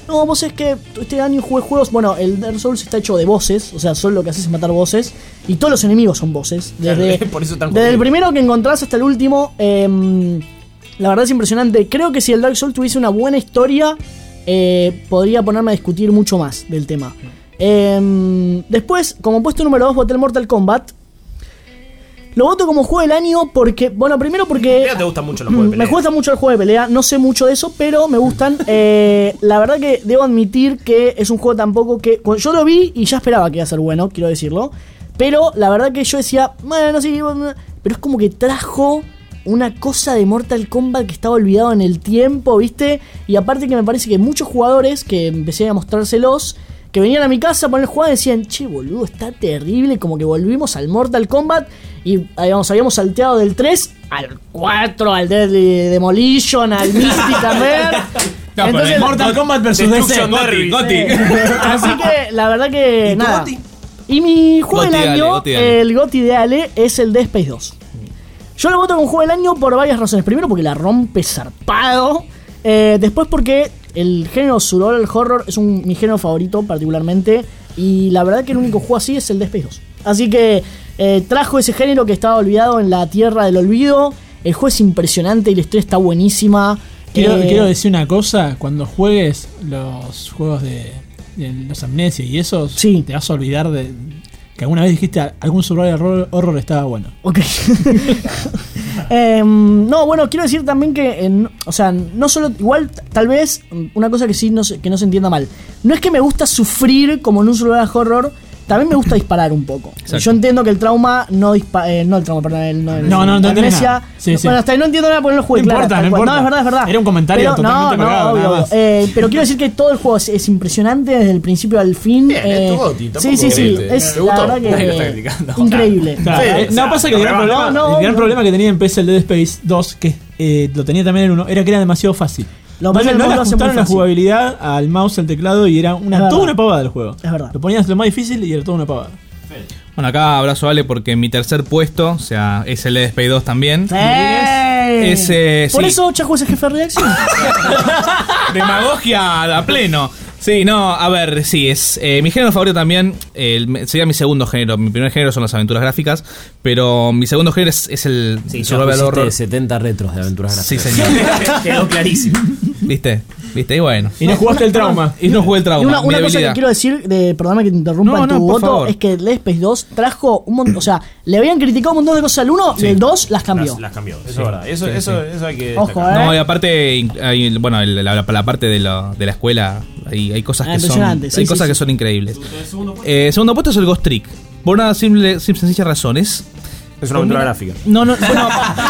No, vos es que este año jugué juegos. Bueno, el Dark Souls está hecho de bosses. O sea, solo lo que haces es matar bosses. Y todos los enemigos son bosses. Desde, Claro, por eso están desde el jodidos. primero que encontrás hasta el último. Eh, la verdad es impresionante. Creo que si el Dark Souls tuviese una buena historia, eh, podría ponerme a discutir mucho más del tema. Eh, después, como puesto número dos, voté el Mortal Kombat. Lo voto como juego del año porque, bueno, primero porque Ya te gustan mucho los juegos de pelea. me gusta mucho el juego de pelea, no sé mucho de eso, pero me gustan. Eh, la verdad que debo admitir que es un juego tampoco que... cuando yo lo vi y ya esperaba que iba a ser bueno, quiero decirlo. Pero la verdad que yo decía, bueno, sí, bueno, pero es como que trajo una cosa de Mortal Kombat que estaba olvidado en el tiempo, ¿viste? Y aparte que me parece que muchos jugadores que empecé a mostrárselos, que venían a mi casa a poner el juego y decían, che, boludo, está terrible, como que volvimos al Mortal Kombat y habíamos, habíamos salteado del tres al cuatro, al Deadly Demolition, al Mystic Hammer. No, pero el Mortal Kombat versus D C. Goti, Goti. Así que la verdad que ¿Y tu nada. Goti? Y mi juego Goti del de Ale, año, Goti de Ale. el Goti de Ale, es el Dead Space dos. Yo lo voto como juego del año por varias razones. Primero porque la rompe zarpado. Eh, después porque el género survival horror es un, mi género favorito particularmente. Y la verdad que el único juego así es el Dead Space dos. Así que eh, trajo ese género que estaba olvidado en la tierra del olvido. El juego es impresionante y la historia está buenísima. Quiero, Eh, quiero decir una cosa, cuando juegues los juegos de, de los Amnesia y esos, Sí. te vas a olvidar de que alguna vez dijiste algún survival horror, horror estaba bueno. Ok. Em, no, bueno, quiero decir también que, en- o sea, no solo, igual, t- tal vez, una cosa que sí no se, que no se entienda mal. No es que me gusta sufrir como en un survival horror, también me gusta disparar un poco. Exacto. Yo entiendo que el trauma no dispara, eh, no el trauma, perdón, el, no, el- No, no, no la entendés amnesia- nada. Sí, sí. Bueno, hasta ahí no entiendo nada porque no lo jugué, No claro, importa, tal no cual. importa. No, es verdad, es verdad. Era un comentario Pero, totalmente no, no, cagado, obvio, nada obvio. más. Eh, pero quiero decir que todo el juego es, es impresionante desde el principio al fin. Bien, eh, es tu Goti, tampoco sí, sí, sí. te- Es te la gustó. verdad que Nadie lo está criticando. increíble. Claro, Sí, eh, o no sea, pasa que el gran, no, problema, no, el gran no. problema que tenía en P S el Dead Space dos, que eh, lo tenía también el uno, era que era demasiado fácil. Lo No, pasa le- es que no el le modo lo hace muy ajustaron la fácil. jugabilidad al mouse, al teclado y era una, Es toda verdad. una pavada del juego. Es verdad. Lo ponías lo más difícil y era toda una pavada. Bueno, acá abrazo Ale porque mi tercer puesto, o sea, es el Dead Space dos también. Sí. Es, eh, Por sí. eso Chajo es el jefe de reacción. Demagogia a pleno. Sí, no, a ver, sí, es eh, mi género favorito también, eh, el- sería mi segundo género. Mi primer género son las aventuras gráficas, pero mi segundo género es, es el Sí, ya survival pusiste horror. setenta retros de aventuras Sí, gráficas. señor. Quedó clarísimo. ¿Viste? ¿Viste? Y bueno. Y no jugaste el trauma. Y no jugué el trauma. Y una, mi una cosa debilidad. que quiero decir, de, perdóname que te interrumpa No, en tu no, por voto, favor. es que el Dead Space dos trajo un montón, o sea, le habían criticado un montón de cosas al uno y el dos las cambió. Las, las cambió, eso es verdad. Eso, Sí, eso, sí. eso hay que Ojo, destacar. eh. No, y aparte, in- hay, bueno, el- la, la- la parte de la, de la escuela, hay, hay cosas Ah, que son impresionante, sí, hay sí, cosas sí. que son increíbles. Eh, segundo puesto es el Ghost Trick. Por una simple, simple sencilla razón. Es, Es una aventura gráfica. no, no, bueno,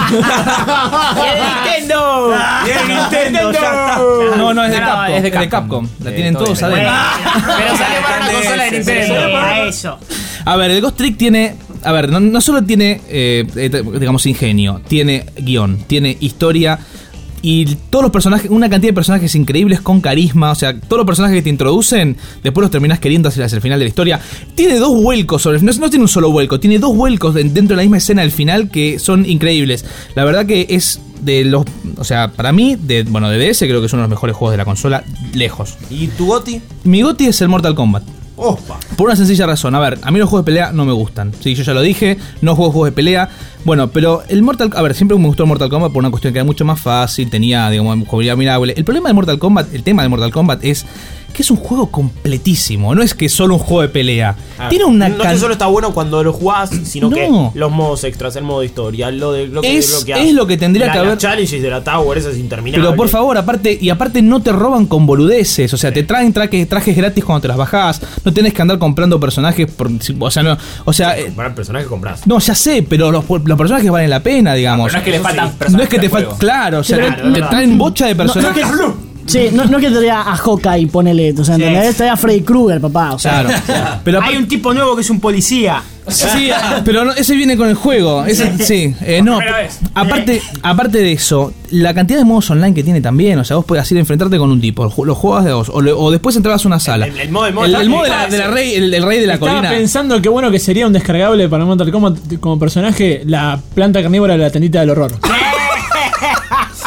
¡Nintendo! Nintendo, no, no, es de No, Capcom. es de Es de Capcom. La Eh, tienen todo todos bien. adentro. Pero salió para la consola de Nintendo. A eso. A ver, el Ghost Trick tiene. A ver, no, no solo tiene, eh, eh, digamos, ingenio, tiene guión, tiene historia. Y todos los personajes, una cantidad de personajes increíbles con carisma. O sea, todos los personajes que te introducen, después los terminás queriendo hacia, hacia el final de la historia. Tiene dos vuelcos sobre. No, no tiene un solo vuelco, tiene dos vuelcos de- dentro de la misma escena al final que son increíbles. La verdad que es de los. O sea, para mí, de, bueno, de D S creo que es uno de los mejores juegos de la consola, lejos. ¿Y tu Goti? Mi Goti es el Mortal Kombat. Opa. Por una sencilla razón, a ver, a mí los juegos de pelea no me gustan. Sí, yo ya lo dije, no juego juegos de pelea. Bueno, pero el Mortal a ver, siempre me gustó el Mortal Kombat por una cuestión que era mucho más fácil, tenía, digamos, jugabilidad mirable. El problema de Mortal Kombat, el tema de Mortal Kombat es que es un juego completísimo, no es que solo un juego de pelea. Ah, Tiene una no can- que solo está bueno cuando lo jugás, sino No. que los modos extras, el modo historia, lo de lo que Es- desbloqueás, es lo que tendría la- que las haber- challenges de la Tower, esa es interminable. Pero por favor, aparte, y aparte no te roban con boludeces, o sea, te traen trajes, trajes gratis cuando te las bajás, no tenés que andar comprando personajes por, o sea, no, o sea, eh, Para el personaje que compras. no, ya sé, pero los, los personajes valen la pena, digamos. Pero no es que le faltan No personajes es que te al falta. juego. Claro, o sea, Sí, te, pero- te traen bocha de No, no personajes. que, sí, no, no que te diga a Hawkeye, ponele, o sea, ¿entendés? Te da a Freddy Krueger, papá, o sea. Claro. Pero Hay un tipo nuevo que es un policía. sí, pero no, ese viene con el juego. Ese, sí, eh, no. Primera vez. Aparte, aparte de eso, la cantidad de modos online que tiene también. O sea, vos podés ir a enfrentarte con un tipo, lo lo jugabas de dos, o, le- o después entrabas a una sala. El- el modo- el modo el, está- el modo de la, de la rey, el, el rey de la Estaba colina. pensando que bueno que sería un descargable para Mortal Kombat como personaje la planta carnívora de la tendita del horror.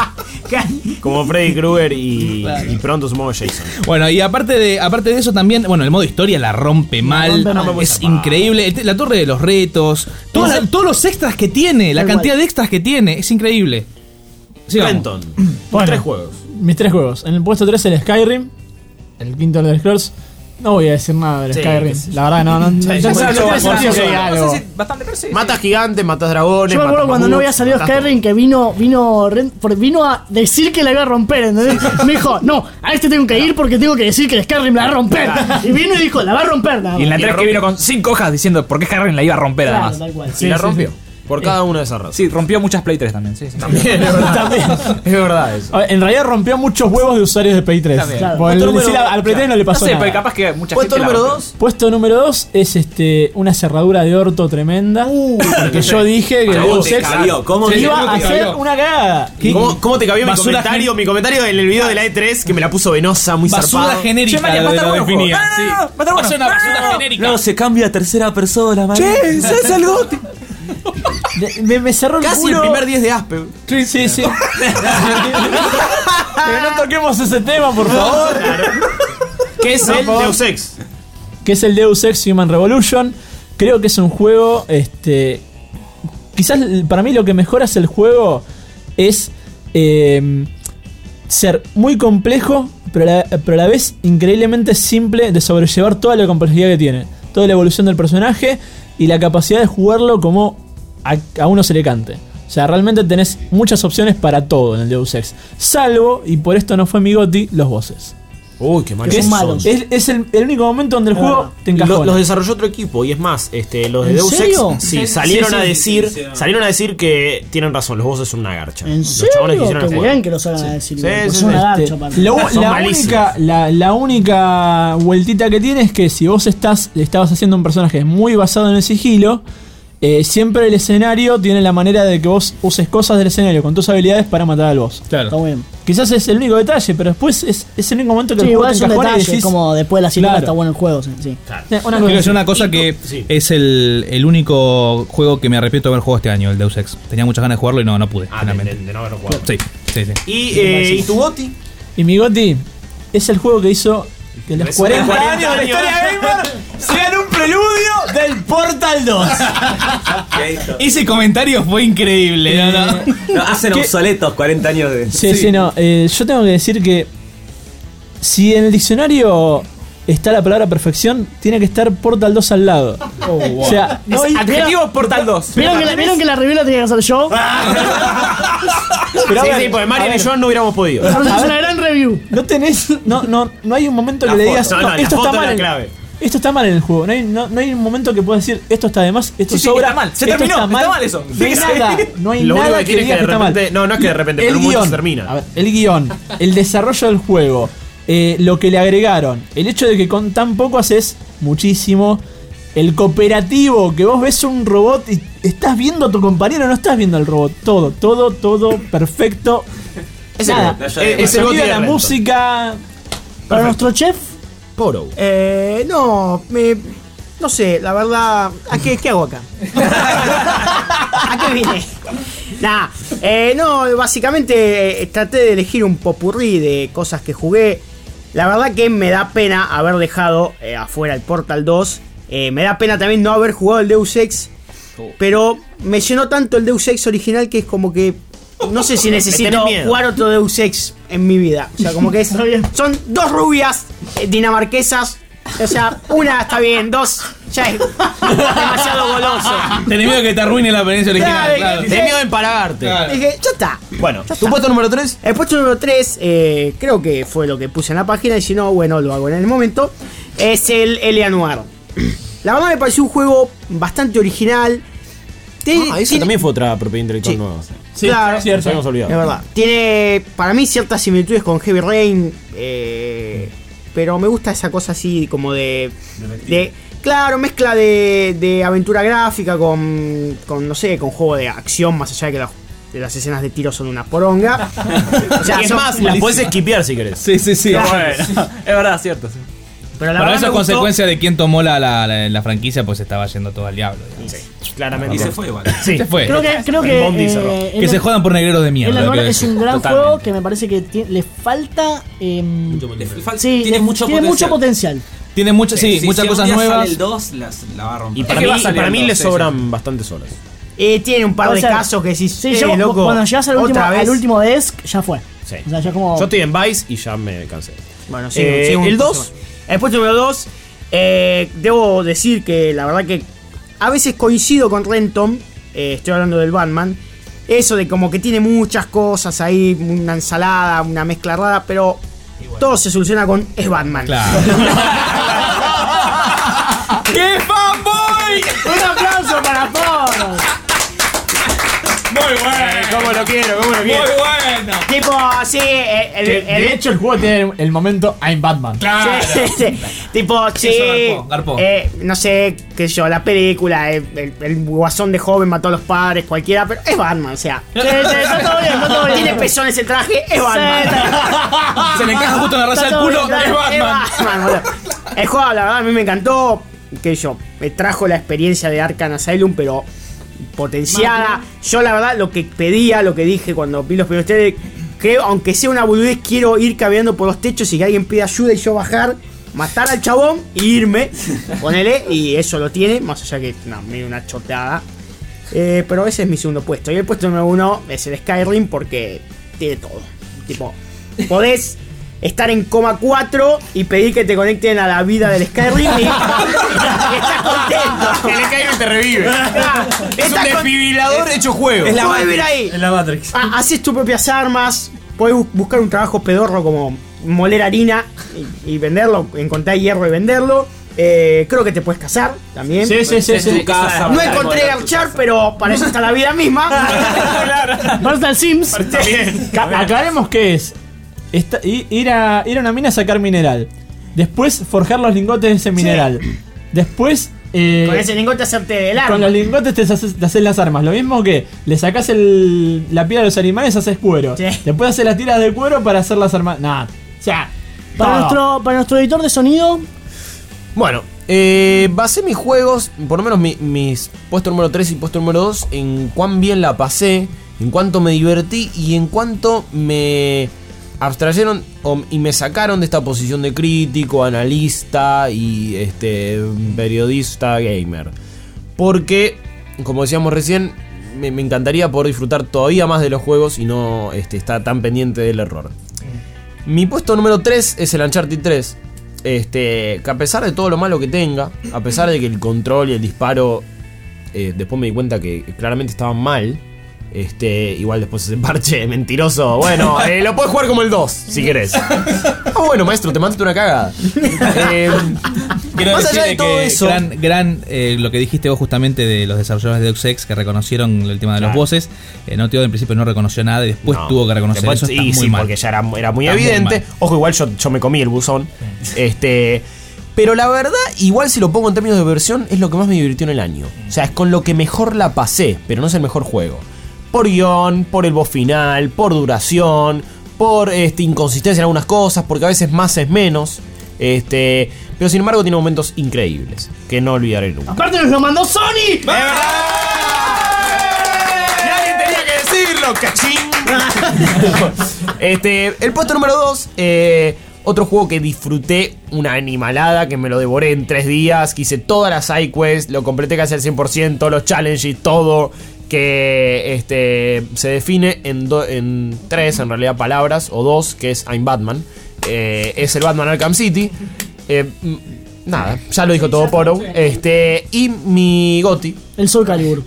Como Freddy Krueger y, y pronto supongo Jason. Bueno, y aparte de, aparte de eso también, bueno, el modo historia la rompe mal, rompe mal. es increíble. El- La torre de los retos, todas las- todos los extras que tiene, la Tal cantidad cual. de extras que tiene, es increíble. Sigamos. Renton. Bueno, Tres juegos. Mis tres juegos. En el puesto tres el Skyrim, el quinto Elder Scrolls. No voy a decir nada del Sí, Skyrim. sí. La verdad, no, no, no, Sí, no sí, tiene sí, sentido sí, que sí, diga sí, algo. sí, Bastante, pero sí. Matas gigantes, matas dragones. Yo me acuerdo matas cuando no había mamuts, salido matás todo. Skyrim que vino, vino, Ren- por- vino a decir que la iba a romper, ¿entendés? Me dijo, no, a este tengo que ir porque tengo que decir que el Skyrim la va a romper. Y vino y dijo, la va a romper. Nada Y en la más. tres que vino con cinco hojas diciendo por qué Skyrim la iba a romper Claro, además. tal cual. Y la rompió. Por cada Eh, una de esas razas. Sí, rompió muchas Play tres también. Sí, sí. También, es verdad. Es verdad eso. A ver, en realidad rompió muchos huevos de usuarios de Play tres. También. Claro. Porque Puesto el- número- decir al Play tres no le No pasó sé, nada. pero capaz que mucha Puesto gente la número rompió. dos. Puesto número dos es este una cerradura de orto tremenda. porque yo dije que el ¿Cómo Deus te Ex cabió? ¿Cómo se te- iba cómo a te hacer cabió? una cagada. ¿Qué- ¿Cómo, cómo te cambió mi Basura comentario? Mi comentario en el video de la E tres que me la puso venosa, muy Basura zarpado. genérica Che, María, lo, va a estar lo bueno el definía. juego. No, no, no, Sí. no, va a estar Va a bueno. ser una basura No, no, no. genérica. No, se cambia a tercera persona, man. Che, ese es el Goti. de- me, me cerró el Casi culo. el primer diez de Aspe. Sí, sí, sí. Pero no toquemos ese tema, por favor. ¿Qué es No, el por favor. Deus Ex? Que es el Deus Ex Human Revolution. Creo que es un juego, este, quizás para mí lo que mejora es el juego es eh, ser muy complejo, pero a, la, pero a la vez increíblemente simple de sobrellevar toda la complejidad que tiene, toda la evolución del personaje y la capacidad de jugarlo como a, a uno se le cante. O sea, realmente tenés muchas opciones para todo en el Deus Ex, salvo, y por esto no fue mi goti, los bosses. Uy, qué mal Que son es, malos. es, es el, el único momento donde el Es juego verdad. te encajona. Lo- los desarrolló otro equipo y es más, este, los de ¿En Deus serio? Ex sí, Sí, salieron sí, a sí, decir, sí, sí. salieron a decir que tienen razón, los bosses son una garcha. ¿En los serio? chabones que hicieron el Que juego. bien que los hagan a decir. Sí, bien, pues sí, son sí. una Este, garcha, aparte. lo- Son la, malísimos. única, la, la única vueltita que tiene es que si vos estás, estabas haciendo un personaje muy basado en el sigilo, eh, siempre el escenario tiene la manera de que vos uses cosas del escenario con tus habilidades para matar al boss. Claro. Está bien. Quizás es el único detalle, pero después es, es el único momento que Sí, el juego igual te es un encajona y detalle, decís, como después de la cintura Claro. está bueno el juego. Sí. sí. eh, una Quiero cosa decir así. una cosa que sí. es el, el único juego que me arrepiento de haber jugado este año, el Deus Ex. Tenía muchas ganas de jugarlo y no, no pude, Ah, de, finalmente. de- de no haberlo jugado. Sí, sí, sí. Y, eh, ¿y tu Goti? Y mi goti es el juego que hizo que los Resume cuarenta, cuarenta años de la años. historia gamer sean un preludio del Portal dos. Ese comentario fue increíble, ¿no? no. No, hacen ¿Qué? obsoletos cuarenta años de. Sí, sí, no. eh, yo tengo que decir que si en el diccionario está la palabra perfección, tiene que estar Portal dos al lado. O sea, no hay- Adjetivo Portal dos. ¿Vieron que, la, ¿Vieron que la review la tenía que hacer yo? pero a Sí, ver, sí, porque a Marian y ver, yo no hubiéramos podido. Pero es una gran review. no tenés, no, no, no hay un momento que La le foto, digas, no, no, no, la esto foto está es mal. la en- clave. Esto está mal en el juego. No hay, no, no hay un momento que puedas decir esto está de más, esto Sí, sí, sobra. está mal. Se esto terminó, está está mal eso. No hay Sí. nada, no hay Lo único nada que que, tiene es diga que que de está mal. repente- no, no es que de repente, pero en un momento se termina. A ver, el guión, el desarrollo del juego, eh, lo que le agregaron, el hecho de que con tan poco haces muchísimo, el cooperativo, que vos ves un robot y estás viendo a tu compañero, no estás viendo al robot, todo, todo, todo perfecto. Ese Nada, no, ya- eh, el ese sonido Goti de de la Renton. música. Para nuestro chef, Poro. Eh, no, me, no sé, la verdad, ¿a qué, qué hago acá? ¿A qué vine? Nah, eh, no, básicamente eh, traté de elegir un popurrí de cosas que jugué. La verdad que me da pena haber dejado eh, afuera el Portal dos. Eh, me da pena también no haber jugado el Deus Ex. Pero me llenó tanto el Deus Ex original que es como que no sé si necesito tenés miedo. jugar otro Deus Ex en mi vida. O sea, como que es, son dos rubias eh, dinamarquesas. O sea, una está bien, dos ya es demasiado goloso. Tenés miedo que te arruine la experiencia original, Claro, claro. que- Tenés miedo de empalagarte. Claro. Dije, ya está. Bueno, Ya ¿tu está. puesto número tres? El puesto número tres, eh, creo que fue lo que puse en la página, y si no, bueno, lo hago en el momento. Es el L A Noir. La verdad me pareció un juego bastante original. Tiene- Ah, esa tiene- también fue otra propiedad intelectual Sí. nueva. Sí, Claro. cierto. Nos habíamos olvidado. Es verdad. Tiene para mí ciertas similitudes con Heavy Rain. eh, pero me gusta esa cosa así como de. de claro, mezcla de, de aventura gráfica con. con, no sé, con juego de acción, más allá de que las, de las escenas de tiro son una poronga. O sea, Y es son- más, las puedes esquipear si querés. Sí, sí, sí. Claro. Bueno, es verdad, cierto. Sí. Pero la Bueno, verdad eso me es gustó. consecuencia de quien tomó la, la, la, la franquicia, pues estaba yendo todo al diablo. digamos. claramente. Y se fue igual. Sí, Se fue. Creo que, creo El que, Bondi cerró. eh, Que el- se jodan por negreros de mierda. el anual quiero es un decir. gran Totalmente. juego que me parece que ti- le falta. eh, Le fal- sí, tiene le- mucho tiene potencial. mucho potencial. Tiene muchas, sí, Sí, muchas si cosas un día nuevas. sale el dos, las- la va a romper. Y para que mí, va y para mí saliendo, le sí, sobran bastantes horas. Eh, tiene un par O de sea, casos que sí, Sí, eh, yo, loco, cuando llegas al último, otra vez. al último desk, ya fue. Sí. O sea, ya como. Yo estoy en Vice y ya me cansé. Bueno, sí, Eh, sí, un- el dos. El puesto número dos, eh, debo decir que la verdad que a veces coincido con Renton, eh, estoy hablando del Batman, eso de como que tiene muchas cosas ahí, una ensalada, una mezcla rara, pero todo se soluciona con es Batman. Claro. ¡Qué fanboy! Un aplauso para todos. Muy bueno. ¿Cómo lo quiero? ¿Cómo lo Muy quiero? bueno. Tipo, sí, eh, el, Que, el- de hecho, el juego tiene el momento I'm Batman. Claro. Sí, sí, tipo, sí, Eso garpó, garpó. eh, no sé, qué sé yo, la película, eh, el, el guasón de joven mató a los padres, cualquiera, pero es Batman, o sea. Sí, sí, está todo bien, está todo bien. Tiene pezones el traje, es Sí, Batman. está- Se le encaja justo en la raza Está del todo culo. bien, Es Batman. Batman, boludo. El juego, la verdad, a mí me encantó. Que yo, me trajo la experiencia de Arkham Asylum, pero potenciada. Yo, la verdad, lo que pedía, lo que dije cuando vi los primeros trailers, que aunque sea una boludez, quiero ir caminando por los techos y que alguien pida ayuda y yo bajar, matar al chabón e irme. Ponele, y eso lo tiene, más allá que, no, me dio una choteada. Eh, pero ese es mi segundo puesto. Y el puesto número uno es el Skyrim porque tiene todo. Tipo, podés estar en coma cuatro y pedir que te conecten a la vida del Skyrim y, y estás contento. El Skyrim te revive. Es un Estás con- desfibrilador hecho juego. Es la Podés vivir Matrix. ahí. En la Matrix. Ha- Haces tus propias armas. Podés bu- buscar un trabajo pedorro como moler harina y, y venderlo, encontrar hierro y venderlo. Eh, creo que te puedes casar también. Sí, sí, sí, sí. Casa, No encontré Garchar, pero para eso está la vida misma. Basta el Sims. Ca- Aclaremos qué es. Esta- i- ir, a, ir a una mina a sacar mineral. Después forjar los lingotes de ese mineral. Después. eh, Con ese lingote hacerte el arma. con los lingotes te haces, te haces las armas. Lo mismo que le sacás el, la piel a los animales, haces cuero. Sí. Después haces las tiras de cuero para hacer las armas. Nah. O sea. Para todo. nuestro, para nuestro editor de sonido, Bueno, eh, basé mis juegos, por lo menos mi- mis puesto número tres y puesto número dos, en cuán bien la pasé, en cuánto me divertí y en cuánto me abstrayeron o- y me sacaron de esta posición de crítico, analista y este periodista gamer. Porque, como decíamos recién, me, me encantaría poder disfrutar todavía más de los juegos y no este, estar tan pendiente del error. Mi puesto número tres es el Uncharted tres. Este, que a pesar de todo lo malo que tenga, a pesar de que el control y el disparo, eh, después me di cuenta que claramente estaban mal. Este, igual después ese parche mentiroso. Bueno, eh, lo puedes jugar como el dos, si querés. Ah, bueno, maestro, te mandaste una cagada. Eh, Quiero más decir allá de de todo que eso. gran, gran eh, lo que dijiste vos justamente de los desarrolladores de Deus Ex que reconocieron el tema de los Claro. voces. Eh, Naughty Dog en principio no reconoció nada y después No, tuvo que reconocer después- eso. Está sí, muy sí, mal. porque ya era, era muy Está muy evidente. mal. Ojo, igual yo, yo me comí el buzón. Este. Pero la verdad, igual si lo pongo en términos de versión, es lo que más me divirtió en el año. O sea, es con lo que mejor la pasé, pero no es el mejor juego. Por guión, por el boss final, por duración, por este, inconsistencia en algunas cosas, porque a veces más es menos. Este. Pero sin embargo tiene momentos increíbles, que no olvidaré nunca. aparte nos lo mandó Sony. ¡Nadie tenía que decirlo, cachín! este, el puesto número dos, eh, otro juego que disfruté una animalada, que me lo devoré en tres días, que hice todas las sidequests, lo completé casi al cien por ciento, los challenges, todo, que este, se define en, do- en tres, en realidad, palabras, o dos, que es I'm Batman. Eh, es el Batman Arkham City. Eh, mm, nada, ya lo dijo todo Poro. Este, y mi Goti. El Soul Calibur.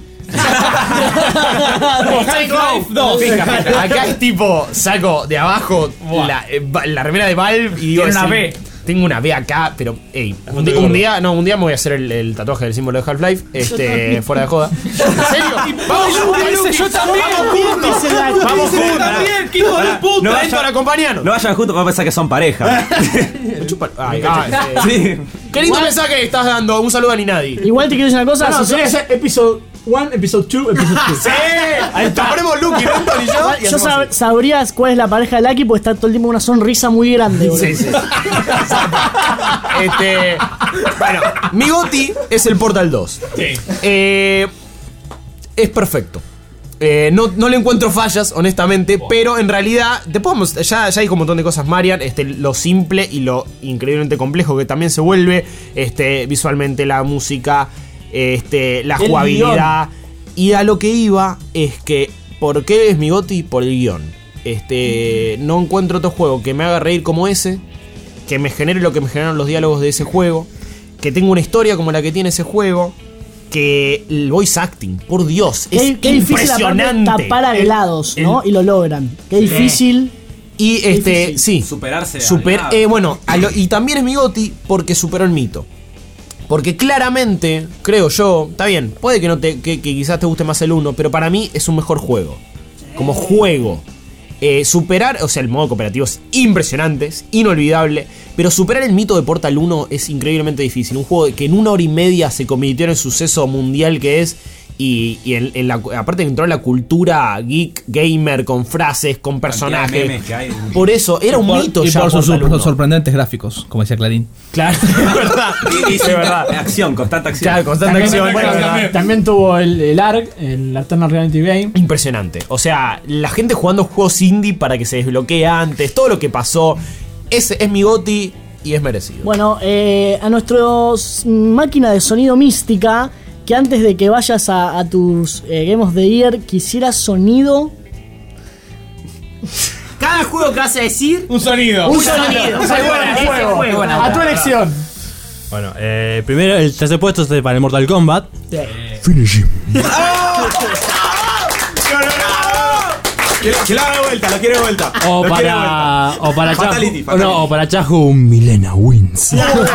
Fíjate, acá es tipo, saco de abajo la, eh, va- la remera de Valve y digo, Tiene una sí, B. tengo una B acá, pero ey, un, di- un día, no, un día me voy a hacer el, el tatuaje del símbolo de Half-Life, este, fuera de joda. ¿En serio? Vamos juntos, yo también. vamos juntos. también, qué hijo de puta. No Héctor, acompañanos. No vayan juntos para pensar que son pareja. Chupa- Ay, ay, eh. Sí. Qué lindo mensaje que estás dando. Un saludo a Ninadi. Igual te quiero decir una cosa. No, no, si tiene que sos- ser episodio uno, episodio dos, episodio tres. ¡Sí! Ahí está. Ponemos Lucky, Renton y yo. igual y yo hacemos sab- así. sabrías cuál es la pareja de Lucky porque está todo el tiempo con una sonrisa muy grande, boludo. Sí, sí. Este. Bueno, mi Goti es el Portal dos. Eh, es perfecto. Eh, no, no le encuentro fallas, honestamente, pero en realidad, después vamos, ya, ya dijo un montón de cosas Marian, este, lo simple y lo increíblemente complejo que también se vuelve, este, visualmente la música, este, la El jugabilidad. Y a lo que iba es que, ¿por qué es mi goti? Por el guión. Este, no encuentro otro juego que me haga reír como ese, que me genere lo que me generaron los diálogos de ese juego, que tenga una historia como la que tiene ese juego, que el voice acting, por Dios, es Qué, qué difícil aparte impresionante. tapar a helados, El- ¿no? Y lo logran. Qué Sí. difícil. Y este, difícil. sí, Superarse. super, al- eh, bueno, a lo- y también es mi goti porque superó el mito. Porque claramente, creo yo, está bien, puede que no te, que, que quizás te guste más el uno, pero para mí es un mejor juego. Como juego. Eh, superar, o sea, el modo cooperativo es impresionante, es inolvidable, pero superar el mito de Portal uno es increíblemente difícil. Un juego que en una hora y media se convirtió en el suceso mundial que es, y, y en, en la, aparte entró en la cultura geek, gamer, con frases, con personajes. memes que hay. Por eso, era un Por- mito y ya. por sus Portal sor- uno. sorprendentes gráficos, como decía Clarín. Claro, es verdad. Y, y es sí, verdad. acción, constante acción. Claro, constante También, acción. bueno, es verdad. también, también tuvo el, el A R G, el Alternative Reality Game. Impresionante. O sea, la gente jugando juegos indie para que se desbloquee antes, todo lo que pasó. Ese es mi goti y es merecido. Bueno, eh, a nuestra máquina de sonido mística, que antes de que vayas a, a tus eh, Game of the Year, quisiera sonido. Cada juego que vas a decir, Un sonido. un sonido. Un sonido de Ese juego. juego. A tu elección. Bueno, eh, primero el tercer puesto es para el Mortal Kombat. Que, que lo haga de vuelta, lo quiero de vuelta. O Lo quiero de para. O para Fatality, Chahu. fatality. No, o para Chahu, Milena wins.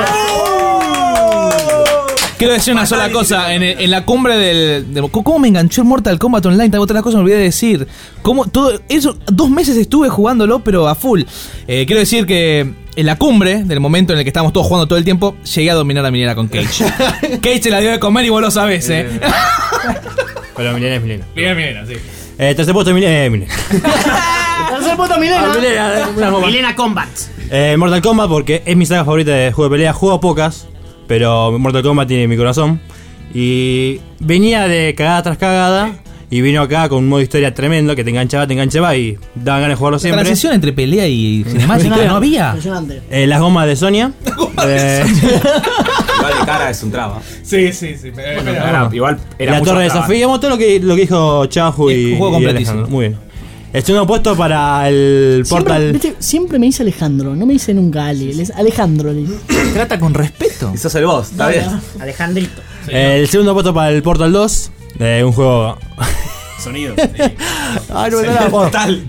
Quiero decir una sola cosa, en, el- en la cumbre del, del- ¿Cómo me enganchó el Mortal Kombat Online? Tal otra cosa me olvidé de decir. ¿Cómo todo eso? Dos meses estuve jugándolo, pero a full. Eh, quiero decir que en la cumbre, del momento en el que estábamos todos jugando todo el tiempo, llegué a dominar a Milena con Cage. Cage se la dio de comer y vos lo sabés, eh. Pero Milena es Milena. Bien, Milena, sí. Eh, tercer puesto Milena. Eh, Milena. Tercer puesto, Milena. Milena Combat. Eh, Mortal Kombat porque es mi saga favorita de juego de pelea. Juego pocas, pero Mortal Kombat tiene mi corazón. Y venía de cagada tras cagada. Y vino acá con un modo historia tremendo que te enganchaba, te enganchaba y daban ganas de jugarlo La siempre. transición entre pelea y cinemática no había. Impresionante. Eh, las gomas de Sonia. Eh, Igual de cara es un traba. Sí, sí, sí. Era- igual era la mucho torre de trabajo. desafío, digamos, todo lo que, lo que dijo Chahu y, Es un juego y completísimo. Alejandro. Muy bien. El segundo puesto para el Siempre, Portal. viste, siempre me dice Alejandro, no me dice nunca Ale. él es Alejandro. le- Trata con respeto. Y sos el boss, está bien. Alejandrito. El segundo puesto para el Portal dos. Eh, un juego. Sonido. Ay, no me da la voz. Total.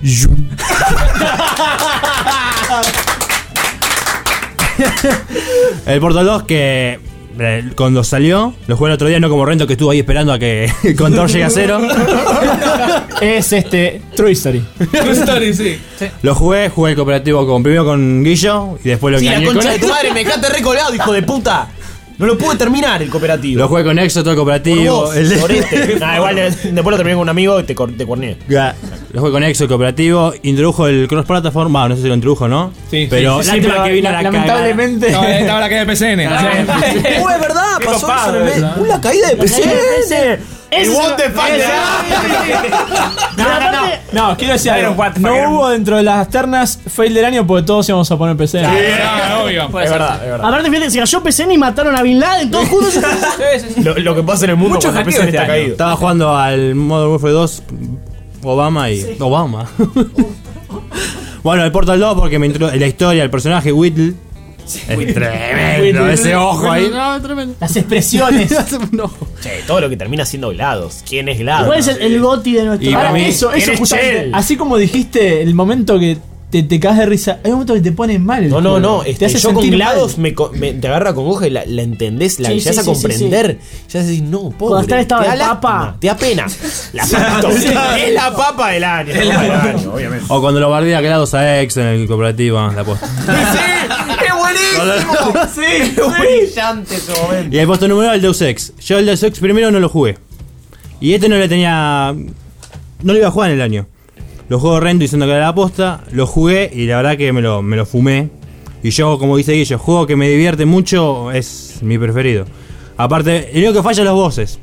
El Portal dos que eh, cuando salió, lo jugué el otro día, no como Rento que estuvo ahí esperando a que el contador llegue a cero. Es este True History. Story, sí. Lo jugué, jugué el cooperativo con, primero con Guillo y después lo Sí, la engañé con concha de tu madre, me dejaste recolgado, hijo de puta. No lo pude terminar el cooperativo. Lo jugué con Exo, todo el Por cooperativo. vos, El- sorete. Nah, igual eh, después lo terminé con un amigo y te, cor- te corné. Ya, Lo jugué con Exo, el cooperativo. Introdujo el cross platform. Ah, no sé si lo introdujo, ¿no? Sí, pero sí, la Sí, lástima pero que vino a la- la lamentablemente. No, estaba la caída de P C N. Oh, es verdad, Qué pasó copado eso en el eso, mes. Una caída de P C. Ese El es what el- the fuck. No, no, no. No, quiero decir Iron algo. What, No Iron- hubo dentro de las ternas fail del año porque todos íbamos a poner P C. obvio. Es verdad, es verdad. Aparte, fíjate, se cayó P C N y mataron a Bin Laden, todos juntos. Lo, lo que pasa en el mundo Mucho cuando hackeo P C este está año. caído. Estaba jugando al Modern Warfare dos, Obama y. Obama. Bueno, el Portal dos porque me entró la historia, el personaje Whittle. Es tremendo, ese ojo ahí. No, tremendo. Las expresiones. Che, todo lo que termina siendo GLaDOS. ¿Quién es GLaDOS? ¿Cuál es el, el goti de nuestro? Y para Ahora, mí- eso, eso eres justamente. Shell. Así como dijiste, el momento que te, te caes de risa, hay un momento que te pone mal. el No, no, juego. no. Te Este, hace yo con sentir GLaDOS mal. me, co- me- te agarra con hoja y la, la entendés, la Sí, llegas sí, a sí, comprender. Ya decís, no, pobre. Cuando está en estado te de da papa. lástima, te da pena. La papa, es la papa del año. Es la papa del año, obviamente. O cuando lo bardea GLaDOS a Exo en el cooperativo, la posta. ¡Qué buenísimo! ¡Sí! ¡Qué brillante ese momento! Y el puesto número uno, el Deus Ex. Yo el Deus Ex primero no lo jugué. Y este no le tenía. No lo iba a jugar en el año. Lo juego Rento diciendo que era la posta. Lo jugué y la verdad que me lo, me lo fumé. Y yo, como dice Guillo, juego que me divierte mucho es mi preferido. Aparte, el único que falla es los bosses.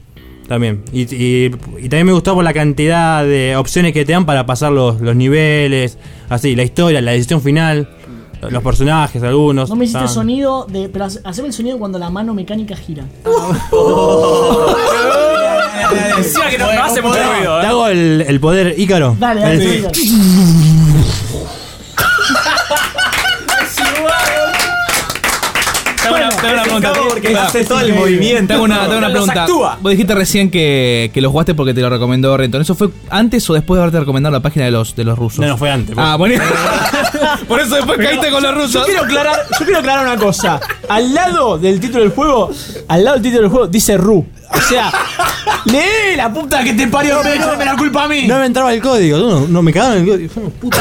También. Y, y, y también me gustó por la cantidad de opciones que te dan para pasar los, los niveles, así, la historia, la decisión final, los personajes, algunos. No me hiciste Ah. sonido de. Pero hace- haceme el sonido cuando la mano mecánica gira. Encima que no, no hace mucho ruido, Te ¿eh? hago el, el poder Ícaro. Dale, dale, El- dale. Te hago una, te hago una pregunta. porque Te- hace todo el te- movimiento. Te hago una, te hago una Los pregunta. actúa. Vos dijiste recién que, que lo jugaste porque te lo recomendó Renton. ¿Eso fue antes o después de haberte recomendado la página de los, de los rusos? No, no, fue antes. Ah, bueno. Por eso después caíste con los rusos. Yo quiero aclarar, yo quiero aclarar una cosa. Al lado del título del juego, al lado del título del juego dice Ru. O sea, lee la puta que te parió, no me echarme la culpa a mí. No me entraba el código, no, no me cagaron el código. Son unos putos.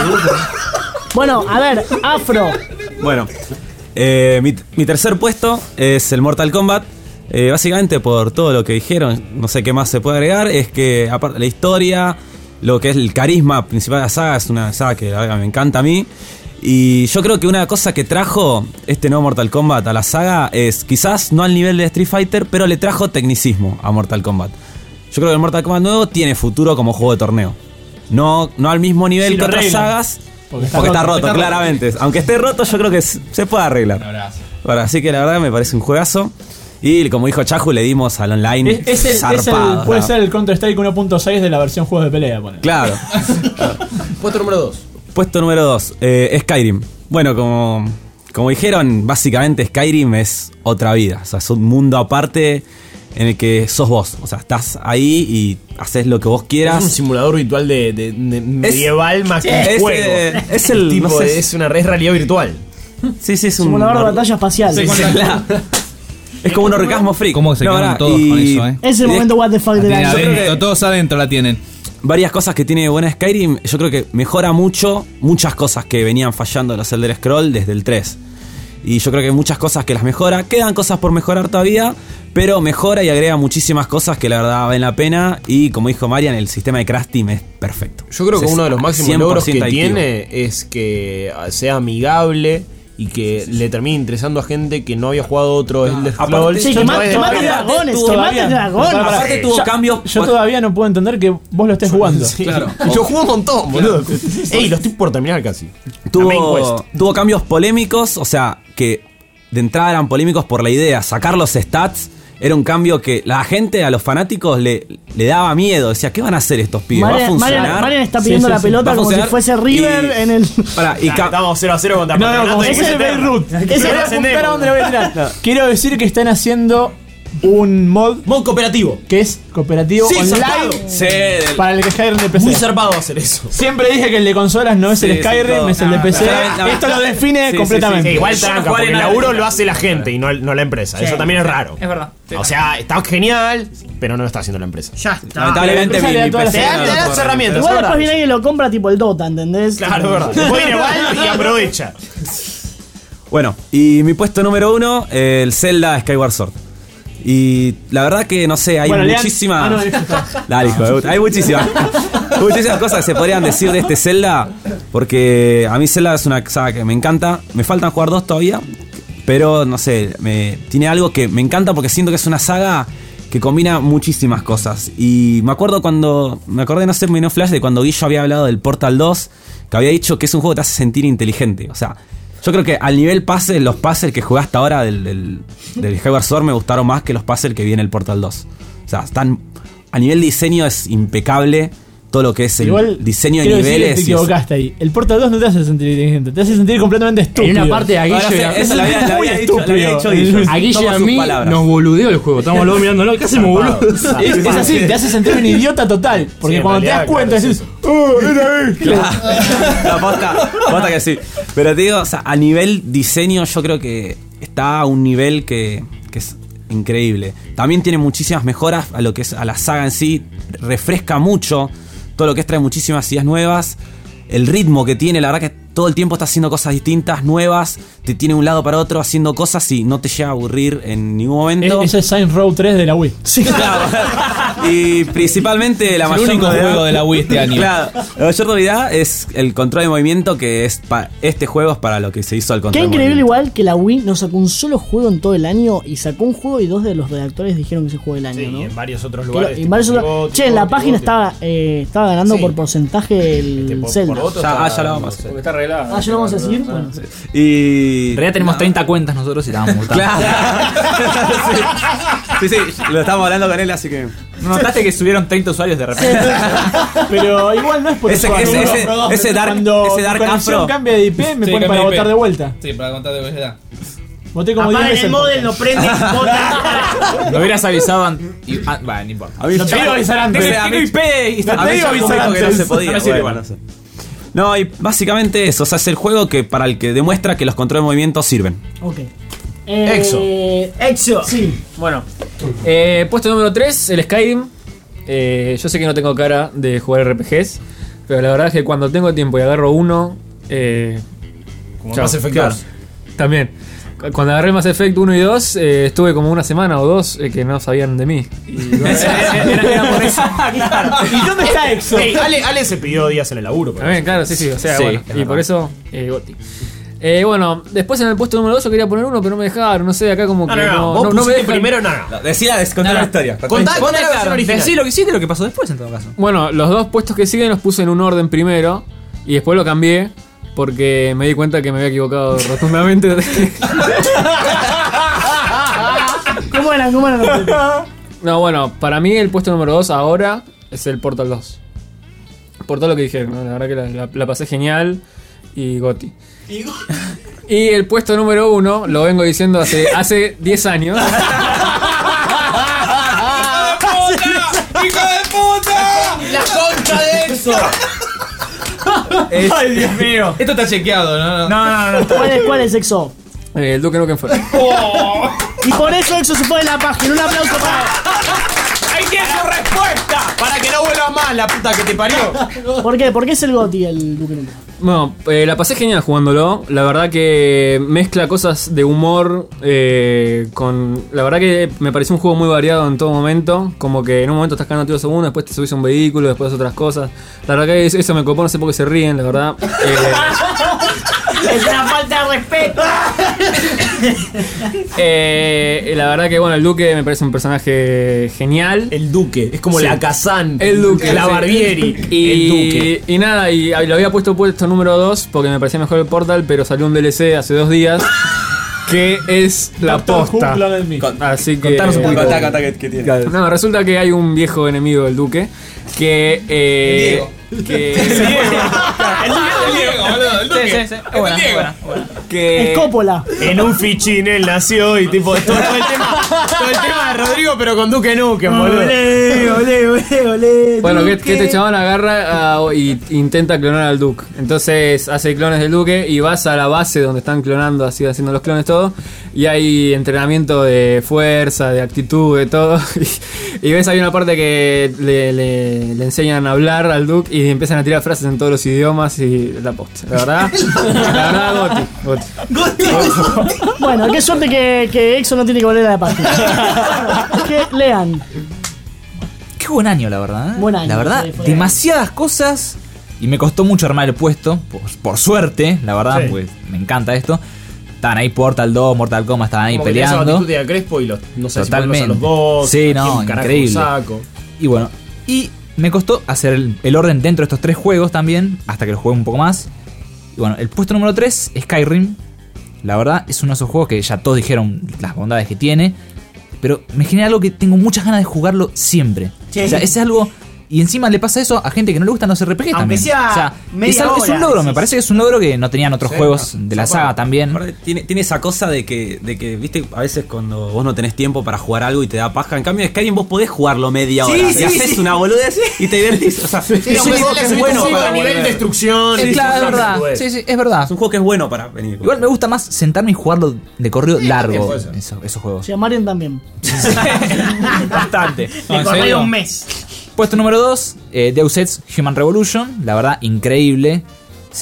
Bueno, a ver, Afro. Bueno, eh, mi, mi tercer puesto es el Mortal Kombat. Eh, básicamente por todo lo que dijeron, no sé qué más se puede agregar. Es que aparte la historia, lo que es el carisma principal de la saga, es una saga que la verdad me encanta a mí. Y yo creo que una cosa que trajo este nuevo Mortal Kombat a la saga es quizás no al nivel de Street Fighter, pero le trajo tecnicismo a Mortal Kombat. Yo creo que el Mortal Kombat nuevo tiene futuro como juego de torneo. No, no al mismo nivel Sí, que lo otras arreglan. sagas. Porque Porque está está, roto, roto, está roto. claramente. Aunque esté roto, yo creo que s- se puede arreglar. Bueno, así que la verdad me parece un juegazo. Y como dijo Chahu, le dimos al online. Es, es el, es el- zarpado, puede ¿no? ser el Counter-Strike uno punto seis de la versión juegos de pelea. Pone. Claro. Puesto número dos. Puesto número dos, eh, Skyrim. Bueno, como, como dijeron, básicamente Skyrim es otra vida. O sea, es un mundo aparte en el que sos vos. O sea, estás ahí y haces lo que vos quieras. Es un simulador virtual de, de- de medieval más que un es, juego. eh, es el tipo, no sé, es una es realidad virtual. Sí, sí, es un Simulador de batalla espacial. Sí, sí, claro. Es como un orgasmo freak. ¿Cómo se No, quedaron verdad, todos y- con eso, eh? Es el y de- momento what the fuck La del tienen año. adentro, todos adentro la tienen. Varias cosas que tiene buena Skyrim. Yo creo que mejora mucho muchas cosas que venían fallando en los Elder Scrolls desde el tres. Y yo creo que hay muchas cosas que las mejora. Quedan cosas por mejorar todavía, pero mejora y agrega muchísimas cosas que la verdad valen la pena. Y como dijo Marian, el sistema de crafting es perfecto. Yo creo que Es uno de los máximos cien por logros que ciento adictivo. tiene es que sea amigable y que le termine interesando a gente que no había jugado otro Elder Scrolls. Sí, que No mate- es que mate de- dragones, que Todavía- mate dragones. Aparte tuvo Yo- cambios. Yo todavía no puedo entender que vos lo estés jugando. Sí. Claro. Y yo jugué un montón, boludo. Ey, lo estoy por terminar casi. La main Tuvo, quest. tuvo cambios polémicos, o sea, que de entrada eran polémicos por la idea. Sacar los stats era un cambio que la gente, a los fanáticos, le, le daba miedo. Decía, ¿qué van a hacer estos pibes? ¿Va a Marian, funcionar? Marian- Marian está Sí, pidiendo sí, la sí. pelota ¿Va a como si funcionar? fuese River Y- en el. Pará, y ca- Estamos cero a cero contra No, no, como Patronato, si y fuese que se Beirut. termina. Ese Pero voy a ascendemos. apuntar a donde lo voy a tirar. Quiero decir que están haciendo un mod Mod cooperativo. que es cooperativo Sí, online zarpado. Sí, del- para el Skyrim de P C. Muy zarpado hacer eso. Siempre dije que el de consolas no es Sí, el sí, Skyrim, todo. es el de P C. Ah, la- la- Esto lo define Sí, sí, completamente. Sí, igual Yo no tranca, jugaré porque el nada laburo de- lo hace la gente y no, no la empresa. Eso también es raro. Es verdad. Sí. O sea, está genial, pero no lo está haciendo la empresa. Ya está. Lamentablemente Pero mi, la mi empresa le da P C todas Te dan, no te lo dan puedo las herramientas. Igual es después verdad. viene alguien y lo compra tipo el Dota, ¿entendés? Claro, es verdad. Después viene Valve y aprovecha. Bueno, y mi puesto número uno, el Zelda Skyward Sword. Y la verdad que no sé, hay Bueno, Lean- muchísimas. Ah, no, disculpa. Dale, hijo de puta. Hay muchísimas. muchísimas cosas que se podrían decir de este Zelda. Porque a mí Zelda es una saga que me encanta. Me faltan jugar dos todavía. Pero no sé, me, tiene algo que me encanta porque siento que es una saga que combina muchísimas cosas. Y me acuerdo cuando. Me acordé, no sé, me vino flash de cuando Guillo había hablado del Portal dos. Que había dicho que es un juego que te hace sentir inteligente. O sea. Yo creo que al nivel puzzle, los puzzles que jugué hasta ahora del, del, del Skyward Sword me gustaron más que los puzzles que vi en el Portal dos. O sea, están. A nivel diseño es impecable. Todo lo que es el Igual, diseño de quiero decir que niveles. te y es- equivocaste ahí. El Portal dos no te hace sentir inteligente, te hace sentir completamente estúpido. En una parte a Guille, Ahora sí, eso lo había, lo Muy había dicho, lo había dicho estúpido. Guillo. a Guille y Toma a sus mí palabras. nos boludeó el juego. Estamos los dos mirándolo. ¿Qué hacemos, boludo? Es, es así, te hace sentir un idiota total. Porque Sí, en cuando te das realidad, cuenta claro, decís, oh, era esto. La posta, posta que sí. Pero te digo, o sea, a nivel diseño yo creo que está a un nivel que, que es increíble. También tiene muchísimas mejoras a lo que es a la saga en sí. Refresca mucho. Todo lo que es trae muchísimas ideas nuevas. El ritmo que tiene, la verdad que todo el tiempo está haciendo cosas distintas, nuevas. Te te tiene de un lado para otro haciendo cosas y no te llega a aburrir en ningún momento. Ese es Saints Row tres de la Wii. Sí, claro. Y principalmente la el mayor único novedad, juego de la Wii este año. Claro, la mayor novedad es el control de movimiento, que es pa- este juego es para lo que se hizo el Qué control de increíble movimiento. igual que la Wii no sacó un solo juego en todo el año y sacó un juego y dos de los redactores dijeron que ese juego del año, Sí, ¿no? y en varios otros Que lugares. lo- y varios tipo, otros- Goti, che, en la Goti, página Goti. estaba, eh, estaba ganando Sí. por porcentaje el Este, por- Zelda. por voto Ya, está- ah, ya lo vamos a Porque está arreglado. Ah, ¿ya lo vamos a decir? Bueno. Y En realidad tenemos treinta cuentas nosotros y estábamos multados. sí, sí, sí, lo estamos hablando con él, así que ¿No notaste que subieron treinta usuarios de repente? Pero igual no es por Ese- eso. ese- Cuando- ese- cuando- ese dark- cuando ese mi dark conexión afro. cambia de I P, me Sí, pone cambia para de I P. votar de vuelta. Sí, para contar de verdad. Voté como diez Apagan veces. el modem, lo prenden, votan. Lo hubieras avisado antes. Ah, bueno, no importa. a mí No te iba a avisar antes. Ese- a mí- Tengo I P y a te mí iba a ya me avisar dijo que no antes. se podía. No me sirve bueno, igual. no sé. No, y básicamente eso, o sea, es el juego que para el que demuestra que los controles de movimiento sirven. Ok. Eh, Exo. Exo. Sí. Bueno, eh, puesto número tres, el Skyrim. Eh, yo sé que no tengo cara de jugar R P Gs, pero la verdad es que cuando tengo tiempo y agarro uno, eh, Como chao, Mass Effect claro. dos. También. Cu- Cuando agarré Mass Effect uno y dos, eh, estuve como una semana o dos eh, que no sabían de mí. Y bueno, era, era- era por eso. ¿Y dónde está Exo? Ey, Ale, Ale se pidió días en el laburo. por También, eso. claro, sí, sí. O sea, Sí, bueno. es Y verdad. por eso, eh, Goti. Eh, bueno, después en el puesto número dos yo quería poner uno, pero no me dejaron. No sé, acá como No, que no, no. no, Vos no, no me pusiste dejan. primero, no, no. Decía, contar No, la no. historia. Contá, contá la versión Claro, original. decí lo que hiciste y lo que pasó después en todo caso. Bueno, los dos puestos que siguen los puse en un orden primero y después lo cambié porque me di cuenta que me había equivocado rotundamente. ¿Cómo eran? ¿Cómo eran los puestos? No, bueno, para mí el puesto número dos ahora es el Portal dos. Por todo lo que dijeron, ¿no? La verdad que la, la- la pasé genial y Goti. Y el puesto número uno, lo vengo diciendo hace hace diez años. ¡La concha de eso! Ay, Dios mío. Esto está chequeado, ¿no? No, no, no. ¿Cuál es, cuál es Exo? Eh, el Duke Nukem fue. Y por eso Exo se pone en la página. Un aplauso para ¡Ahí tiene su respuesta! Para que no vuelva más, la puta que te parió. él. ¿Por qué? ¿Por qué es el Goti el Duke Nukem? Bueno, eh, la pasé genial jugándolo. La verdad que mezcla cosas de humor eh, con... La verdad que me pareció un juego muy variado en todo momento. Como que en un momento estás cagando tiros segundos, después te subís a un vehículo, después otras cosas. La verdad que eso me copó, no sé por qué se ríen, la verdad. Eh, Es una falta de respeto. eh, la verdad que bueno, el Duque me parece un personaje genial. El Duque, es como Sí. la Kazan. El Duque. La sí. Barbieri. Y, El Duque. y nada, y lo había puesto puesto número dos porque me parecía mejor el Portal, pero salió un D L C hace dos días que es la Doctor Who, posta. Planet Me. Así que. Contanos un poquito. Contá, contá, ¿qué- qué tiene? No, resulta que hay un viejo enemigo del Duque que. Eh, que. El Diego, boludo. El Duque. Sí, sí, sí. Es buena, es buena, es buena. que Es Coppola. En un fichín él nació y tipo todo, todo el tema todo el tema de Rodrigo pero con Duque Nukem, boludo. Olé, olé, olé, olé. Bueno, que, Duque. que este chabón agarra ah, y intenta clonar al Duque. Entonces hace clones del Duque y vas a la base donde están clonando, así haciendo los clones todo. Y hay entrenamiento de fuerza, de actitud, de todo. Y, y ves, hay una parte que le, le- le enseñan a hablar al Duque y empiezan a tirar frases en todos los idiomas y la posta. La verdad, la verdad, Goti. Goti. Bueno, qué suerte que, que Exo no tiene que volver a la página. Que lean. Qué buen año, la verdad. ¿eh? Buen año, La verdad, sí, fue- demasiadas cosas. Y me costó mucho armar el puesto. Por, por suerte, la verdad, Sí. pues me encanta esto. Estaban ahí Portal dos, Mortal Kombat, estaban ahí Como que tenías a peleando. Batistuta y a Crespo y los, no sé Totalmente. si ponerlos a los dos. Sí, a no, quién carajo increíble. saco. Y bueno, y me costó hacer el, el orden dentro de estos tres juegos también, hasta que lo jugué un poco más. Y bueno, el puesto número tres, Skyrim. La verdad, es uno de esos juegos que ya todos dijeron las bondades que tiene. Pero me genera algo que tengo muchas ganas de jugarlo siempre. Sí. O sea, es algo... Y encima le pasa eso a gente que no le gustan los R P G Aunque también. sea o sea, media es, algo- es un hora, logro, sí, me sí. parece que es un logro que no tenían otros Sí, juegos no, de la aparte- saga también. aparte Tiene, tiene esa cosa de que, de que, viste, a veces cuando vos no tenés tiempo para jugar algo y te da paja, en cambio Skyrim vos podés jugarlo media Sí, hora. sí, y haces sí. una boludez y te divertís. O sea, es un Sí, juego que es bueno sí, para a nivel volver. de destrucción. Sí, y claro, es cosas verdad. que podés. Sí, sí, es verdad. Es un juego que es bueno para venir. Igual me gusta más sentarme y jugarlo de corrido largo. puede ser. Eso, esos juegos. Sí, a Marian también. Bastante. No, Le ¿en corría serio? un mes. Puesto número dos, eh, Deus Ex Human Revolution. La verdad, increíble. O sea,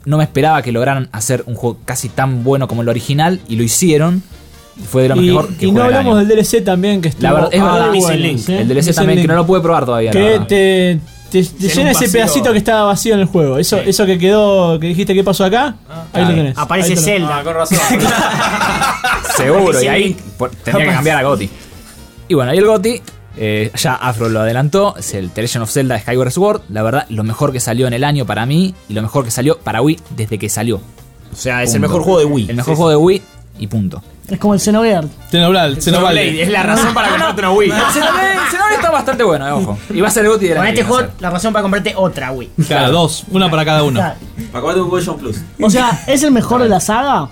no me esperaba que lograran hacer un juego casi tan bueno como el original, y lo hicieron. Fue de lo y, mejor que y no jugué del hablamos año. del D L C también, que estuvo La verdad, es ah, verdad, bueno, Link. ¿sí? El D L C Missing también, Link. que no lo pude probar todavía. la Que verdad. te, te, te llena ese pedacito que estaba vacío en el juego. Eso, eso que quedó, que dijiste que pasó acá, ahí lo tenés. Aparece Ahí te lo- Zelda. Ah, con razón. Seguro, y ahí por- tenía que cambiar a GOTY. Y bueno, ahí el GOTY, eh, ya Afro lo adelantó, es el The Legend of Zelda Skyward Sword. La verdad, lo mejor que salió en el año para mí, y lo mejor que salió para Wii desde que salió. O sea, es Punto. el mejor juego de Wii. El mejor Sí, juego de Wii y punto. Es como el Xenogears. Xenoblade, Xenoblade, es la razón para comprarte una Wii. El Xenoblade el Xenoblade está bastante bueno, eh, ojo. Y va a ser el GOTY del Con año. este va a juego, ser. la razón para comprarte otra Wii. Claro, dos, una para cada uno. Claro. Para comprarte un PlayStation Plus. O sea, ¿es el mejor de la saga?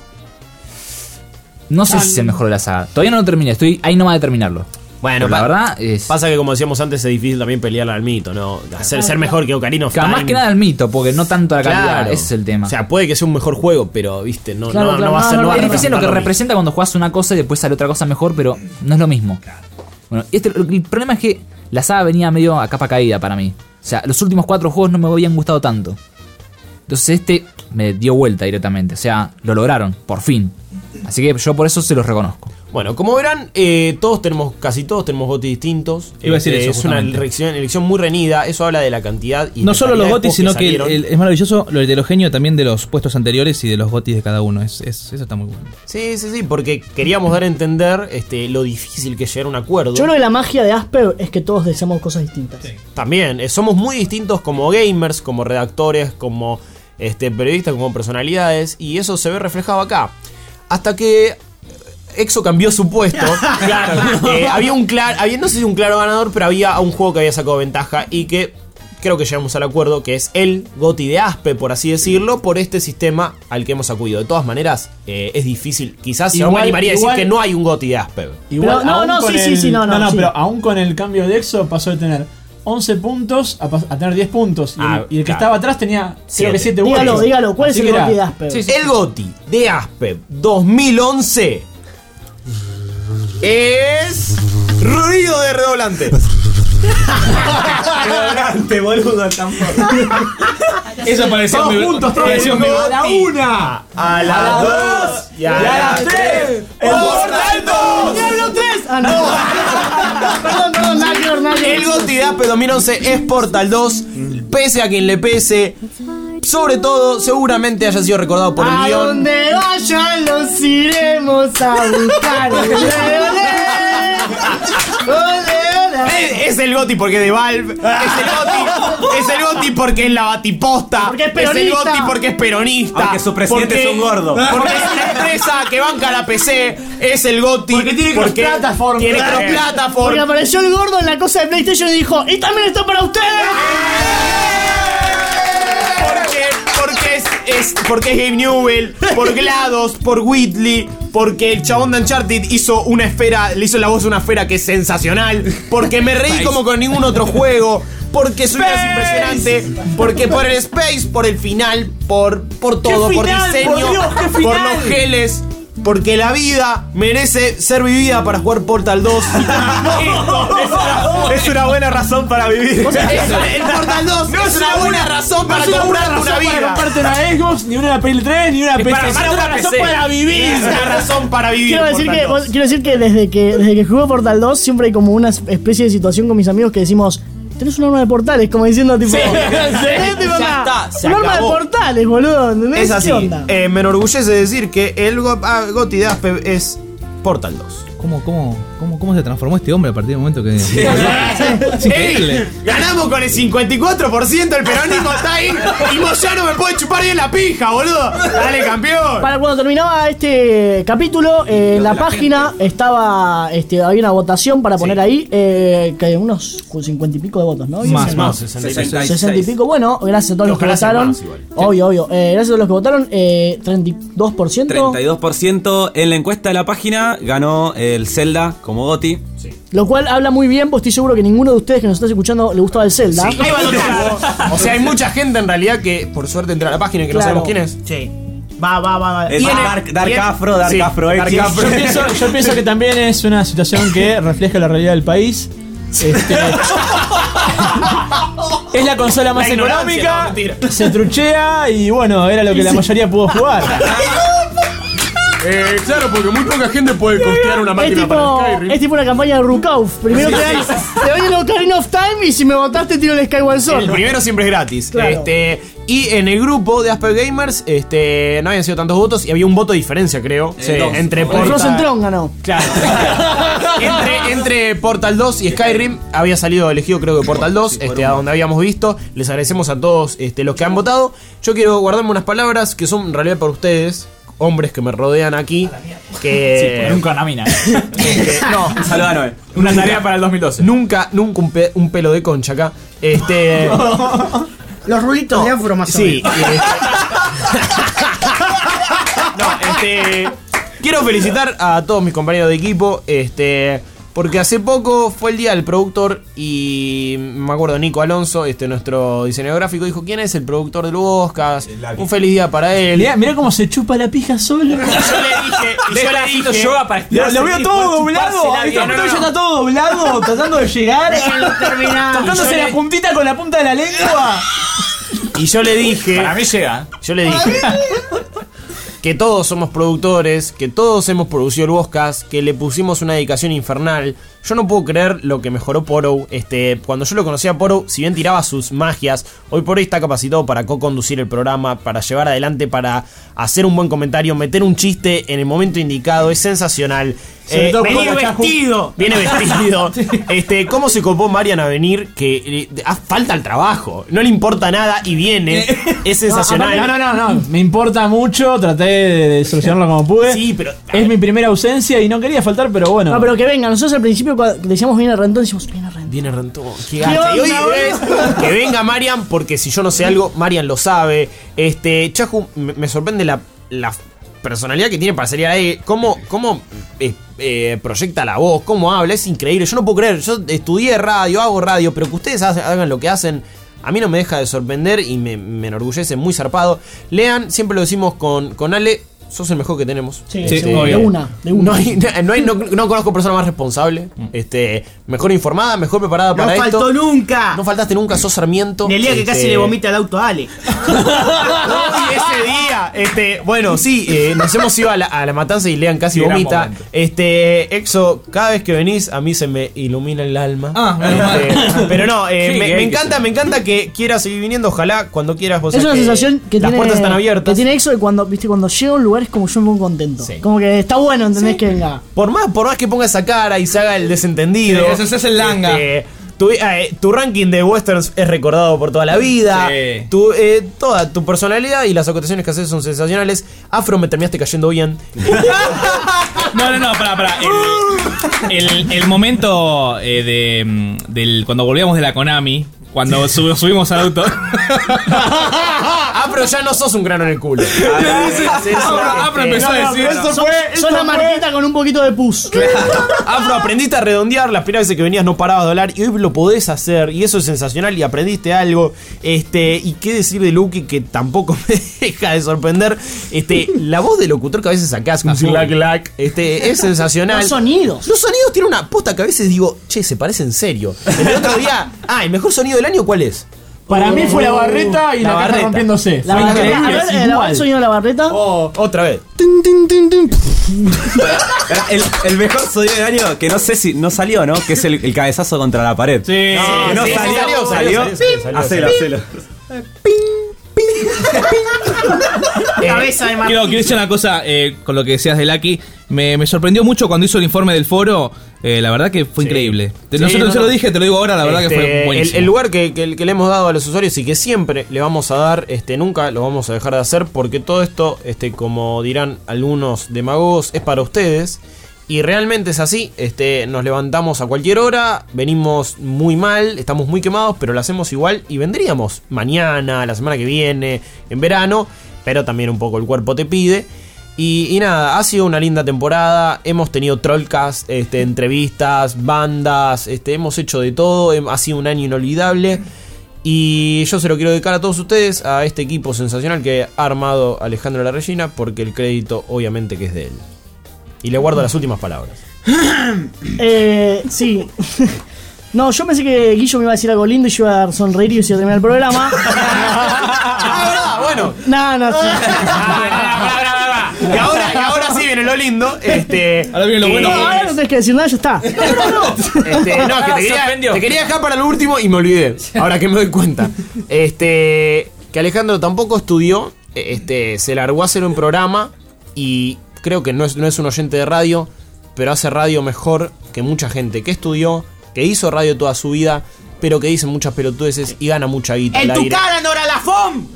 No sé si es el mejor de la saga. Todavía no lo terminé, estoy ahí nomás de terminarlo. Bueno, Pero la pa- verdad es. Pasa que como decíamos antes es difícil también pelearle al mito, ¿no? Hacer ser mejor que Ocarina of Claro, Time. más que nada el mito, porque no tanto la calidad, Claro. ese es el tema. O sea, puede que sea un mejor juego, pero viste, no, Claro, no, no claro, va a no, ser no, no va a es difícil lo que representar mismo. representa cuando juegas una cosa y después sale otra cosa mejor, pero no es lo mismo. Bueno, este, el problema es que la saga venía medio a capa caída para mí. O sea, los últimos cuatro juegos no me habían gustado tanto. Entonces este me dio vuelta directamente. O sea, lo lograron, por fin. Así que yo por eso se los reconozco. Bueno, como verán, eh, todos tenemos, casi todos tenemos GOTY distintos. Iba a decir Este, eso, es una justamente. elección, elección muy reñida. Eso habla de la cantidad y No la solo los calidad de GOTY, juegos sino que el- salieron. el- es maravilloso lo heterogéneo también de los puestos anteriores y de los GOTY de cada uno. Es, es- eso está muy bueno. Sí, sí, sí, porque queríamos dar a entender este, lo difícil que es llegar a un acuerdo. Yo creo que la magia de Asper es que todos deseamos cosas distintas. También, eh, somos muy distintos como gamers, como redactores, como este, periodistas, como personalidades, y eso se ve reflejado acá. Hasta que Exo cambió su puesto. Claro, eh, había un claro, había, no sé si un claro ganador, pero había un juego que había sacado ventaja y que creo que llegamos al acuerdo, que es el GOTY de Aspe, por así decirlo, por este sistema al que hemos acudido. De todas maneras, eh, es difícil. Quizás yo me Igual- animaría a decir igual- que no hay un GOTY de Aspe. Igual, Pero, no, aún no, con sí, sí, el- sí, no, no, sí. pero aún con el cambio de Exo pasó de tener once puntos a, pas- a tener diez puntos. Y, Ah, el, y el que claro. estaba atrás tenía creo que siete Dígalo, puntos. dígalo, ¿cuál Así es el que era- GOTY de Asper? Sí, sí. El GOTY de Aspe dos mil once es ruido de redoblante. Redoblante, boludo, tampoco. Eso parecía Todos muy- juntos, todos parecía juntos. muy- A la una, a las dos y a las tres. ¡El Portal dos! ¡Diablo tres! Ah, no. Perdón, perdón, nada que ver, nada que ver. El GOTY de Aspe dos mil once es Portal dos, pese a quien le pese. Sobre todo, seguramente haya sido recordado por el A guión. donde vayan los iremos a buscar. Ole, ole. Ole, ole. Es, es el GOTY porque es de Valve. Es el GOTY, es el GOTY porque es la batiposta. Porque es el peronista. GOTY porque es peronista. Aunque su presidente porque- es un gordo. Porque es una empresa que banca la P C. Es el GOTY. Porque tiene cross-platform. Tiene Claro. cross-platform. Porque apareció el gordo en la cosa de PlayStation y dijo: ¡y también está para ustedes! Porque, porque es, es- porque es Gabe Newell, por GLaDOS, por Whitley, porque el chabón de Uncharted hizo una esfera, le hizo la voz a una esfera que es sensacional, porque me reí como con ningún otro juego, porque soy más impresionante, porque por el space, por el final, por, por todo, por final, diseño, por Dios, qué por final. los geles. Porque la vida merece ser vivida para jugar Portal dos. Esto es, una, es una buena razón para vivir. O sea, Eso, el Portal dos no es una buena razón para no es una buena comprar una razón para vida. comprarte una Xbox, ni una Play tres, ni una P C. para Es armar una una razón P C. para vivir. Es una razón para vivir. Quiero decir, Portal que, dos. quiero decir que desde que desde que jugué Portal dos siempre hay como una especie de situación con mis amigos que decimos: tenés un arma de portales, como diciendo tipo. Sí, "Tenés, tipo, ya una- está, se un arma de acabó". portales, boludo. ¿Entendés? Es así. ¿Qué onda? Eh, me enorgullece decir que el Go- ah, GOTY de Aspe es Portal dos. ¿Cómo, cómo, cómo, ¿Cómo se transformó este hombre a partir del momento que.? Es increíble. ¡Ey! Ganamos con el cincuenta y cuatro por ciento, el peronismo está ahí y Moyano me puede chupar bien la pija, boludo. Dale, campeón. Para cuando terminaba este capítulo, eh, en la página estaba, este, había una votación para poner ahí, eh, que unos cincuenta y pico de votos, ¿no? Más, Sí, más. sesenta y seis. sesenta y pico. Bueno, gracias a todos los que Ojalá sea votaron. más igual. Obvio, obvio. Eh, gracias a todos los que votaron. Eh, treinta y dos por ciento. treinta y dos por ciento en la encuesta de la página ganó el Zelda como GOTY. Lo cual habla muy bien, pues estoy seguro que ninguno de ustedes que nos está escuchando le gustaba el Zelda. Ahí va lo mismo. O sea, hay mucha gente en realidad que por suerte entra a la página y que Claro. no sabemos quién es. Sí. Va, va, va, va. Es Tiene- Dark, Dark tiene- Afro, Dark sí, Afro Dark X. Afro. Yo pienso, yo pienso que también es una situación que refleja la realidad del país. Este, es la consola más La ignorancia, económica, no, mentira. se truchea y bueno, era lo que la mayoría pudo jugar. Eh, claro, porque muy poca gente puede costear una Es máquina tipo, para Skyrim. es tipo una campaña de Rukauf. Primero te, dan, te doy el Ocarina of Time y si me votaste tiro el Skyward Sword. El primero siempre es gratis. Claro. Este, y en el grupo de Asper Gamers este, no habían sido tantos votos y había un voto de diferencia, creo. Sí. Entre El Frozen Portal, Throne ganó. claro. entre, entre Portal dos y Skyrim había salido elegido, creo que Portal dos, este, a donde habíamos visto. Les agradecemos a todos este, los que han votado. Yo quiero guardarme unas palabras que son en realidad para ustedes, hombres que me rodean aquí. Que Sí, nunca una mina. este, no, Saluda a Noel. Una tarea para el dos mil doce. nunca, nunca un, pe- un pelo de concha acá. Este. Los rulitos de afro más o Sí. menos. eh, no, este. Quiero felicitar a todos mis compañeros de equipo. Este. Porque hace poco fue el día del productor y me acuerdo Nico Alonso, este nuestro diseñador gráfico, dijo quién es el productor del Oscars. Un feliz día para él. Mirá, mirá cómo se chupa la pija solo. Y yo le dije, y yo le dije, yoga para Lo, lo veo todo doblado. chuparse la Esta vida. pantalla está todo doblado, tratando de llegar. Tocándose Y yo la le- puntita con la punta de la lengua. y yo le dije, Para mí llega. yo le dije que todos somos productores, que todos hemos producido el podcast, que le pusimos una dedicación infernal. Yo no puedo creer lo que mejoró Poro. Este, cuando yo lo conocía a Poro, si bien tiraba sus magias, hoy por hoy está capacitado para co-conducir el programa, para llevar adelante, para hacer un buen comentario, meter un chiste en el momento indicado. Es sensacional. Sobre Eh, todo viene como Chahu. vestido. Viene vestido. Este, ¿cómo se copó Marian a venir? Que eh, ah, falta el trabajo. No le importa nada y viene. Es sensacional. No, no, no, no. Me importa mucho. Traté de, de solucionarlo como pude. Sí, pero. Es mi primera ausencia y no quería faltar, pero bueno. No, pero que venga. Nosotros al principio cuando decíamos viene Rentón, decíamos viene Rentón. Viene Rentón. Qué gacha. Y hoy es que venga Marian, porque si yo no sé algo, Marian lo sabe. Este, Chahu, me, me sorprende la, la personalidad que tiene para salir ahí. Cómo, cómo eh, eh, proyecta la voz, cómo habla. Es increíble. Yo no puedo creer. Yo estudié radio, hago radio, pero que ustedes hace- hagan lo que hacen. A mí no me deja de sorprender y me, me enorgullece muy zarpado. Lean, siempre lo decimos con, con Ale. Sos el mejor que tenemos. Sí, Sí, sí, de obvio. una, de una. No, hay, no, hay- no- no conozco persona más responsable, este, mejor informada, mejor preparada No para esto. faltó nunca. No faltaste nunca, sos Sarmiento. En el día que Este, casi le vomita el auto a Ale. Uy, ese día, este, bueno, sí, eh, nos hemos ido a la, a la matanza y Lean casi Qué gran vomita. momento. Este, Exo, cada vez que venís a mí se me ilumina el alma. Ah, menos Este, pero no, eh, Sí, me, hay me que encanta, ser. me encanta que quieras seguir viniendo. Ojalá cuando quieras vos Es sabés una sensación que las tiene, puertas están abiertas. que tiene Exo y cuando, viste, cuando llega a un lugar es como yo me pongo contento. Sí. Como que está bueno, ¿entendés? Que venga. Por más, por más que ponga esa cara y se haga el desentendido. Sí, ese es el langa. este, tu, eh, tu ranking de westerns es recordado por toda la vida. Sí. Tu, eh, toda tu personalidad y las acotaciones que haces son sensacionales. Afro, me terminaste cayendo bien. No, no, no, pará, pará. El, el- el momento eh, de, mm, del, cuando volvíamos de la Konami, cuando sub- subimos al auto. Afro, ya no sos un grano en el culo. Afro, Afro empezó a decir eso. Son, son la marquita con un poquito de pus. Afro, aprendiste a redondear. Las primeras veces que venías no parabas de hablar y hoy lo podés hacer. Y eso es sensacional y aprendiste algo. Este, y qué decir de Lucky que tampoco me deja de sorprender. Este, la voz del locutor que a veces sacás un clac clac. Este, es sensacional. Los sonidos. Los sonidos tienen una posta que a veces digo, che, se parece en serio. El otro día, ah, el mejor sonido del año, ¿cuál es? Para mí fue la barreta y La la, caja barreta. rompiéndose. La Fue barreta. increíble, A ver, es eh, la- igual. el sonido de la barreta. Oh, otra vez. El, el mejor sonido del año, que no sé si no salió, ¿no? Que es el, el cabezazo contra la pared. Sí. Que no sí, salió, sí, salió, salió, salió, salió, Hacelo, hacelo. Cabeza de Martín. Quiero, quiero decir una cosa eh, con lo que decías de Lucky. Me, me sorprendió mucho cuando hizo el informe del foro. Eh, la verdad que fue Sí. increíble. Te, Sí, no, se- no, se no. lo dije, te lo digo ahora, la verdad que Este, fue el, buenísimo. el lugar que, que- que le hemos dado a los usuarios y que siempre le vamos a dar, este, nunca lo vamos a dejar de hacer, porque todo esto, este, como dirán algunos demagogos, es para ustedes. Y realmente es así, este, nos levantamos a cualquier hora, venimos muy mal, estamos muy quemados, pero lo hacemos igual y vendríamos mañana, la semana que viene, en verano, pero también un poco el cuerpo te pide. Y, y nada, ha sido una linda temporada. Hemos tenido trollcast, este, entrevistas, bandas, este, hemos hecho de todo. Hem- Ha sido un año inolvidable. Y yo se lo quiero dedicar a todos ustedes, a este equipo sensacional que ha armado Alejandro La Regina, porque el crédito obviamente que es de él. Y le guardo las últimas palabras. Eh, sí. No, yo pensé que Guillo me iba a decir algo lindo y yo iba a sonreír y se iba a terminar el programa. Ah, bueno. No, no, sí. Y ahora, y ahora sí viene lo lindo. Este, ahora viene lo bueno. No, ahora no tenés que decir nada, ya está. Este, no, que te quería, te quería dejar para lo último y me olvidé. Ahora que me doy cuenta. Este, que Alejandro tampoco estudió. Este, se largó a hacer un programa y creo que no es, no es un oyente de radio, pero hace radio mejor que mucha gente que estudió, que hizo radio toda su vida, pero que dice muchas pelotudeces y gana mucha guita. ¡En al tu aire. cara, Nora Lafón!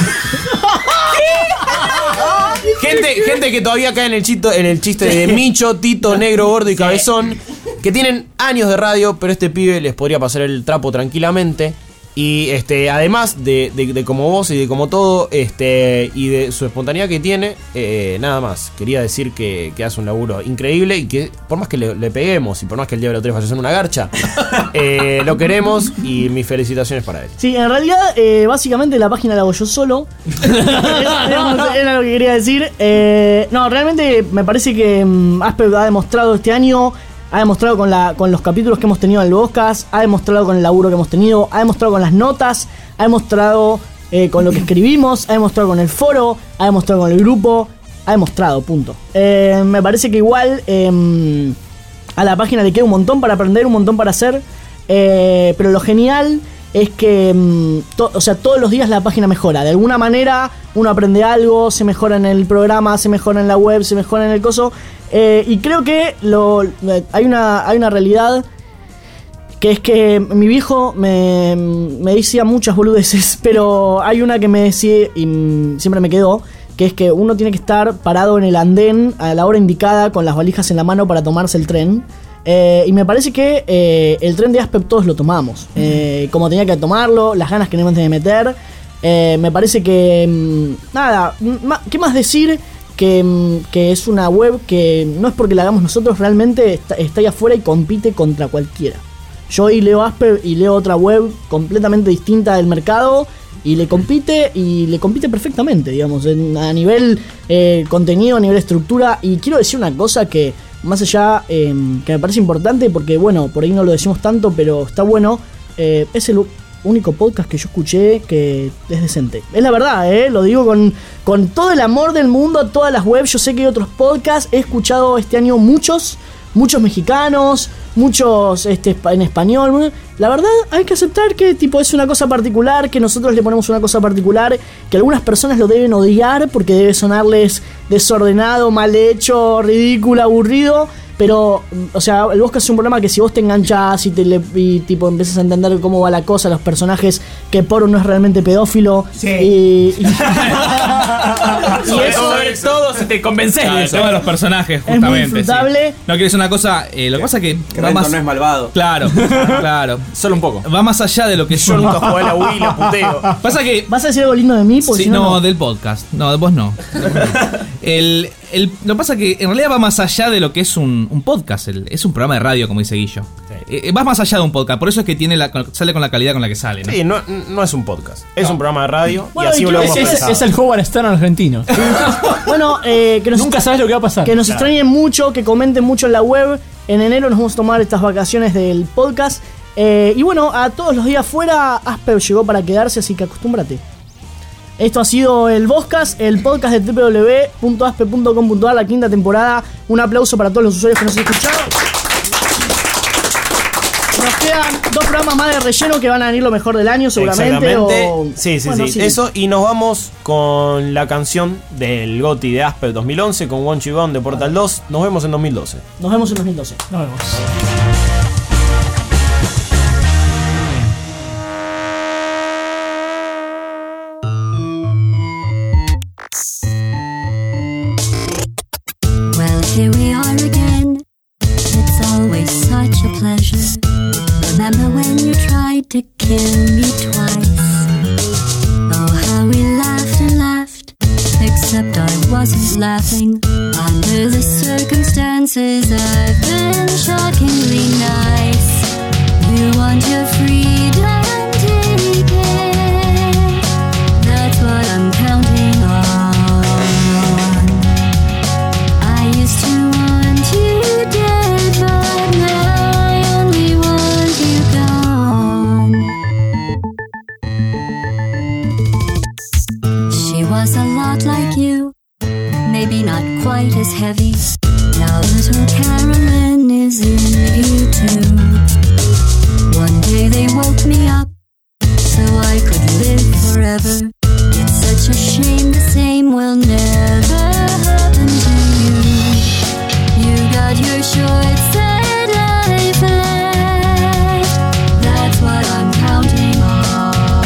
Gente, gente que todavía cae en el, chito, en el chiste de Micho, Tito, Negro, Gordo y Cabezón, que tienen años de radio, pero este pibe les podría pasar el trapo tranquilamente. Y este, además de, de, de como vos y de como todo, este, y de su espontaneidad que tiene, eh, nada más. Quería decir que, que hace un laburo increíble y que por más que le, le peguemos y por más que el Diablo tres vaya a ser una garcha, eh, lo queremos y mis felicitaciones para él. Sí, en realidad, eh, básicamente la página la hago yo solo. era, era lo que quería decir. Eh, no, realmente me parece que um, Asper ha demostrado este año. Ha demostrado con, la, con los capítulos que hemos tenido en el podcast, ha demostrado con el laburo que hemos tenido, ha demostrado con las notas, ha demostrado eh, con lo que escribimos, ha demostrado con el foro, ha demostrado con el grupo, ha demostrado, punto. Eh, me parece que igual eh, a la página le queda un montón para aprender, un montón para hacer, eh, pero lo genial es que mm, to, o sea, todos los días la página mejora. De alguna manera uno aprende algo, se mejora en el programa, se mejora en la web, se mejora en el coso. Eh, y creo que lo, hay, una, hay una realidad que es que mi viejo me, me decía muchas boludeces, pero hay una que me decía y siempre me quedó, que es que uno tiene que estar parado en el andén a la hora indicada con las valijas en la mano para tomarse el tren. Eh, y me parece que eh, el tren de Asper todos lo tomamos, eh, como tenía que tomarlo, las ganas que no me tenía de meter. Eh, me parece que mmm, nada, ¿qué más decir? Que, que es una web que no es porque la hagamos nosotros, realmente está, está ahí afuera y compite contra cualquiera. Yo hoy leo Asper y leo otra web completamente distinta del mercado y le compite y le compite perfectamente, digamos, en, a nivel eh, contenido, a nivel estructura. Y quiero decir una cosa que más allá, eh, que me parece importante porque bueno, por ahí no lo decimos tanto, pero está bueno, eh, es el único podcast que yo escuché que es decente. Es la verdad, ¿eh? Lo digo con, con todo el amor del mundo a todas las webs. Yo sé que hay otros podcasts. He escuchado este año muchos, muchos mexicanos, muchos este, en español. La verdad, hay que aceptar que tipo es una cosa particular, que nosotros le ponemos una cosa particular, que algunas personas lo deben odiar porque debe sonarles desordenado, mal hecho, ridículo, aburrido. Pero, o sea, el Bosca es un programa que si vos te enganchás y, te le, y tipo empiezas a entender cómo va la cosa, los personajes, que Poro no es realmente pedófilo. Sí. Y, y, y eso, sobre todo si te convences de eso. De los personajes, justamente. Es muy disfrutable. Sí. No, quiero decir una cosa, eh, lo que pasa es que... Que más, no es malvado. Claro, claro. Solo un poco. Va más allá de lo que yo nunca jugué a la Wii, la puteo. Pasa que... ¿Vas a decir algo lindo de mí? Sí, si no, no, no, del podcast. No, de vos no. el... El, lo que pasa es que en realidad va más allá de lo que es un, un podcast. El, es un programa de radio, como dice Guillo. Sí. Eh, va más allá de un podcast. Por eso es que tiene la, sale con la calidad con la que sale, ¿no? Sí, no, no es un podcast. Es no. un programa de radio. Bueno, y así y lo hemos es, pensado. Es el Howard Stern argentino. Bueno, eh, que nos nunca sabes lo que va a pasar. Que nos claro. extrañen mucho, que comenten mucho en la web. En enero nos vamos a tomar estas vacaciones del podcast. Eh, y bueno, a todos los días fuera, Asper llegó para quedarse, así que acostúmbrate. Esto ha sido el Voscast, el podcast de doble u doble u doble u punto aspe punto com punto a r, la quinta temporada. Un aplauso para todos los usuarios que nos han escuchado. Nos quedan dos programas más de relleno que van a venir lo mejor del año, seguramente. O... Sí, sí, bueno, sí, sí. Eso, y nos vamos con la canción del GOTY de Asper dos mil once con Won't You Gone de Portal dos. Nos vemos en dos mil doce. Nos vemos en dos mil doce. Nos vemos. Here we are again. It's always such a pleasure. Remember when you tried to kill me twice? Oh, how we laughed and laughed. Except I wasn't laughing. Under the circumstances, I've been shockingly nice. You want your freedom, take it. That's what I'm counting on. To want you dead, but now I only want you gone. was a lot like you, maybe not quite as heavy. Now little Carolyn is in you too. One day they woke me up so I could live forever. It's such a shame the same will never happen to you. You got your short sad life left, that's what I'm counting on.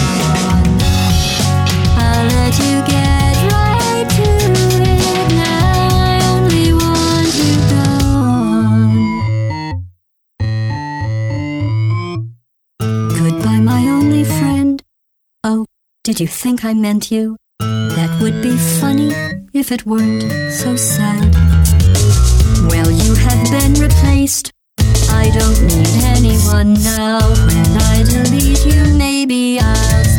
I'll let you get right to it now, I only want you gone. Goodbye, my only friend. Oh, did you think I meant you? That would be funny if it weren't so sad. Well, you have been replaced. I don't need anyone now. When I delete you, maybe I'll